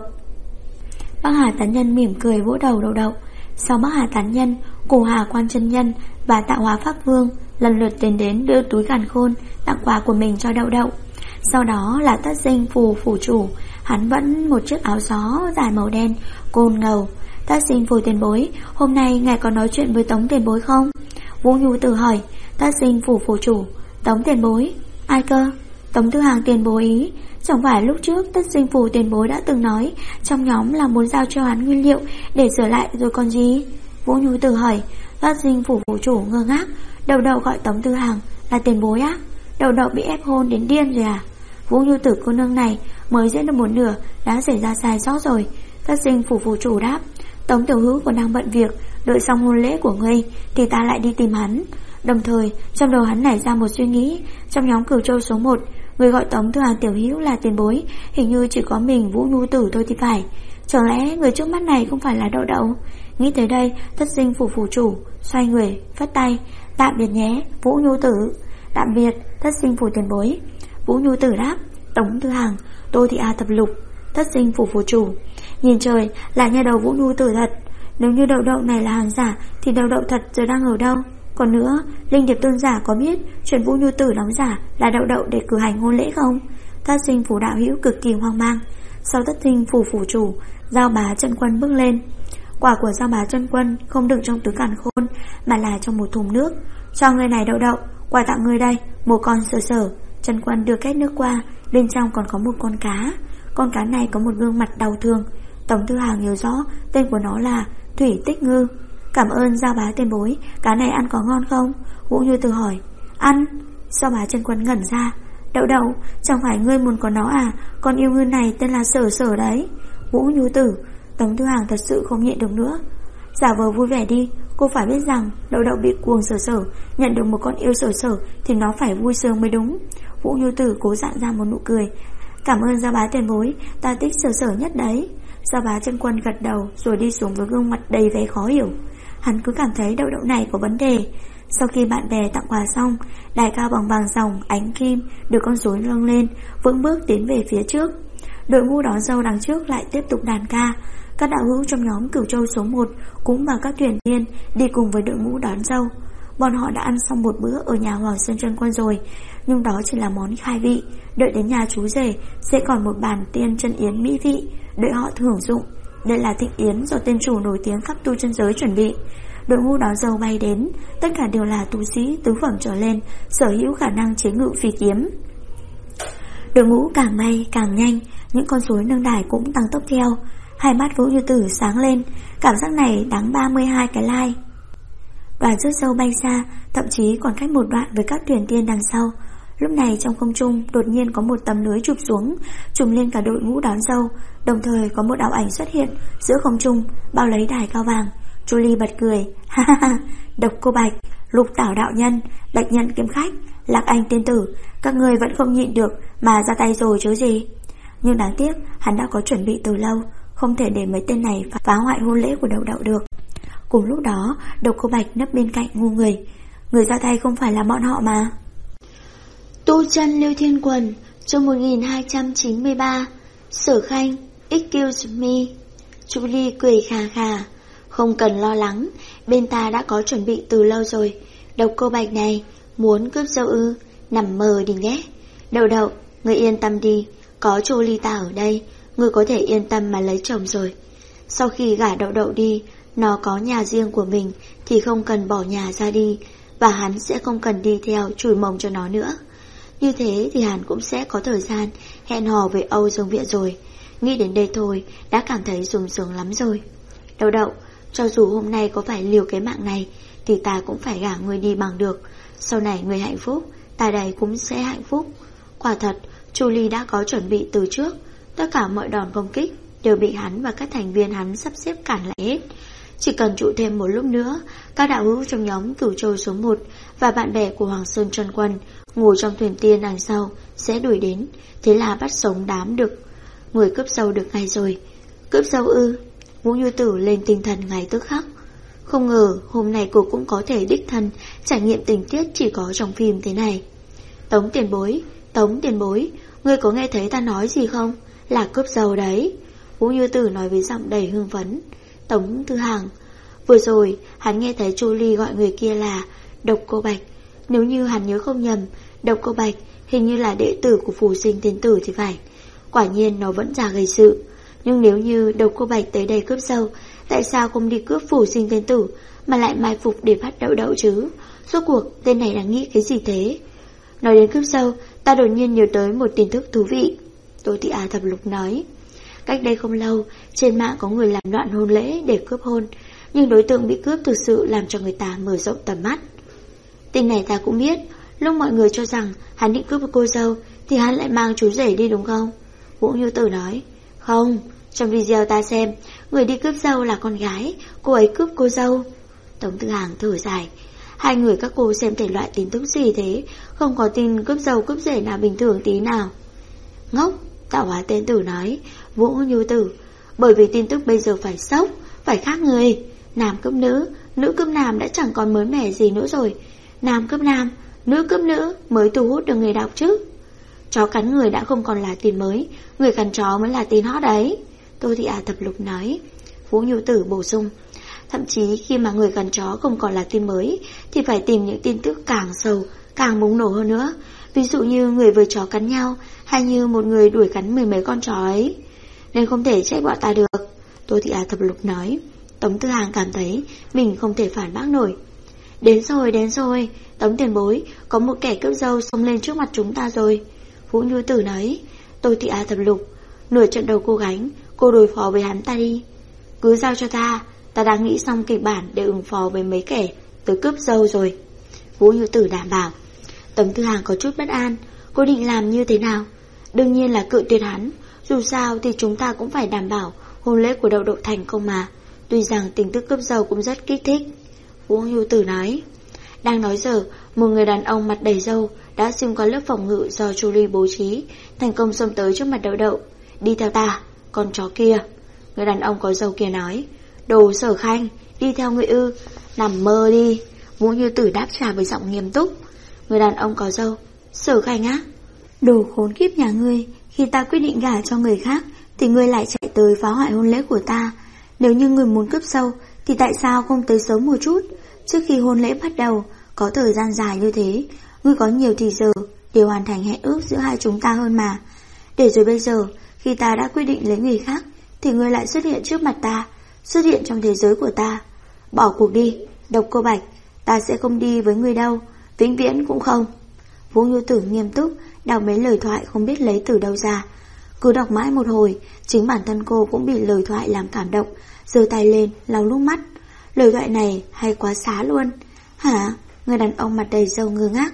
Bắc Hà Tán Nhân mỉm cười vỗ đầu Đậu Đậu. Sau Bắc Hà Tán Nhân, Cổ Hà Quan chân nhân và Tạo Hóa Pháp Vương lần lượt tiến đến đưa túi càn khôn tặng quà của mình cho Đậu Đậu. Sau đó là Tất Sinh Phù phủ chủ. Hắn vẫn một chiếc áo gió dài màu đen côn ngầu. Tất Sinh Phù tiền bối, hôm nay ngài có nói chuyện với Tống tiền bối không? Vũ Nhu Tử hỏi. Tất Sinh Phù phủ chủ, Tống tiền bối? Ai cơ? Tống Thư Hàng tiền bối ý. Chẳng phải lúc trước Tất Sinh Phù tiền bối đã từng nói trong nhóm là muốn giao cho hắn nguyên liệu để sửa lại rồi còn gì? Vũ Nhu Tử hỏi. Tất Sinh Phù phủ chủ ngơ ngác. Đậu Đậu gọi Tống Thư Hàng là tiền bối á? Đậu Đậu bị ép hôn đến điên rồi à? Vũ Nhu Tử cô nương này mới diễn được một nửa đã xảy ra sai sót rồi. Tất Sinh Phù phủ chủ đáp. Tống tiểu hữu còn đang bận việc, đợi xong hôn lễ của ngươi thì ta lại đi tìm hắn. Đồng thời trong đầu hắn nảy ra một suy nghĩ. Trong nhóm Cửu Châu số 1, người gọi Tống Thư Hàng tiểu hữu là tiền bối hình như chỉ có mình Vũ Nhu Tử thôi thì phải. Chẳng lẽ người trước mắt này không phải là Đậu Đậu? Nghĩ tới đây, Tất Sinh Phù phủ chủ xoay người phất tay. Tạm biệt nhé Vũ Nhu Tử. Tạm biệt Tất Sinh Phù tiền bối. Vũ Nhu Tử đáp. Tống Thư Hàng, Tô Thị A Thập Lục, Tất Sinh Phù phủ chủ. Nhìn trời, là nhà đầu Vũ Nhu Tử thật. Nếu như Đậu Đậu này là hàng giả thì Đậu Đậu thật giờ đang ở đâu? Còn nữa, Linh Điệp Tôn giả có biết chuyện Vũ Nhu Tử đóng giả là Đậu Đậu để cử hành hôn lễ không? Tất Sinh Phù đạo hữu cực kỳ hoang mang. Sau Tất Sinh Phù phủ chủ, Giao Bá chân quân bước lên. Quả của Giao Bá chân quân không đựng trong túi càn khôn mà là trong một thùng nước. Cho người này Đậu Đậu, quà tặng người đây, một con sờ sờ. Chân quân đưa két nước qua, bên trong còn có một con cá. Con cá này có một gương mặt đau thương. Tống Thư Hàng nhớ rõ tên của nó là Thủy Tích Ngư. Cảm ơn Giao Bá tiền bối, cá này ăn có ngon không? Vũ Nhu Tử hỏi. Ăn. Giao Bá chân quân ngẩn ra. Đậu Đậu, chẳng phải ngươi muốn có nó à? Con yêu ngư này tên là Sở Sở đấy. Vũ Nhu Tử. Tống Thư Hàng thật sự không nhịn được nữa. Giả vờ vui vẻ đi. Cô phải biết rằng Đậu Đậu bị cuồng Sở Sở, nhận được một con yêu Sở Sở thì nó phải vui sướng mới đúng. Vũ Nhu Tử cố dạn ra một nụ cười. Cảm ơn Giao Bá tiền bối, ta thích Sở Sở nhất đấy. Giao Bá chân quân gật đầu rồi đi xuống với gương mặt đầy vẻ khó hiểu. Hắn cứ cảm thấy Đậu Đậu này có vấn đề. Sau khi bạn bè tặng quà xong, đài cao bằng vàng ròng ánh kim được con rối nâng lên, vững bước tiến về phía trước. Đội ngũ đón dâu đằng trước lại tiếp tục đàn ca. Các đạo hữu trong nhóm Cửu Châu số 1 cũng vào các thuyền tiên đi cùng với đội ngũ đón dâu. Bọn họ đã ăn xong một bữa ở nhà Hoàng Sơn chân quân rồi, nhưng đó chỉ là món khai vị. Đợi đến nhà chú rể sẽ còn một bàn tiên chân yến mỹ vị đợi họ thưởng dụng. Đây là thịnh yến do tên chủ nổi tiếng khắp tu chân giới chuẩn bị. Đội ngũ đón dâu bay đến, tất cả đều là tu sĩ tứ phẩm trở lên, sở hữu khả năng chế ngự phi kiếm. Đội ngũ càng bay càng nhanh, những con rối nâng đài cũng tăng tốc theo. Hai mắt Vũ Nhu Tử sáng lên, cảm giác này đáng 32 cái like. Đoàn rước dâu bay xa, thậm chí còn cách một đoạn với các thuyền tiên đằng sau. Lúc này trong không trung đột nhiên có một tấm lưới chụp xuống, trùm lên cả đội ngũ đón dâu. Đồng thời có một ảo ảnh xuất hiện giữa không trung, bao lấy đài cao vàng. Julie bật cười, ha ha ha, Độc Cô Bạch, Lục Tảo đạo nhân, Bạch Nhận kiếm khách, Lạc Anh tiên tử, các người vẫn không nhịn được mà ra tay rồi chứ gì. Nhưng đáng tiếc hắn đã có chuẩn bị từ lâu, không thể để mấy tên này phá hoại hôn lễ của Đậu Đậu được. Cùng lúc đó, Độc Cô Bạch nấp bên cạnh ngu người ra tay không phải là bọn họ mà. Tu chân Lưu Thiên Quần, chương 1293. Sở Khanh, excuse me. Julie cười khà khà, không cần lo lắng, bên ta đã có chuẩn bị từ lâu rồi. Độc Cô Bạch này muốn cướp dâu ư? Nằm mơ đi nhé. Đậu Đậu, ngươi yên tâm đi, có Julie ta ở đây, ngươi có thể yên tâm mà lấy chồng rồi. Sau khi gả Đậu Đậu đi, nó có nhà riêng của mình thì không cần bỏ nhà ra đi, và hắn sẽ không cần đi theo chùi mông cho nó nữa. Như thế thì hắn cũng sẽ có thời gian hẹn hò với Âu Dương Viện rồi. Nghĩ đến đây thôi đã cảm thấy sung sướng lắm rồi. Đậu Đậu, cho dù hôm nay có phải liều cái mạng này thì ta cũng phải gả người đi bằng được. Sau này người hạnh phúc, ta đây cũng sẽ hạnh phúc. Quả thật, Julie đã có chuẩn bị từ trước. Tất cả mọi đòn công kích đều bị hắn và các thành viên hắn sắp xếp cản lại hết. Chỉ cần trụ thêm một lúc nữa, các đạo hữu trong nhóm Cửu Châu số 1 và bạn bè của Hoàng Sơn Chân Quân ngồi trong thuyền tiên đằng sau sẽ đuổi đến. Thế là bắt sống đám được người cướp dâu được ngay rồi. Cướp dâu ư? Vũ Như Tử lên tinh thần ngay tức khắc. Không ngờ hôm nay cô cũng có thể đích thân trải nghiệm tình tiết chỉ có trong phim thế này. Tống tiền bối, ngươi có nghe thấy ta nói gì không? Là cướp dâu đấy. Vũ Như Tử nói với giọng đầy hưng phấn. Tống Thư Hàng, vừa rồi hắn nghe thấy Julie gọi người kia là Độc Cô Bạch. Nếu như hắn nhớ không nhầm, Độc Cô Bạch hình như là đệ tử của Phù Sinh tiên tử thì phải. Quả nhiên nó vẫn ra gây sự. Nhưng nếu như Độc Cô Bạch tới đây cướp dâu, tại sao không đi cướp Phù Sinh tiên tử mà lại mai phục để bắt Đậu Đậu chứ? Rốt cuộc tên này đang nghĩ cái gì thế? Nói đến cướp dâu, ta đột nhiên nhớ tới một tin tức thú vị. Tô Thị Thập Lục nói, cách đây không lâu, trên mạng có người làm loạn hôn lễ để cướp hôn, nhưng đối tượng bị cướp thực sự làm cho người ta mở rộng tầm mắt. Tin này ta cũng biết, lúc mọi người cho rằng hắn định cướp một cô dâu thì hắn lại mang chú rể đi đúng không? Vũ Như Tử nói, không, trong video ta xem, người đi cướp dâu là con gái, cô ấy cướp cô dâu. Tống Thư Hàng thở dài, hai người các cô xem thể loại tin tức gì thế, không có tin cướp dâu cướp rể nào bình thường tí nào. Ngốc, Tạo Hóa Tên Tử nói, Vũ Như Tử, bởi vì tin tức bây giờ phải sốc, phải khác người. Nam cướp nữ, nữ cướp nam đã chẳng còn mới mẻ gì nữa rồi. Nam cướp nam, nữ cướp nữ mới thu hút được người đọc chứ. Chó cắn người đã không còn là tin mới, người cắn chó mới là tin hot đấy. Tô Thị Thập Lục nói. Vũ Như Tử bổ sung, thậm chí khi mà người cắn chó không còn là tin mới thì phải tìm những tin tức càng sâu, càng bùng nổ hơn nữa. Ví dụ như người với chó cắn nhau, hay như một người đuổi cắn mười mấy con chó ấy. Nên không thể trách bọn ta được. Tô Thị Thập Lục nói. Tống Tư Hàng cảm thấy mình không thể phản bác nổi. Đến rồi, Tống tiền bối, có một kẻ cướp dâu xông lên trước mặt chúng ta rồi. Vũ Như Tử nói. Tô Thị Thập Lục, nửa trận đầu cô gánh, cô đối phó với hắn ta đi. Cứ giao cho ta đang nghĩ xong kịch bản để ứng phó với mấy kẻ tới cướp dâu rồi. Vũ Như Tử đảm bảo. Tống Tư Hàng có chút bất an, cô định làm như thế nào? Đương nhiên là cự tuyệt hắn, dù sao thì chúng ta cũng phải đảm bảo hôn lễ của Đậu Đậu thành công mà. Tuy rằng tình tức cướp dâu cũng rất kích thích. Vũ Như Tử nói. Đang nói giờ, một người đàn ông mặt đầy râu đã xuyên qua lớp phòng ngự do Julie bố trí, thành công xông tới trước mặt Đậu Đậu. Đi theo ta, con chó kia. Người đàn ông có râu kia nói. Đồ Sở Khanh, đi theo người ư? Nằm mơ đi. Vũ Như Tử đáp trả với giọng nghiêm túc. Người đàn ông có râu. Sở Khanh á? Đồ khốn kiếp nhà ngươi, khi ta quyết định gả cho người khác thì ngươi lại chạy tới phá hoại hôn lễ của ta. Nếu như ngươi muốn cướp dâu thì tại sao không tới sớm một chút? Trước khi hôn lễ bắt đầu, có thời gian dài như thế, ngươi có nhiều thì giờ để hoàn thành hẹn ước giữa hai chúng ta hơn mà. Để rồi bây giờ, khi ta đã quyết định lấy người khác thì ngươi lại xuất hiện trước mặt ta, xuất hiện trong thế giới của ta. Bỏ cuộc đi, Độc Cô Bạch, ta sẽ không đi với ngươi đâu, vĩnh viễn cũng không. Vũ Như Tử nghiêm túc đọc mấy lời thoại không biết lấy từ đâu ra. Cứ đọc mãi một hồi, chính bản thân cô cũng bị lời thoại làm cảm động, giơ tay lên lau nước mắt. Lời thoại này hay quá xá luôn. Hả? Người đàn ông mặt đầy râu ngơ ngác.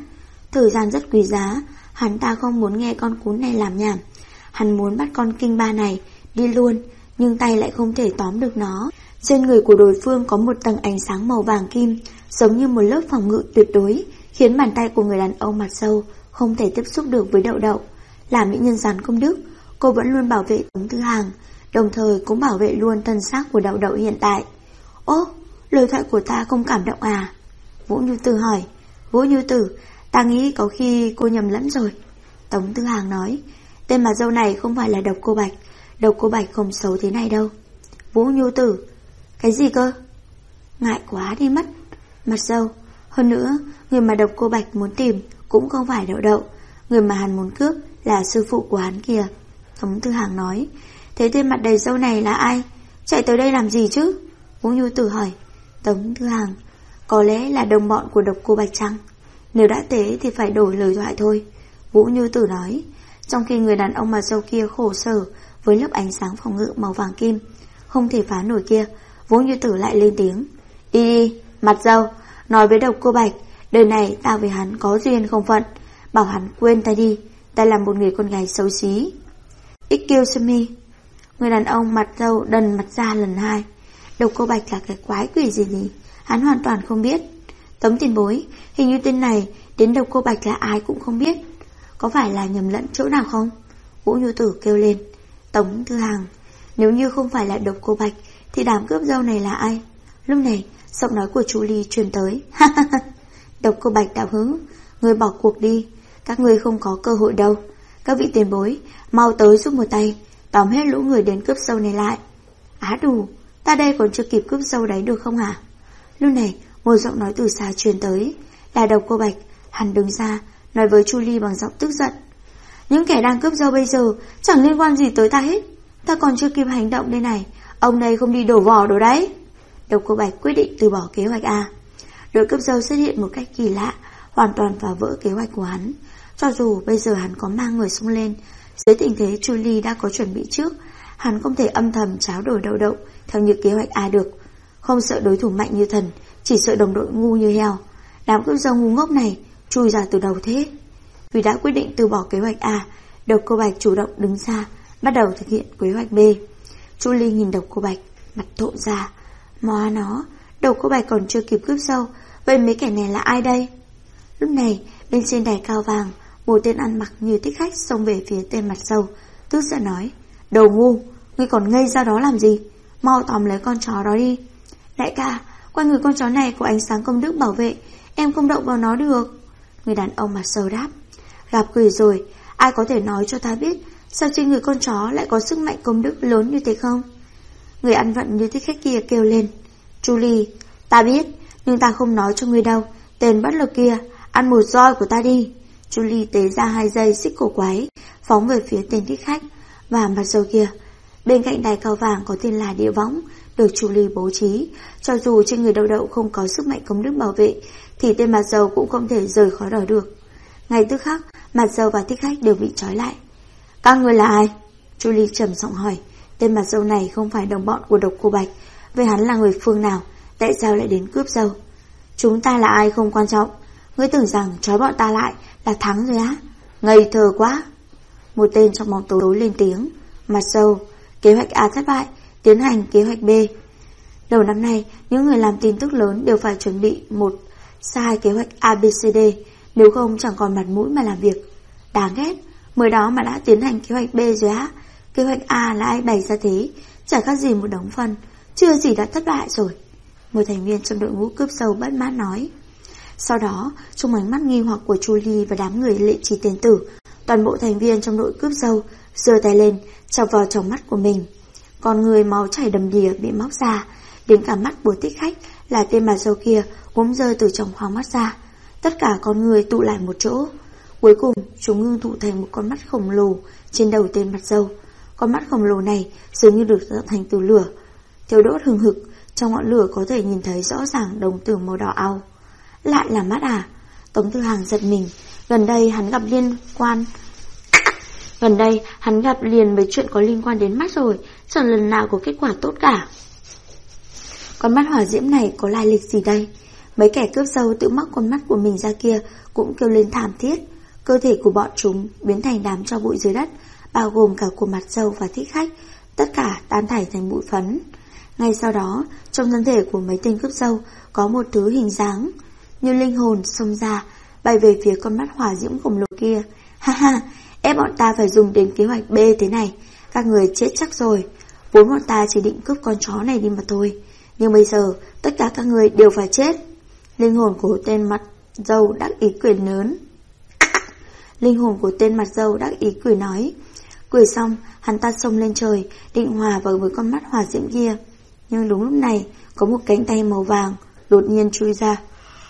Thời gian rất quý giá, hắn ta không muốn nghe con cún này làm nhảm. Hắn muốn bắt con kinh ba này đi luôn, nhưng tay lại không thể tóm được nó. Trên người của đối phương có một tầng ánh sáng màu vàng kim, giống như một lớp phòng ngự tuyệt đối, khiến bàn tay của người đàn ông mặt sâu không thể tiếp xúc được với Đậu Đậu. Là mỹ nhân rắn công đức, cô vẫn luôn bảo vệ Tống Tư Hàng, đồng thời cũng bảo vệ luôn thân xác của Đậu Đậu hiện tại. Ô, lời thoại của ta không cảm động à? Vũ Như Tử hỏi. Vũ Như Tử, ta nghĩ có khi cô nhầm lẫn rồi. Tống Tư Hàng nói, tên mà dâu này không phải là Độc Cô Bạch. Độc Cô Bạch không xấu thế này đâu. Vũ Như Tử, cái gì cơ? Ngại quá đi mất. Mặt dâu, hơn nữa, người mà Độc Cô Bạch muốn tìm cũng không phải Đậu Đậu. Người mà hắn muốn cướp là sư phụ của hắn kìa. Tống Tư Hàng nói. Thế tên mặt đầy râu này là ai? Chạy tới đây làm gì chứ? Vũ Như Tử hỏi. Tống Tư Hàng, có lẽ là đồng bọn của Độc Cô Bạch chăng? Nếu đã thế thì phải đổi lời thoại thôi. Vũ Như Tử nói. Trong khi người đàn ông mặt râu kia khổ sở với lớp ánh sáng phòng ngự màu vàng kim không thể phá nổi kia, Vũ Như Tử lại lên tiếng. Đi, mặt râu, nói với Độc Cô Bạch, đời này ta với hắn có duyên không phận, bảo hắn quên ta đi, ta là một người con gái xấu xí. Excuse me. Người đàn ông mặt râu đần mặt ra lần hai. Độc Cô Bạch là cái quái quỷ gì, hắn hoàn toàn không biết. Tống tiền bối, hình như tên này đến Độc Cô Bạch là ai cũng không biết. Có phải là nhầm lẫn chỗ nào không? Vũ Như Tử kêu lên. Tống Tư Hàng, nếu như không phải là Độc Cô Bạch thì đám cướp dâu này là ai? Lúc này giọng nói của chú Ly truyền tới. Độc Cô Bạch đạo hữu, người bỏ cuộc đi, các người không có cơ hội đâu. Các vị tiền bối, mau tới giúp một tay, tóm hết lũ người đến cướp dâu này lại. Á đủ, ta đây còn chưa kịp cướp dâu đấy được không hả? Lúc này một giọng nói từ xa truyền tới, là Độc Cô Bạch. Hắn đứng ra nói với Chu Ly bằng giọng tức giận. Những kẻ đang cướp dâu bây giờ chẳng liên quan gì tới ta hết. Ta còn chưa kịp hành động đây này, ông này không đi đổ vỏ đồ đấy. Độc Cô Bạch quyết định từ bỏ kế hoạch A. Đội cướp dâu xuất hiện một cách kỳ lạ, hoàn toàn phá vỡ kế hoạch của hắn. Cho dù bây giờ hắn có mang người xông lên, dưới tình thế Chu Ly đã có chuẩn bị trước, hắn không thể âm thầm tráo đổi Đậu Đậu theo như kế hoạch A được. Không sợ đối thủ mạnh như thần, chỉ sợ đồng đội ngu như heo. Đám cướp dâu ngu ngốc này chui ra từ đầu thế. Vì đã quyết định từ bỏ kế hoạch A, Độc Cô Bạch chủ động đứng ra, bắt đầu thực hiện kế hoạch B. Chu Ly nhìn Độc Cô Bạch, mặt trộn ra. Móa nó, Độc Cô Bạch còn chưa kịp cướp dâu, vậy mấy kẻ này là ai đây? Lúc này, bên trên đài cao vàng, một tên ăn mặc như thích khách xông về phía tên mặt sâu, tức giận nói. Đồ ngu, ngươi còn ngây ra đó làm gì? Mau tóm lấy con chó đó đi. Đại ca, quanh người con chó này có ánh sáng công đức bảo vệ, em không động vào nó được. Người đàn ông mặt sâu đáp. Gặp quỷ rồi, ai có thể nói cho ta biết sao trên người con chó lại có sức mạnh công đức lớn như thế không? Người ăn vận như thích khách kia kêu lên. Chu Ly, ta biết, nhưng ta không nói cho ngươi đâu. Tên bất lực kia, ăn một roi của ta đi. Chu Ly tế ra 2 dây xích cổ quái, phóng về phía tên thích khách và mặt sâu kia. Bên cạnh đài cao vàng có tên là địa võng, được Chu Ly bố trí. Cho dù trên người Đậu Đậu không có sức mạnh công đức bảo vệ, thì tên mặt dầu cũng không thể rời khỏi đó được. Ngay tức khắc, mặt dầu và thích khách đều bị trói lại. Các người là ai? Chu Ly trầm giọng hỏi. Tên mặt dầu này không phải đồng bọn của Độc Cô Bạch. Vậy hắn là người phương nào? Tại sao lại đến cướp dâu? Chúng ta là ai không quan trọng. Ngươi tưởng rằng trói bọn ta lại là thắng rồi á? Ngây thơ quá. Một tên trong bóng tối lên tiếng. Mặt dầu, kế hoạch A thất bại, tiến hành kế hoạch B. Đầu năm nay, những người làm tin tức lớn đều phải chuẩn bị một sai kế hoạch ABCD, nếu không chẳng còn mặt mũi mà làm việc. Đáng ghét, mới đó mà đã tiến hành kế hoạch B rồi á. Kế hoạch A là ai bày ra thế, chả khác gì một đống phân, chưa gì đã thất bại rồi. Một thành viên trong đội ngũ cướp dâu bất mãn nói. Sau đó, trong ánh mắt nghi hoặc của Chu Ly và đám người Lệ Trì Tiền Tử, toàn bộ thành viên trong đội cướp dâu giơ tay lên, chọc vào trong mắt của mình. Con người máu chảy đầm đìa bị móc ra, đến cả mắt của thích khách là tên mặt dâu kia cũng rơi từ trong khoang mắt ra. Tất cả con người tụ lại một chỗ. Cuối cùng chúng ngưng tụ thành một con mắt khổng lồ trên đầu tên mặt dâu. Con mắt khổng lồ này dường như được tạo thành từ lửa, thiêu đốt hừng hực. Trong ngọn lửa có thể nhìn thấy rõ ràng đồng tử màu đỏ au. Lại là mắt à? Tống Tư Hàng giật mình. Gần đây hắn gặp liền mấy chuyện có liên quan đến mắt rồi, chẳng lần nào có kết quả tốt cả. Con mắt hỏa diễm này có lai lịch gì đây? Mấy kẻ cướp dâu tự móc con mắt của mình ra kia cũng kêu lên thảm thiết. Cơ thể của bọn chúng biến thành đám tro bụi dưới đất, bao gồm cả của mặt dâu và thích khách, tất cả tan thải thành bụi phấn. Ngay sau đó, trong thân thể của mấy tên cướp dâu có một thứ hình dáng như linh hồn xông ra, bay về phía con mắt hỏa diễm khổng lồ kia. Ha ha, ép bọn ta phải dùng đến kế hoạch B thế này, các người chết chắc rồi. Vốn bọn ta chỉ định cướp con chó này đi mà thôi, nhưng bây giờ tất cả các người đều phải chết. Linh hồn của tên mặt dâu đắc ý cười lớn. Linh hồn của tên mặt dâu đắc ý cười nói. Cười xong, hắn ta xông lên trời, định hòa vào với con mắt hỏa diễm kia. Nhưng đúng lúc này, có một cánh tay màu vàng đột nhiên chui ra.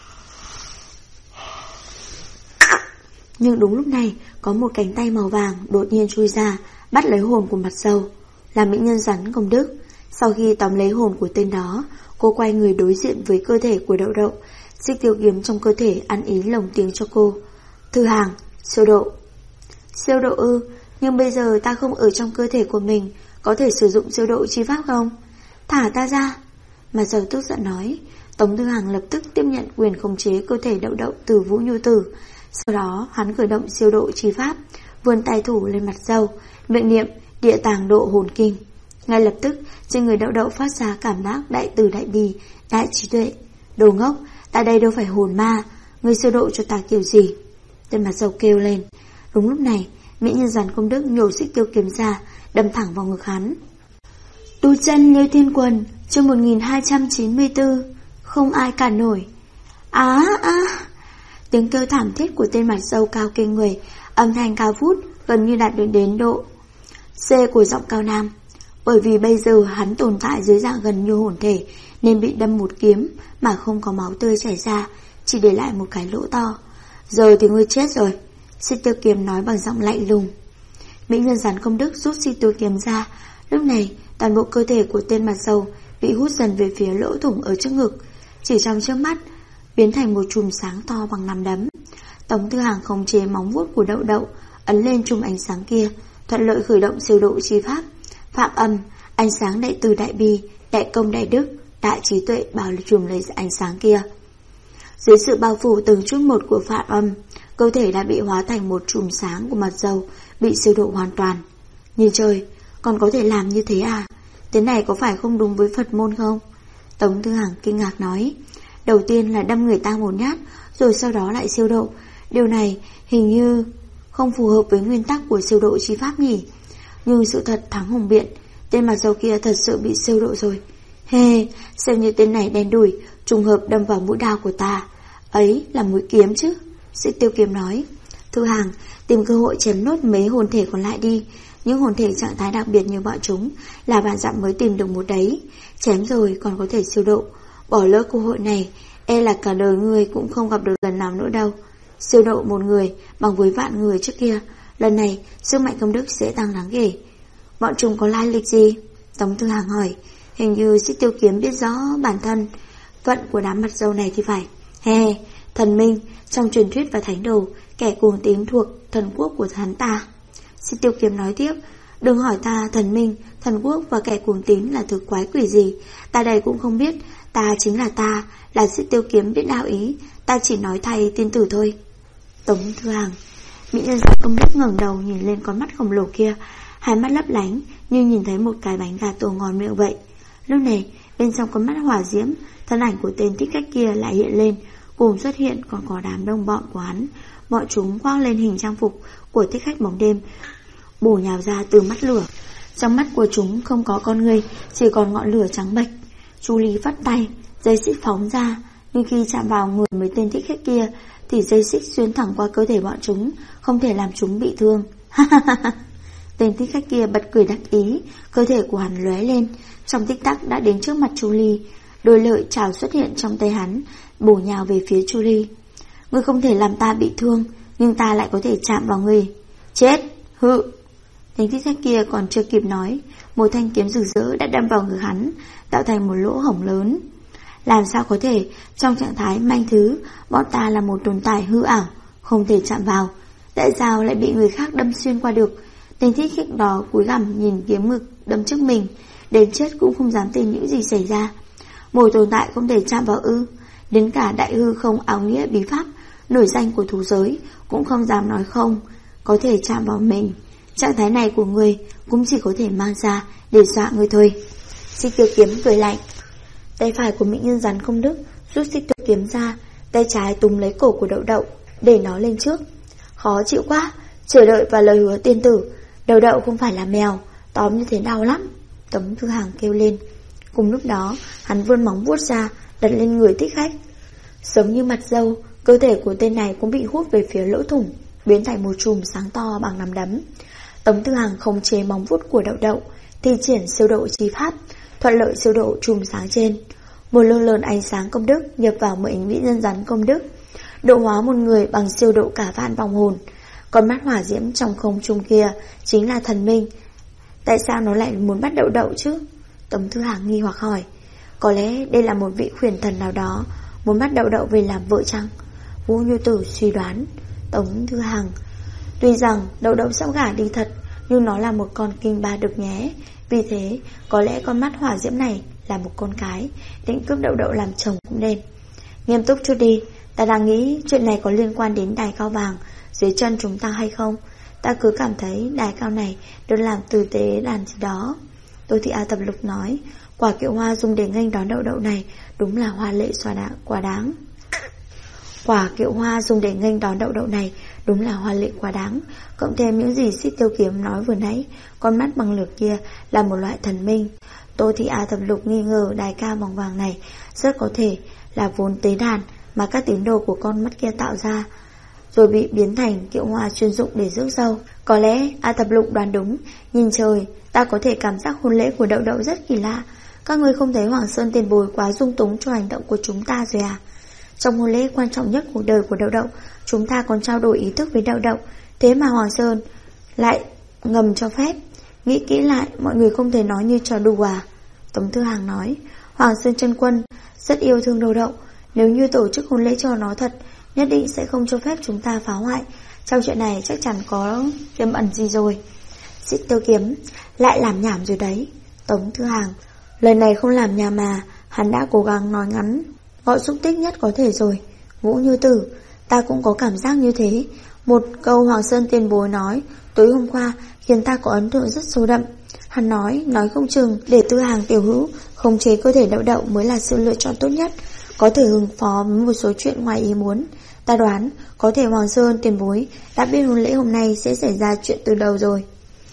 Bắt lấy hồn của mặt dâu. Là mỹ nhân rắn công đức. Sau khi tóm lấy hồn của tên đó, cô quay người đối diện với cơ thể của Đậu Đậu. Xích tiêu kiếm trong cơ thể ăn ý lồng tiếng cho cô. Thư hàng, siêu độ. Siêu độ ư? Nhưng bây giờ ta không ở trong cơ thể của mình, có thể sử dụng siêu độ chi pháp không? Thả ta ra. Mặt dâu tức giận nói. Tống Thư Hàng lập tức tiếp nhận quyền khống chế cơ thể Đậu Đậu từ Vũ Nhu Tử. Sau đó hắn khởi động siêu độ chi pháp, vươn tay thủ lên mặt dâu, miệng niệm địa tàng độ hồn kinh. Ngay lập tức trên người Đậu Đậu phát ra cảm giác đại từ đại bi, đại trí tuệ. Đồ ngốc, ta đây đâu phải hồn ma, ngươi siêu độ cho ta kiểu gì? Tên mặt dâu kêu lên. Đúng lúc này, mỹ nhân rắn công đức nhổ xích tiêu kiếm ra, đâm thẳng vào ngực hắn. Tu chân Liêu Thiên Quần, chương 1294. Không ai cản nổi. Tiếng kêu thảm thiết của tên mặt dâu cao kinh người, âm thanh cao vút, gần như đạt đến độ C của giọng cao nam. Bởi vì bây giờ hắn tồn tại dưới dạng gần như hồn thể, nên bị đâm một kiếm mà không có máu tươi chảy ra, chỉ để lại một cái lỗ to. Giờ thì ngươi chết rồi, xích tiêu kiếm nói bằng giọng lạnh lùng. Mỹ nhân rắn công đức rút xích tiêu kiếm ra. Lúc này toàn bộ cơ thể của tên mặt dâu bị hút dần về phía lỗ thủng ở trước ngực, chỉ trong chớp mắt biến thành một chùm sáng to bằng nắm đấm. Tống Thư Hàng khống chế móng vuốt của Đậu Đậu, ấn lên chùm ánh sáng kia, thuận lợi khởi động siêu độ chi pháp. Phạm âm, ánh sáng đại từ đại bi, đại công đại đức, đại trí tuệ bao trùm lấy ánh sáng kia. Dưới sự bao phủ từng chút một của phạm âm, cơ thể đã bị hóa thành một chùm sáng của mặt dâu, bị siêu độ hoàn toàn. Như trời, còn có thể làm như thế à? Thế này có phải không đúng với Phật môn không? Tống Thư Hàng kinh ngạc nói. Đầu tiên là đâm người ta một nhát, rồi sau đó lại siêu độ. Điều này hình như không phù hợp với nguyên tắc của siêu độ chi pháp nhỉ. Nhưng sự thật thắng hùng biện, tên mặt dâu kia thật sự bị siêu độ rồi. Xem như tên này đen đủi, trùng hợp đâm vào mũi đao của ta. Ấy là mũi kiếm chứ, xích tiêu kiếm nói. Thư Hàng, tìm cơ hội chém nốt mấy hồn thể còn lại đi. Những hồn thể trạng thái đặc biệt như bọn chúng là vạn dặm mới tìm được một đấy. Chém rồi còn có thể siêu độ. Bỏ lỡ cơ hội này, e là cả đời ngươi cũng không gặp được lần nào nữa đâu. Siêu độ một người bằng với vạn người trước kia, lần này sức mạnh công đức sẽ tăng đáng kể. Bọn chúng có lai lịch gì? Tống Thư Hàng hỏi. Hình như xích tiêu kiếm biết rõ bản thân phận của đám mặt dâu này thì phải. Thần minh trong truyền thuyết và thánh đồ, kẻ cuồng tín thuộc thần quốc của hắn ta. Xích tiêu kiếm nói tiếp. Đừng hỏi ta thần minh, thần quốc và kẻ cuồng tín là thứ quái quỷ gì, ta đây cũng không biết. Ta chính là ta, là xích tiêu kiếm biết đạo ý, ta chỉ nói thay tin tử thôi. Tống Thư Hàng. Mỹ nhân rắn công đức ngẩng đầu nhìn lên con mắt khổng lồ kia, hai mắt lấp lánh như nhìn thấy một cái bánh gà tổ ngon miệng vậy. Lúc này bên trong con mắt hỏa diễm, thân ảnh của tên thích khách kia lại hiện lên, cùng xuất hiện còn có đám đồng bọn của hắn. Bọn chúng khoác lên hình trang phục của thích khách bóng đêm, bổ nhào ra từ mắt lửa. Trong mắt của chúng không có con người, chỉ còn ngọn lửa trắng bệch. Chu Lý vắt tay, dây xích phóng ra, nhưng khi chạm vào người mấy tên thích khách kia thì dây xích xuyên thẳng qua cơ thể bọn chúng, không thể làm chúng bị thương. Tên thích khách kia bật cười đắc ý, cơ thể của hắn lóe lên, trong tích tắc đã đến trước mặt Chu Ly. Đôi lợi chảo xuất hiện trong tay hắn, bổ nhào về phía Chu Ly. Ngươi không thể làm ta bị thương, nhưng ta lại có thể chạm vào ngươi. Chết, hự. Tên thích khách kia còn chưa kịp nói, một thanh kiếm rực rỡ đã đâm vào ngực hắn, tạo thành một lỗ hổng lớn. Làm sao có thể, trong trạng thái manh thứ, bọn ta là một tồn tại hư ảo, không thể chạm vào. Tại sao lại bị người khác đâm xuyên qua được? Tên thích khách đó cúi gằm nhìn kiếm ngực đâm trước mình, đến chết cũng không dám tin những gì xảy ra. Một tồn tại không thể chạm vào ư? Đến cả đại hư không áo nghĩa bí pháp nổi danh của thú giới cũng không dám nói không, có thể chạm vào mình. Trạng thái này của người cũng chỉ có thể mang ra để dọa người thôi. Xích tiêu kiếm cười lạnh. Tay phải của mỹ nhân rắn công đức rút xích tiêu kiếm ra, tay trái túm lấy cổ của Đậu Đậu để nó lên trước. Khó chịu quá, chờ đợi vào lời hứa tiên tử. Đậu Đậu không phải là mèo, tóm như thế đau lắm, Tống Thư Hàng kêu lên. Cùng lúc đó hắn vươn móng vuốt ra đặt lên người Thích Khách. Giống như mặt dâu, cơ thể của tên này cũng bị hút về phía lỗ thủng, biến thành một chùm sáng to bằng nắm đấm. Tống Thư Hàng khống chế móng vuốt của Đậu Đậu, thi triển siêu độ chi pháp, thuận lợi siêu độ chùm sáng trên. Một lượng lớn ánh sáng công đức nhập vào mệnh mỹ nhân rắn công đức, độ hóa một người bằng siêu độ cả vạn vòng hồn. Con mắt hỏa diễm trong không trung kia chính là thần minh. Tại sao nó lại muốn bắt Đậu Đậu chứ? Tống Thư Hàng nghi hoặc hỏi. Có lẽ đây là một vị khuyển thần nào đó muốn bắt Đậu Đậu về làm vợ chăng? Vũ Như Tử suy đoán. Tống Thư Hàng: tuy rằng Đậu Đậu sắp gả đi thật, nhưng nó là một con kinh ba đực nhé. Vì thế có lẽ con mắt hỏa diễm này là một con cái, định cướp Đậu Đậu làm chồng cũng nên. Nghiêm túc chút đi, ta đang nghĩ chuyện này có liên quan đến đài cao vàng dưới chân chúng ta hay không. Ta cứ cảm thấy đài cao này được làm tử tế đàn gì đó. Tô Thị A Tập Lục nói. Quả kiệu hoa dùng để nghênh đón Đậu Đậu này đúng là hoa lệ quá đáng. Quả kiệu hoa dùng để nghênh đón Đậu Đậu này đúng là hoa lệ quá đáng. Cộng thêm những gì Xích Tiêu Kiếm nói vừa nãy, con mắt bằng lửa kia là một loại thần minh. Tô Thị A Thập Lục nghi ngờ đài cao bằng vàng này rất có thể là vốn tế đàn mà các tín đồ của con mắt kia tạo ra, rồi bị biến thành kiệu hoa chuyên dụng để rước dâu. Có lẽ A Thập Lục đoán đúng. Nhìn trời, ta có thể cảm giác hôn lễ của Đậu Đậu rất kỳ lạ. Các ngươi không thấy Hoàng Sơn Tiền Bối quá dung túng cho hành động của chúng ta rồi à? Trong hôn lễ quan trọng nhất cuộc đời của Đậu Đậu, chúng ta còn trao đổi ý thức với Đậu Đậu, thế mà Hoàng Sơn lại ngầm cho phép. Nghĩ kỹ lại, mọi người không thể nói như trò đùa à? Tống Thư Hàng nói. Hoàng Sơn Chân Quân rất yêu thương Đậu Đậu, nếu như tổ chức hôn lễ cho nó thật, nhất định sẽ không cho phép chúng ta phá hoại. Trong chuyện này chắc chắn có tiềm ẩn gì rồi. Xích Tiêu Kiếm lại làm nhảm rồi đấy. Tống Thư Hàng: lời này không làm nhảm mà, hắn đã cố gắng nói ngắn gọi xúc tích nhất có thể rồi. Vũ Như Tử: ta cũng có cảm giác như thế. Một câu Hoàng Sơn Tiền Bối nói tối hôm qua khiến ta có ấn tượng rất sâu đậm. Hắn nói không chừng để Tư Hàng tiểu hữu khống chế cơ thể Đậu Đậu mới là sự lựa chọn tốt nhất, có thể ứng phó với một số chuyện ngoài ý muốn. Ta đoán có thể Hoàng Sơn Tiền Bối đã biết hôn lễ hôm nay sẽ xảy ra chuyện từ đầu rồi.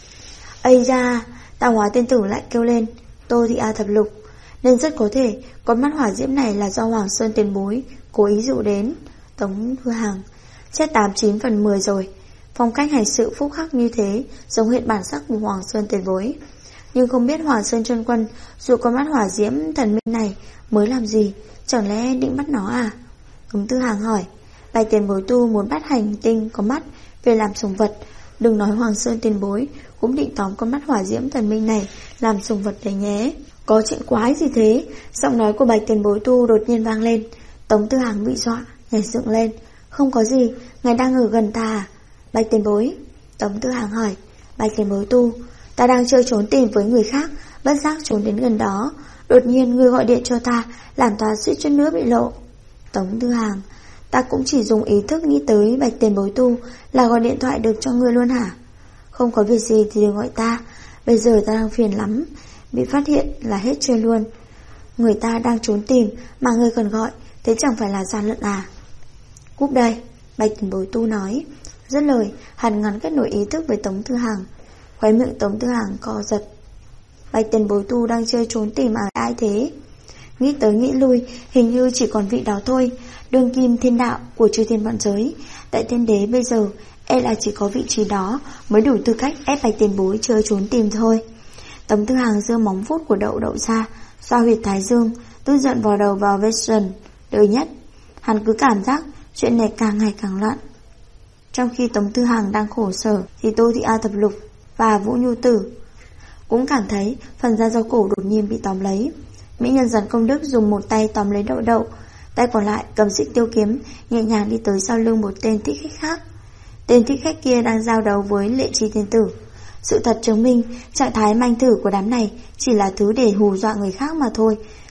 Ây da, Tạo Hóa Tiên Tử lại kêu lên. Tô Thị A Thập Lục: nên rất có thể con mắt hỏa diễm này là do Hoàng Sơn Tiền Bối cố ý dụ đến. Tống Thư Hàng: chết 89 phần 10 rồi. Phong cách hành sự phúc khắc như thế giống hệt bản sắc của Hoàng Sơn Tiền Bối. Nhưng không biết Hoàng Sơn Chân Quân dụ con mắt hỏa diễm thần minh này mới làm gì, chẳng lẽ định bắt nó à? Tống Thư Hàng hỏi. Bạch Tiền Bối tu muốn bắt hành tinh có mắt về làm sùng vật. Đừng nói Hoàng Sơn Tiền Bối cũng định tóm con mắt hỏa diễm thần minh này làm sùng vật đấy nhé. Có chuyện quái gì thế? Giọng nói của Bạch Tiền Bối tu đột nhiên vang lên. Tống Thư Hàng bị dọa nhảy dựng lên. Không có gì, ngài đang ở gần ta à? Bạch Tiền Bối. Tống Thư Hàng hỏi. Bạch Tiền Bối tu: ta đang chơi trốn tìm với người khác, bất giác trốn đến gần đó, đột nhiên ngươi gọi điện cho ta, làm ta suýt chút nữa bị lộ. Tống Thư Hàng: ta cũng chỉ dùng ý thức nghĩ tới Bạch Tiền Bối tu là gọi điện thoại được cho ngươi luôn hả? Không có việc gì thì đừng gọi ta, bây giờ ta đang phiền lắm, bị phát hiện là hết chuyện luôn. Người ta đang trốn tìm mà ngươi còn gọi, thế chẳng phải là gian lận à? Cúp đây, Bạch Tiền Bối tu nói. Dứt lời, hắn ngắn kết nối ý thức với Tống Thư Hàng. Khóe miệng Tống Thư Hàng co giật. Bạch Tiền Bối tu đang chơi trốn tìm à? Ai thế? Nghĩ tới nghĩ lui, hình như chỉ còn vị đó thôi, đương kim thiên đạo của chư thiên vạn giới. Tại Thiên Đế bây giờ e là chỉ có vị trí đó mới đủ tư cách ép Bạch Tiền Bối chơi trốn tìm thôi. Tống Thư Hàng giơ móng vuốt của Đậu Đậu ra, xoa huyệt thái dương, tức giận vò đầu vào vết sườn đời nhất. Hắn cứ cảm giác chuyện này càng ngày càng loạn. Trong khi Tống Thư Hàng đang khổ sở thì Tô Thị A Thập Lục và Vũ Nhu Tử cũng cảm thấy phần da do cổ đột nhiên bị tóm lấy. Mỹ nhân rắn công đức dùng một tay tóm lấy Đậu Đậu, tay còn lại cầm Xích Tiêu Kiếm nhẹ nhàng đi tới sau lưng một tên thích khách khác. Tên thích khách kia đang giao đấu với Lệ Chi Tiên Tử. Sự thật chứng minh trạng thái manh thử của đám này chỉ là thứ để hù dọa người khác mà thôi,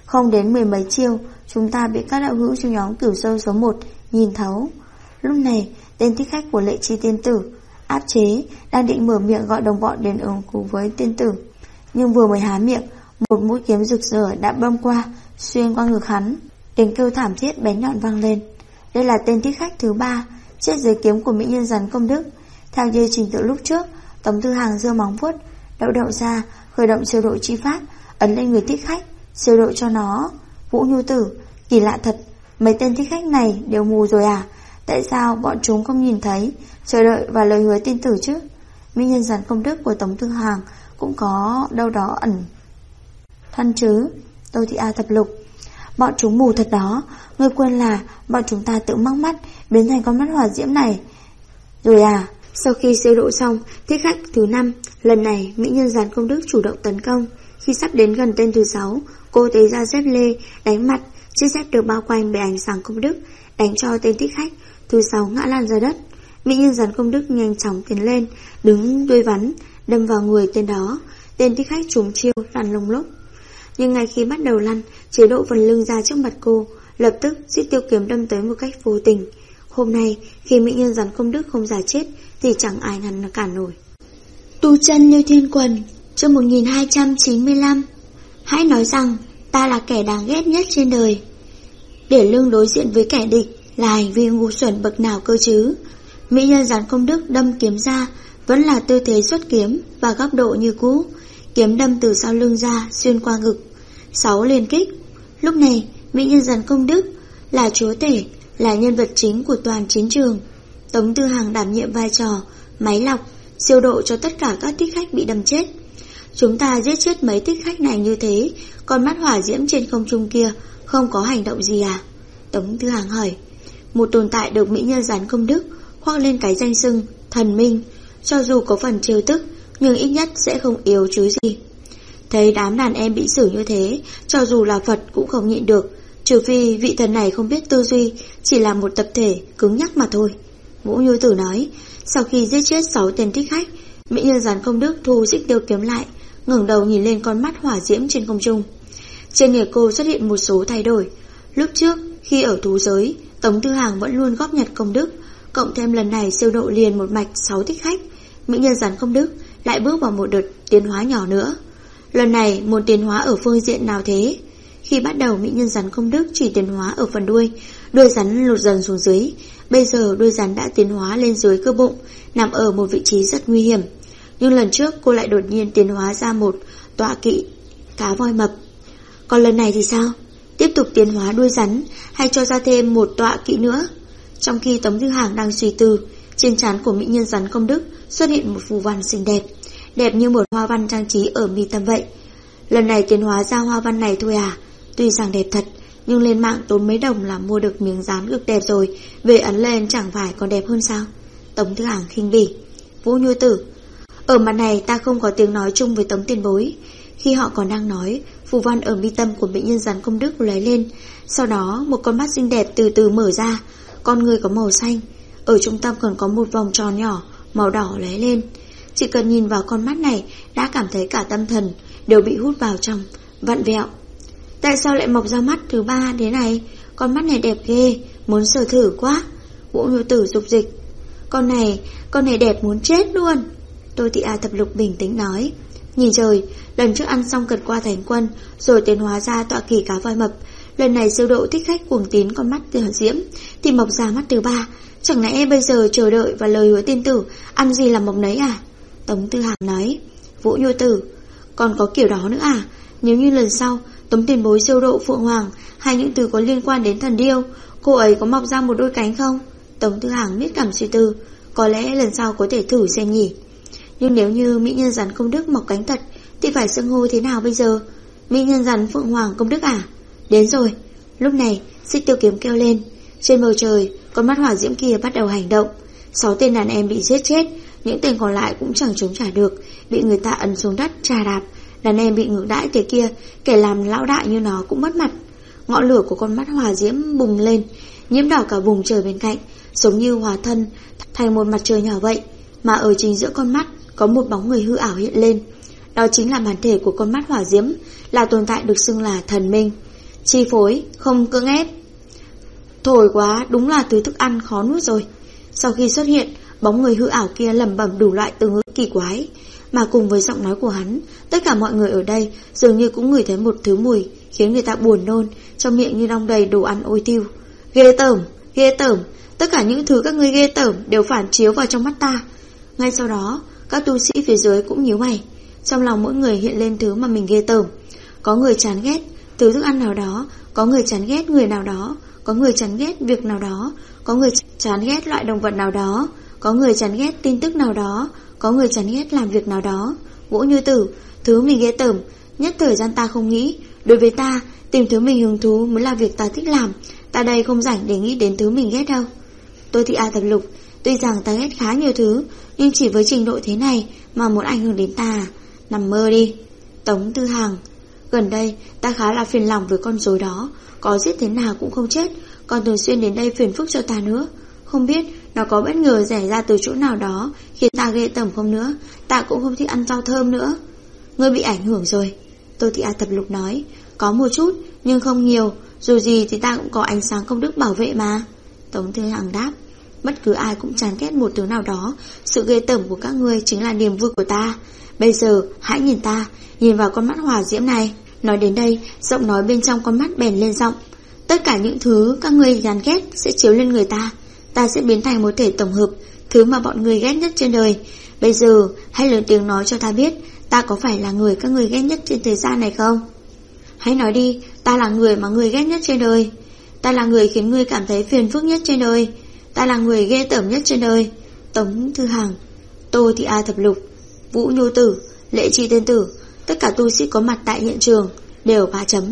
Không đến mười mấy chiêu, chúng ta bị các đạo hữu trong nhóm Cửu Sâu số 1 nhìn thấu. Lúc này, tên thích khách của Lệ Chi tiên tử áp chế đang định mở miệng gọi đồng bọn đến ứng cứu với tiên tử, nhưng vừa mới há miệng, một mũi kiếm rực rỡ đã băng qua, xuyên qua ngực hắn. Tiếng kêu thảm thiết bén nhọn vang lên. Đây là tên thích khách thứ 3 chết dưới kiếm của mỹ nhân rắn công đức. Theo như trình tự lúc trước, Tống Tư Hàng giơ móng vuốt đậu đậu ra, khởi động siêu độ chi pháp, ấn lên người thích khách, siêu độ cho nó. Vũ Nhu Tử, kỳ lạ thật, mấy tên thích khách này đều mù rồi à? Tại sao bọn chúng không nhìn thấy chờ đợi và lời hứa tiên tử chứ? Mỹ nhân rắn công đức của Tống Tư Hàng cũng có đâu đó ẩn thân chứ? Tô Thị A thập lục, bọn chúng mù thật đó. Ngươi quên là bọn chúng ta tự mắc mắt biến thành con mắt hỏa diễm này rồi à? Sau khi siêu độ xong, thích khách thứ 5, lần này mỹ nhân rắn công đức chủ động tấn công. Khi sắp đến gần tên thứ 6, cô tế ra dép lê đánh mặt, chiếc dép được bao quanh bởi ánh sáng công đức, đánh cho tên thích khách thứ 6 ngã lăn ra đất. Mỹ nhân rắn công đức nhanh chóng tiến lên, đứng đuôi vắn đâm vào người tên đó. Tên thích khách trúng chiêu lăn lông lốc, nhưng ngay khi bắt đầu lăn, chế độ phần lưng ra trước mặt cô, lập tức Xích Tiêu kiếm đâm tới một cách vô tình. Hôm nay khi mỹ nhân rắn công đức không giả chết thì chẳng ai ngăn cản nổi. Tu chân như thiên quần, chương 1295. Hãy nói rằng ta là kẻ đáng ghét nhất trên đời. Để lưng đối diện với kẻ địch là hành vi ngu xuẩn bậc nào cơ chứ? Mỹ nhân rắn công đức đâm kiếm ra vẫn là tư thế xuất kiếm và góc độ như cũ. Kiếm đâm từ sau lưng ra, xuyên qua ngực. 6 liên kích. Lúc này mỹ nhân rắn công đức là chúa tể, là nhân vật chính của toàn chiến trường. Tống Tư Hàng đảm nhiệm vai trò máy lọc, siêu độ cho tất cả các thích khách bị đâm chết. Chúng ta giết chết mấy thích khách này như thế, con mắt hỏa diễm trên không trung kia không có hành động gì à? Tống Tư Hàng hỏi. Một tồn tại được mỹ nhân rắn công đức khoác lên cái danh xưng thần minh, cho dù có phần trêu tức nhưng ít nhất sẽ không yếu chứ gì. Thấy đám đàn em bị xử như thế, cho dù là Phật cũng không nhịn được, trừ phi vị thần này không biết tư duy, chỉ là một tập thể cứng nhắc mà thôi. Vũ Nhu Tử nói. Sau khi giết chết 6 tên thích khách, mỹ nhân rắn công đức thu Xích Tiêu kiếm lại, ngẩng đầu nhìn lên con mắt hỏa diễm trên không trung. Trên người cô xuất hiện một số thay đổi. Lúc trước khi ở thú giới, Tống Tư Hàng vẫn luôn góp nhặt công đức, cộng thêm lần này siêu độ liền một mạch 6 thích khách, mỹ nhân rắn công đức lại bước vào một đợt tiến hóa nhỏ nữa. Lần này muốn tiến hóa ở phương diện nào thế? Khi bắt đầu mỹ nhân rắn công đức chỉ tiến hóa ở phần đuôi, đuôi rắn lột dần xuống dưới. Bây giờ đuôi rắn đã tiến hóa lên dưới cơ bụng, nằm ở một vị trí rất nguy hiểm. Nhưng lần trước cô lại đột nhiên tiến hóa ra một tọa kỵ cá voi mập. Còn lần này thì sao? Tiếp tục tiến hóa đuôi rắn hay cho ra thêm một tọa kỵ nữa? Trong khi Tống Tư Hàng đang suy tư, trên trán của mỹ nhân rắn công đức xuất hiện một phù văn xinh đẹp, đẹp như một hoa văn trang trí ở mi tâm vậy. Lần này tiến hóa ra hoa văn này thôi à? Tuy rằng đẹp thật, nhưng lên mạng tốn mấy đồng là mua được miếng dán cực đẹp rồi, về ấn lên chẳng phải còn đẹp hơn sao? Tống Tư Hàng khinh bỉ. Vũ Nhu Tử, ở mặt này ta không có tiếng nói chung với Tống tiền bối. Khi họ còn đang nói, phù văn ở mi tâm của mỹ nhân rắn công đức lóe lên, sau đó một con mắt xinh đẹp từ từ mở ra, con người có màu xanh, ở trung tâm còn có một vòng tròn nhỏ màu đỏ lóe lên. Chỉ cần nhìn vào con mắt này đã cảm thấy cả tâm thần đều bị hút vào trong, vặn vẹo. Tại sao lại mọc ra mắt thứ 3 thế này? Con mắt này đẹp ghê, muốn sờ thử quá. Vũ Nhu Tử dục dịch. Con này đẹp muốn chết luôn. Tô Thị A thập lục bình tĩnh nói. Nhìn trời, lần trước ăn xong cật qua thành quân, rồi tiến hóa ra tọa kỵ cá voi mập. Lần này siêu độ thích khách cuồng tín con mắt hỏa diễm thì mọc ra mắt thứ 3. Chẳng lẽ bây giờ chờ đợi và lời hứa tiên tử, ăn gì là mọc nấy à? Tống Tư Hàng nói. Vũ Nhu Tử, còn có kiểu đó nữa à? Nếu như lần sau Tống tiền bối siêu độ Phượng Hoàng hay những từ có liên quan đến thần điêu, cô ấy có mọc ra một đôi cánh không? Tống Tư Hàng miết cảm suy tư. Có lẽ lần sau có thể thử xem nhỉ. Nhưng nếu như mỹ nhân rắn công đức mọc cánh thật thì phải xưng hô thế nào bây giờ? Mỹ nhân rắn Phượng Hoàng công đức à? Đến rồi. Lúc này Xích Tiêu kiếm kêu lên. Trên bầu trời, con mắt hỏa diễm kia bắt đầu hành động. 6 tên đàn em bị giết chết, những tên còn lại cũng chẳng chống trả được, bị người ta ấn xuống đất trà đạp. Đàn em bị ngược đãi thế kia, kẻ làm lão đại như nó cũng mất mặt. Ngọn lửa của con mắt hỏa diễm bùng lên, nhiễm đỏ cả vùng trời bên cạnh, giống như hóa thân thành một mặt trời nhỏ vậy. Mà ở chính giữa con mắt có một bóng người hư ảo hiện lên. Đó chính là bản thể của con mắt hỏa diễm, là tồn tại được xưng là thần minh. chi phối, không cưỡng ép. Thổi quá, đúng là thứ thức ăn khó nuốt rồi. Sau khi xuất hiện, bóng người hư ảo kia lẩm bẩm đủ loại từ ngữ kỳ quái, mà cùng với giọng nói của hắn, tất cả mọi người ở đây dường như cũng ngửi thấy một thứ mùi khiến người ta buồn nôn, trong miệng như đong đầy đồ ăn ôi thiêu. Ghê tởm, ghê tởm, tất cả những thứ các ngươi ghê tởm đều phản chiếu vào trong mắt ta. Ngay sau đó, các tu sĩ phía dưới cũng nhíu mày, trong lòng mỗi người hiện lên thứ mà mình ghê tởm. Có người chán ghét thứ thức ăn nào đó, có người chán ghét người nào đó, có người chán ghét việc nào đó, có người chán ghét loại động vật nào đó, có người chán ghét tin tức nào đó, có người chán ghét làm việc nào đó. Vũ Như Tử, thứ mình ghê tởm nhất thời gian ta không nghĩ. Đối với ta, tìm thứ mình hứng thú mới là việc ta thích làm. Ta đây không rảnh để nghĩ đến thứ mình ghét đâu. Tôi thì Thập Lục, tuy rằng ta ghét khá nhiều thứ, nhưng chỉ với trình độ thế này mà muốn ảnh hưởng đến ta, nằm mơ đi. Tống Tư Hằng, gần đây ta khá là phiền lòng với con rối đó, có giết thế nào cũng không chết, còn thường xuyên đến đây phiền phức cho ta nữa. Không biết nó có bất ngờ rẻ ra từ chỗ nào đó khiến ta ghê tởm không nữa. Ta cũng không thích ăn rau thơm nữa. Ngươi bị ảnh hưởng rồi, Tô Thị A Thập Lục nói. Có một chút nhưng không nhiều, dù gì thì ta cũng có ánh sáng công đức bảo vệ mà. Tống Tư Hằng đáp. Bất cứ ai cũng chán ghét một thứ nào đó. Sự ghê tởm của các ngươi chính là niềm vui của ta. Bây giờ hãy nhìn ta, nhìn vào con mắt hỏa diễm này. Nói đến đây, giọng nói bên trong con mắt bèn lên giọng. Tất cả những thứ các ngươi chán ghét sẽ chiếu lên người ta. Ta sẽ biến thành một thể tổng hợp thứ mà bọn người ghét nhất trên đời. Bây giờ hãy lớn tiếng nói cho ta biết, ta có phải là người các người ghét nhất trên thế gian này không? Hãy nói đi, ta là người mà người ghét nhất trên đời. Ta là người khiến ngươi cảm thấy phiền phức nhất trên đời. Ta là người ghê tởm nhất trên đời. Tống Thư Hằng, Tô Thị A Thập Lục, Vũ Nhu Tử, Lệ Chi Tiên Tử, tất cả tu sĩ có mặt tại hiện trường đều 3 chấm.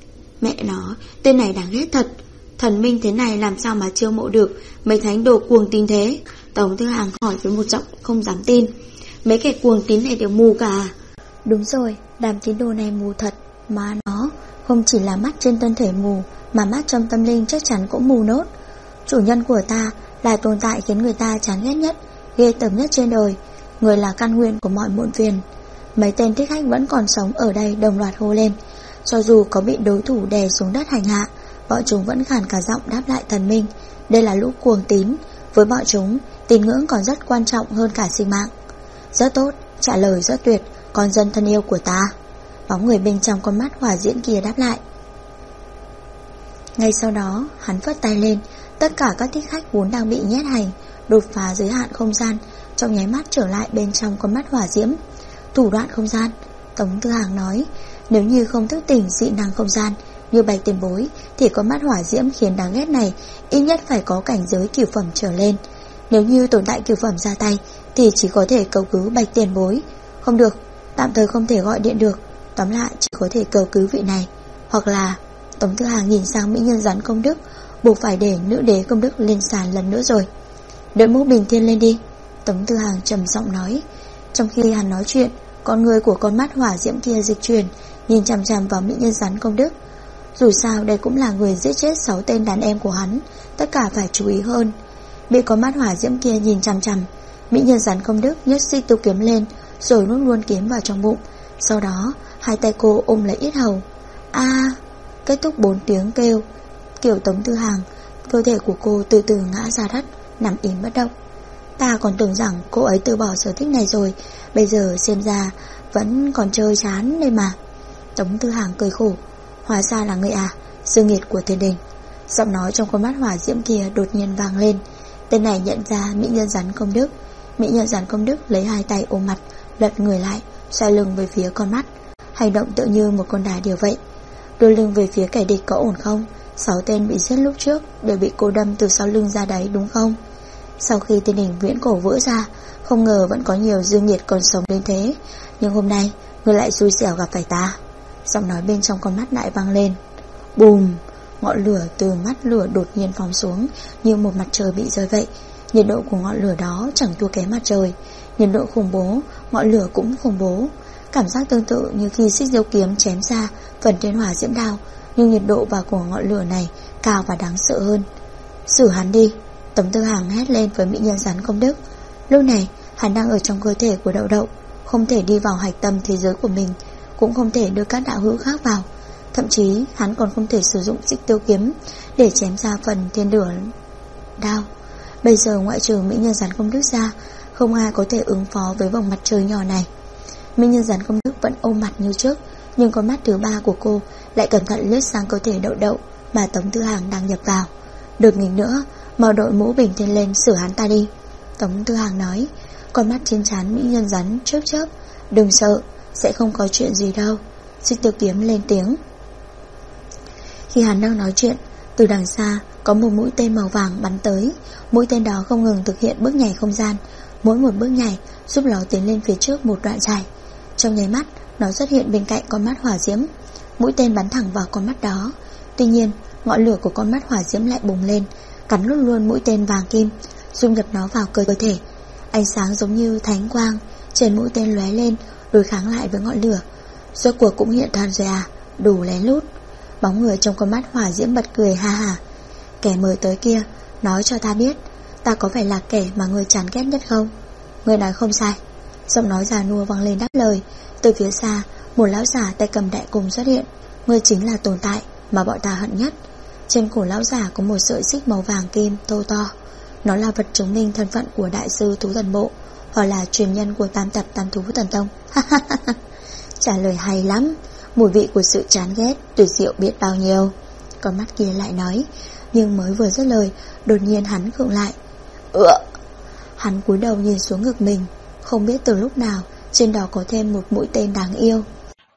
Mẹ nó, tên này đáng ghét thật. Thần minh thế này làm sao mà chiêu mộ được mấy thánh đồ cuồng tín thế? Tống Thư Hằng hỏi với một giọng không dám tin. Mấy kẻ cuồng tín này đều mù cả. Đúng rồi, đám tín đồ này mù thật. Mà nó không chỉ là mắt trên thân thể mù, mà mắt trong tâm linh chắc chắn cũng mù nốt. Chủ nhân của ta là tồn tại khiến người ta chán ghét nhất, ghê tởm nhất trên đời. Người là căn nguyên của mọi muộn phiền. Mấy tên thích khách vẫn còn sống ở đây đồng loạt hô lên. Cho dù có bị đối thủ đè xuống đất hành hạ, bọn chúng vẫn khàn cả giọng đáp lại thần minh. Đây là lũ cuồng tín. Với bọn chúng, tín ngưỡng còn rất quan trọng hơn cả sinh mạng. Rất tốt, trả lời rất tuyệt, con dân thân yêu của ta. Bóng người bên trong con mắt hỏa diễm kia đáp lại. Ngay sau đó, hắn phất tay lên. Tất cả các thích khách vốn đang bị nhét hành, đột phá giới hạn không gian, trong nháy mắt trở lại bên trong con mắt hỏa diễm. Thủ đoạn không gian, Tống Tư Hằng nói. Nếu như không thức tỉnh dị năng không gian như Bạch Tiền Bối, thì con mắt hỏa diễm khiến đáng ghét này ít nhất phải có cảnh giới cửu phẩm trở lên. Nếu như tồn tại cửu phẩm ra tay thì chỉ có thể cầu cứu Bạch Tiền Bối. Không được, tạm thời không thể gọi điện được. Tóm lại chỉ có thể cầu cứu vị này. Hoặc là Tống Tư Hằng nhìn sang mỹ nhân rắn công đức, buộc phải để nữ đế công đức lên sàn lần nữa rồi. Đợi mũ bình thiên lên đi, Tống Tư Hằng trầm giọng nói. Trong khi hắn nói chuyện, con người của con mắt hỏa diễm kia dịch chuyển, nhìn chằm chằm vào mỹ nhân rắn công đức. Dù sao đây cũng là người giết chết 6 tên đàn em của hắn, tất cả phải chú ý hơn. Bị con mắt hỏa diễm kia nhìn chằm chằm, mỹ nhân rắn công đức nhất xích tu kiếm lên, rồi nuốt luôn kiếm vào trong bụng. Sau đó hai tay cô ôm lấy yết hầu. Kết thúc 4 tiếng kêu kiểu Tống Tư Hằng, cơ thể của cô từ từ ngã ra đất, nằm im bất động. Ta còn tưởng rằng cô ấy từ bỏ sở thích này rồi, bây giờ xem ra vẫn còn chơi chán đây mà. Tống Tư Hằng cười khổ. Hóa ra là người à, sư nghiệt của thiên đình. Giọng nói trong con mắt hỏa diễm kia đột nhiên vang lên. Tên này nhận ra mỹ nhân rắn công đức. Mỹ nhân rắn công đức lấy hai tay ôm mặt, lật người lại, xoay lưng về phía con mắt, hành động tự như một con đà điểu vậy. Đưa lưng về phía kẻ địch có ổn không? 6 tên bị giết lúc trước đều bị cô đâm từ sau lưng ra đấy đúng không? Sau khi thiên đình viễn cổ vỡ ra, không ngờ vẫn có nhiều dương nghiệt còn sống đến thế. Nhưng hôm nay người lại xui xẻo gặp phải ta. Giọng nói bên trong con mắt lại vang lên. Bùm! Ngọn lửa từ mắt lửa đột nhiên phóng xuống như một mặt trời bị rơi vậy. Nhiệt độ của ngọn lửa đó chẳng thua kém mặt trời. Nhiệt độ khủng bố, ngọn lửa cũng khủng bố. Cảm giác tương tự như khi xích diêu kiếm chém ra phần trên hỏa diễm đao, nhưng nhiệt độ và của ngọn lửa này cao và đáng sợ hơn. Xử hắn đi, Tống Tư Hằng hét lên với mỹ nhân rắn công đức. Lúc này hắn đang ở trong cơ thể của Đậu Đậu, không thể đi vào hạch tâm thế giới của mình, cũng không thể đưa các đạo hữu khác vào. Thậm chí hắn còn không thể sử dụng xích tiêu kiếm để chém ra phần thiên lửa đao. Bây giờ ngoại trừ mỹ nhân rắn công đức ra, không ai có thể ứng phó với vòng mặt trời nhỏ này. Mỹ nhân rắn công đức vẫn ôm mặt như trước, nhưng con mắt thứ ba của cô lại cẩn thận lướt sang cơ thể Đậu Đậu mà Tống Tư Hàng đang nhập vào. Đột ngột nữa, mau đội mũ bình thiên lên xử hắn ta đi. Tống Tư Hàng nói, con mắt trên trán mỹ nhân rắn chớp chớp. Đừng sợ, sẽ không có chuyện gì đâu. Xích tiêu kiếm lên tiếng. Khi hắn đang nói chuyện, từ đằng xa có một mũi tên màu vàng bắn tới. Mũi tên đó không ngừng thực hiện bước nhảy không gian. Mỗi một bước nhảy giúp nó tiến lên phía trước một đoạn dài. Trong nháy mắt, nó xuất hiện bên cạnh con mắt hỏa diễm. Mũi tên bắn thẳng vào con mắt đó. Tuy nhiên, ngọn lửa của con mắt hỏa diễm lại bùng lên, cắn nuốt luôn mũi tên vàng kim, dung nhập nó vào cơ thể. Ánh sáng giống như thánh quang trên mũi tên lóe lên, đối kháng lại với ngọn lửa. Rốt cuộc cũng hiện thân rồi à, đủ lén lút. Bóng người trong con mắt hỏa diễm bật cười ha ha. Kẻ mời tới kia, nói cho ta biết, ta có phải là kẻ mà người chán ghét nhất không? Người nói không sai. Giọng nói già nua vang lên đáp lời. Từ phía xa, một lão giả tay cầm đại cung xuất hiện. Ngươi chính là tồn tại mà bọn ta hận nhất. Trên cổ lão giả có một sợi xích màu vàng kim thô to. Nó là vật chứng minh thân phận của đại sư thú thần bộ, hoặc là truyền nhân của tam tập tam thú thần tông. Trả lời hay lắm. Mùi vị của sự chán ghét tuyệt diệu biết bao nhiêu. Con mắt kia lại nói. Nhưng mới vừa dứt lời, đột nhiên hắn khựng lại. Hắn cúi đầu nhìn xuống ngực mình. Không biết từ lúc nào trên đó có thêm một mũi tên đáng yêu.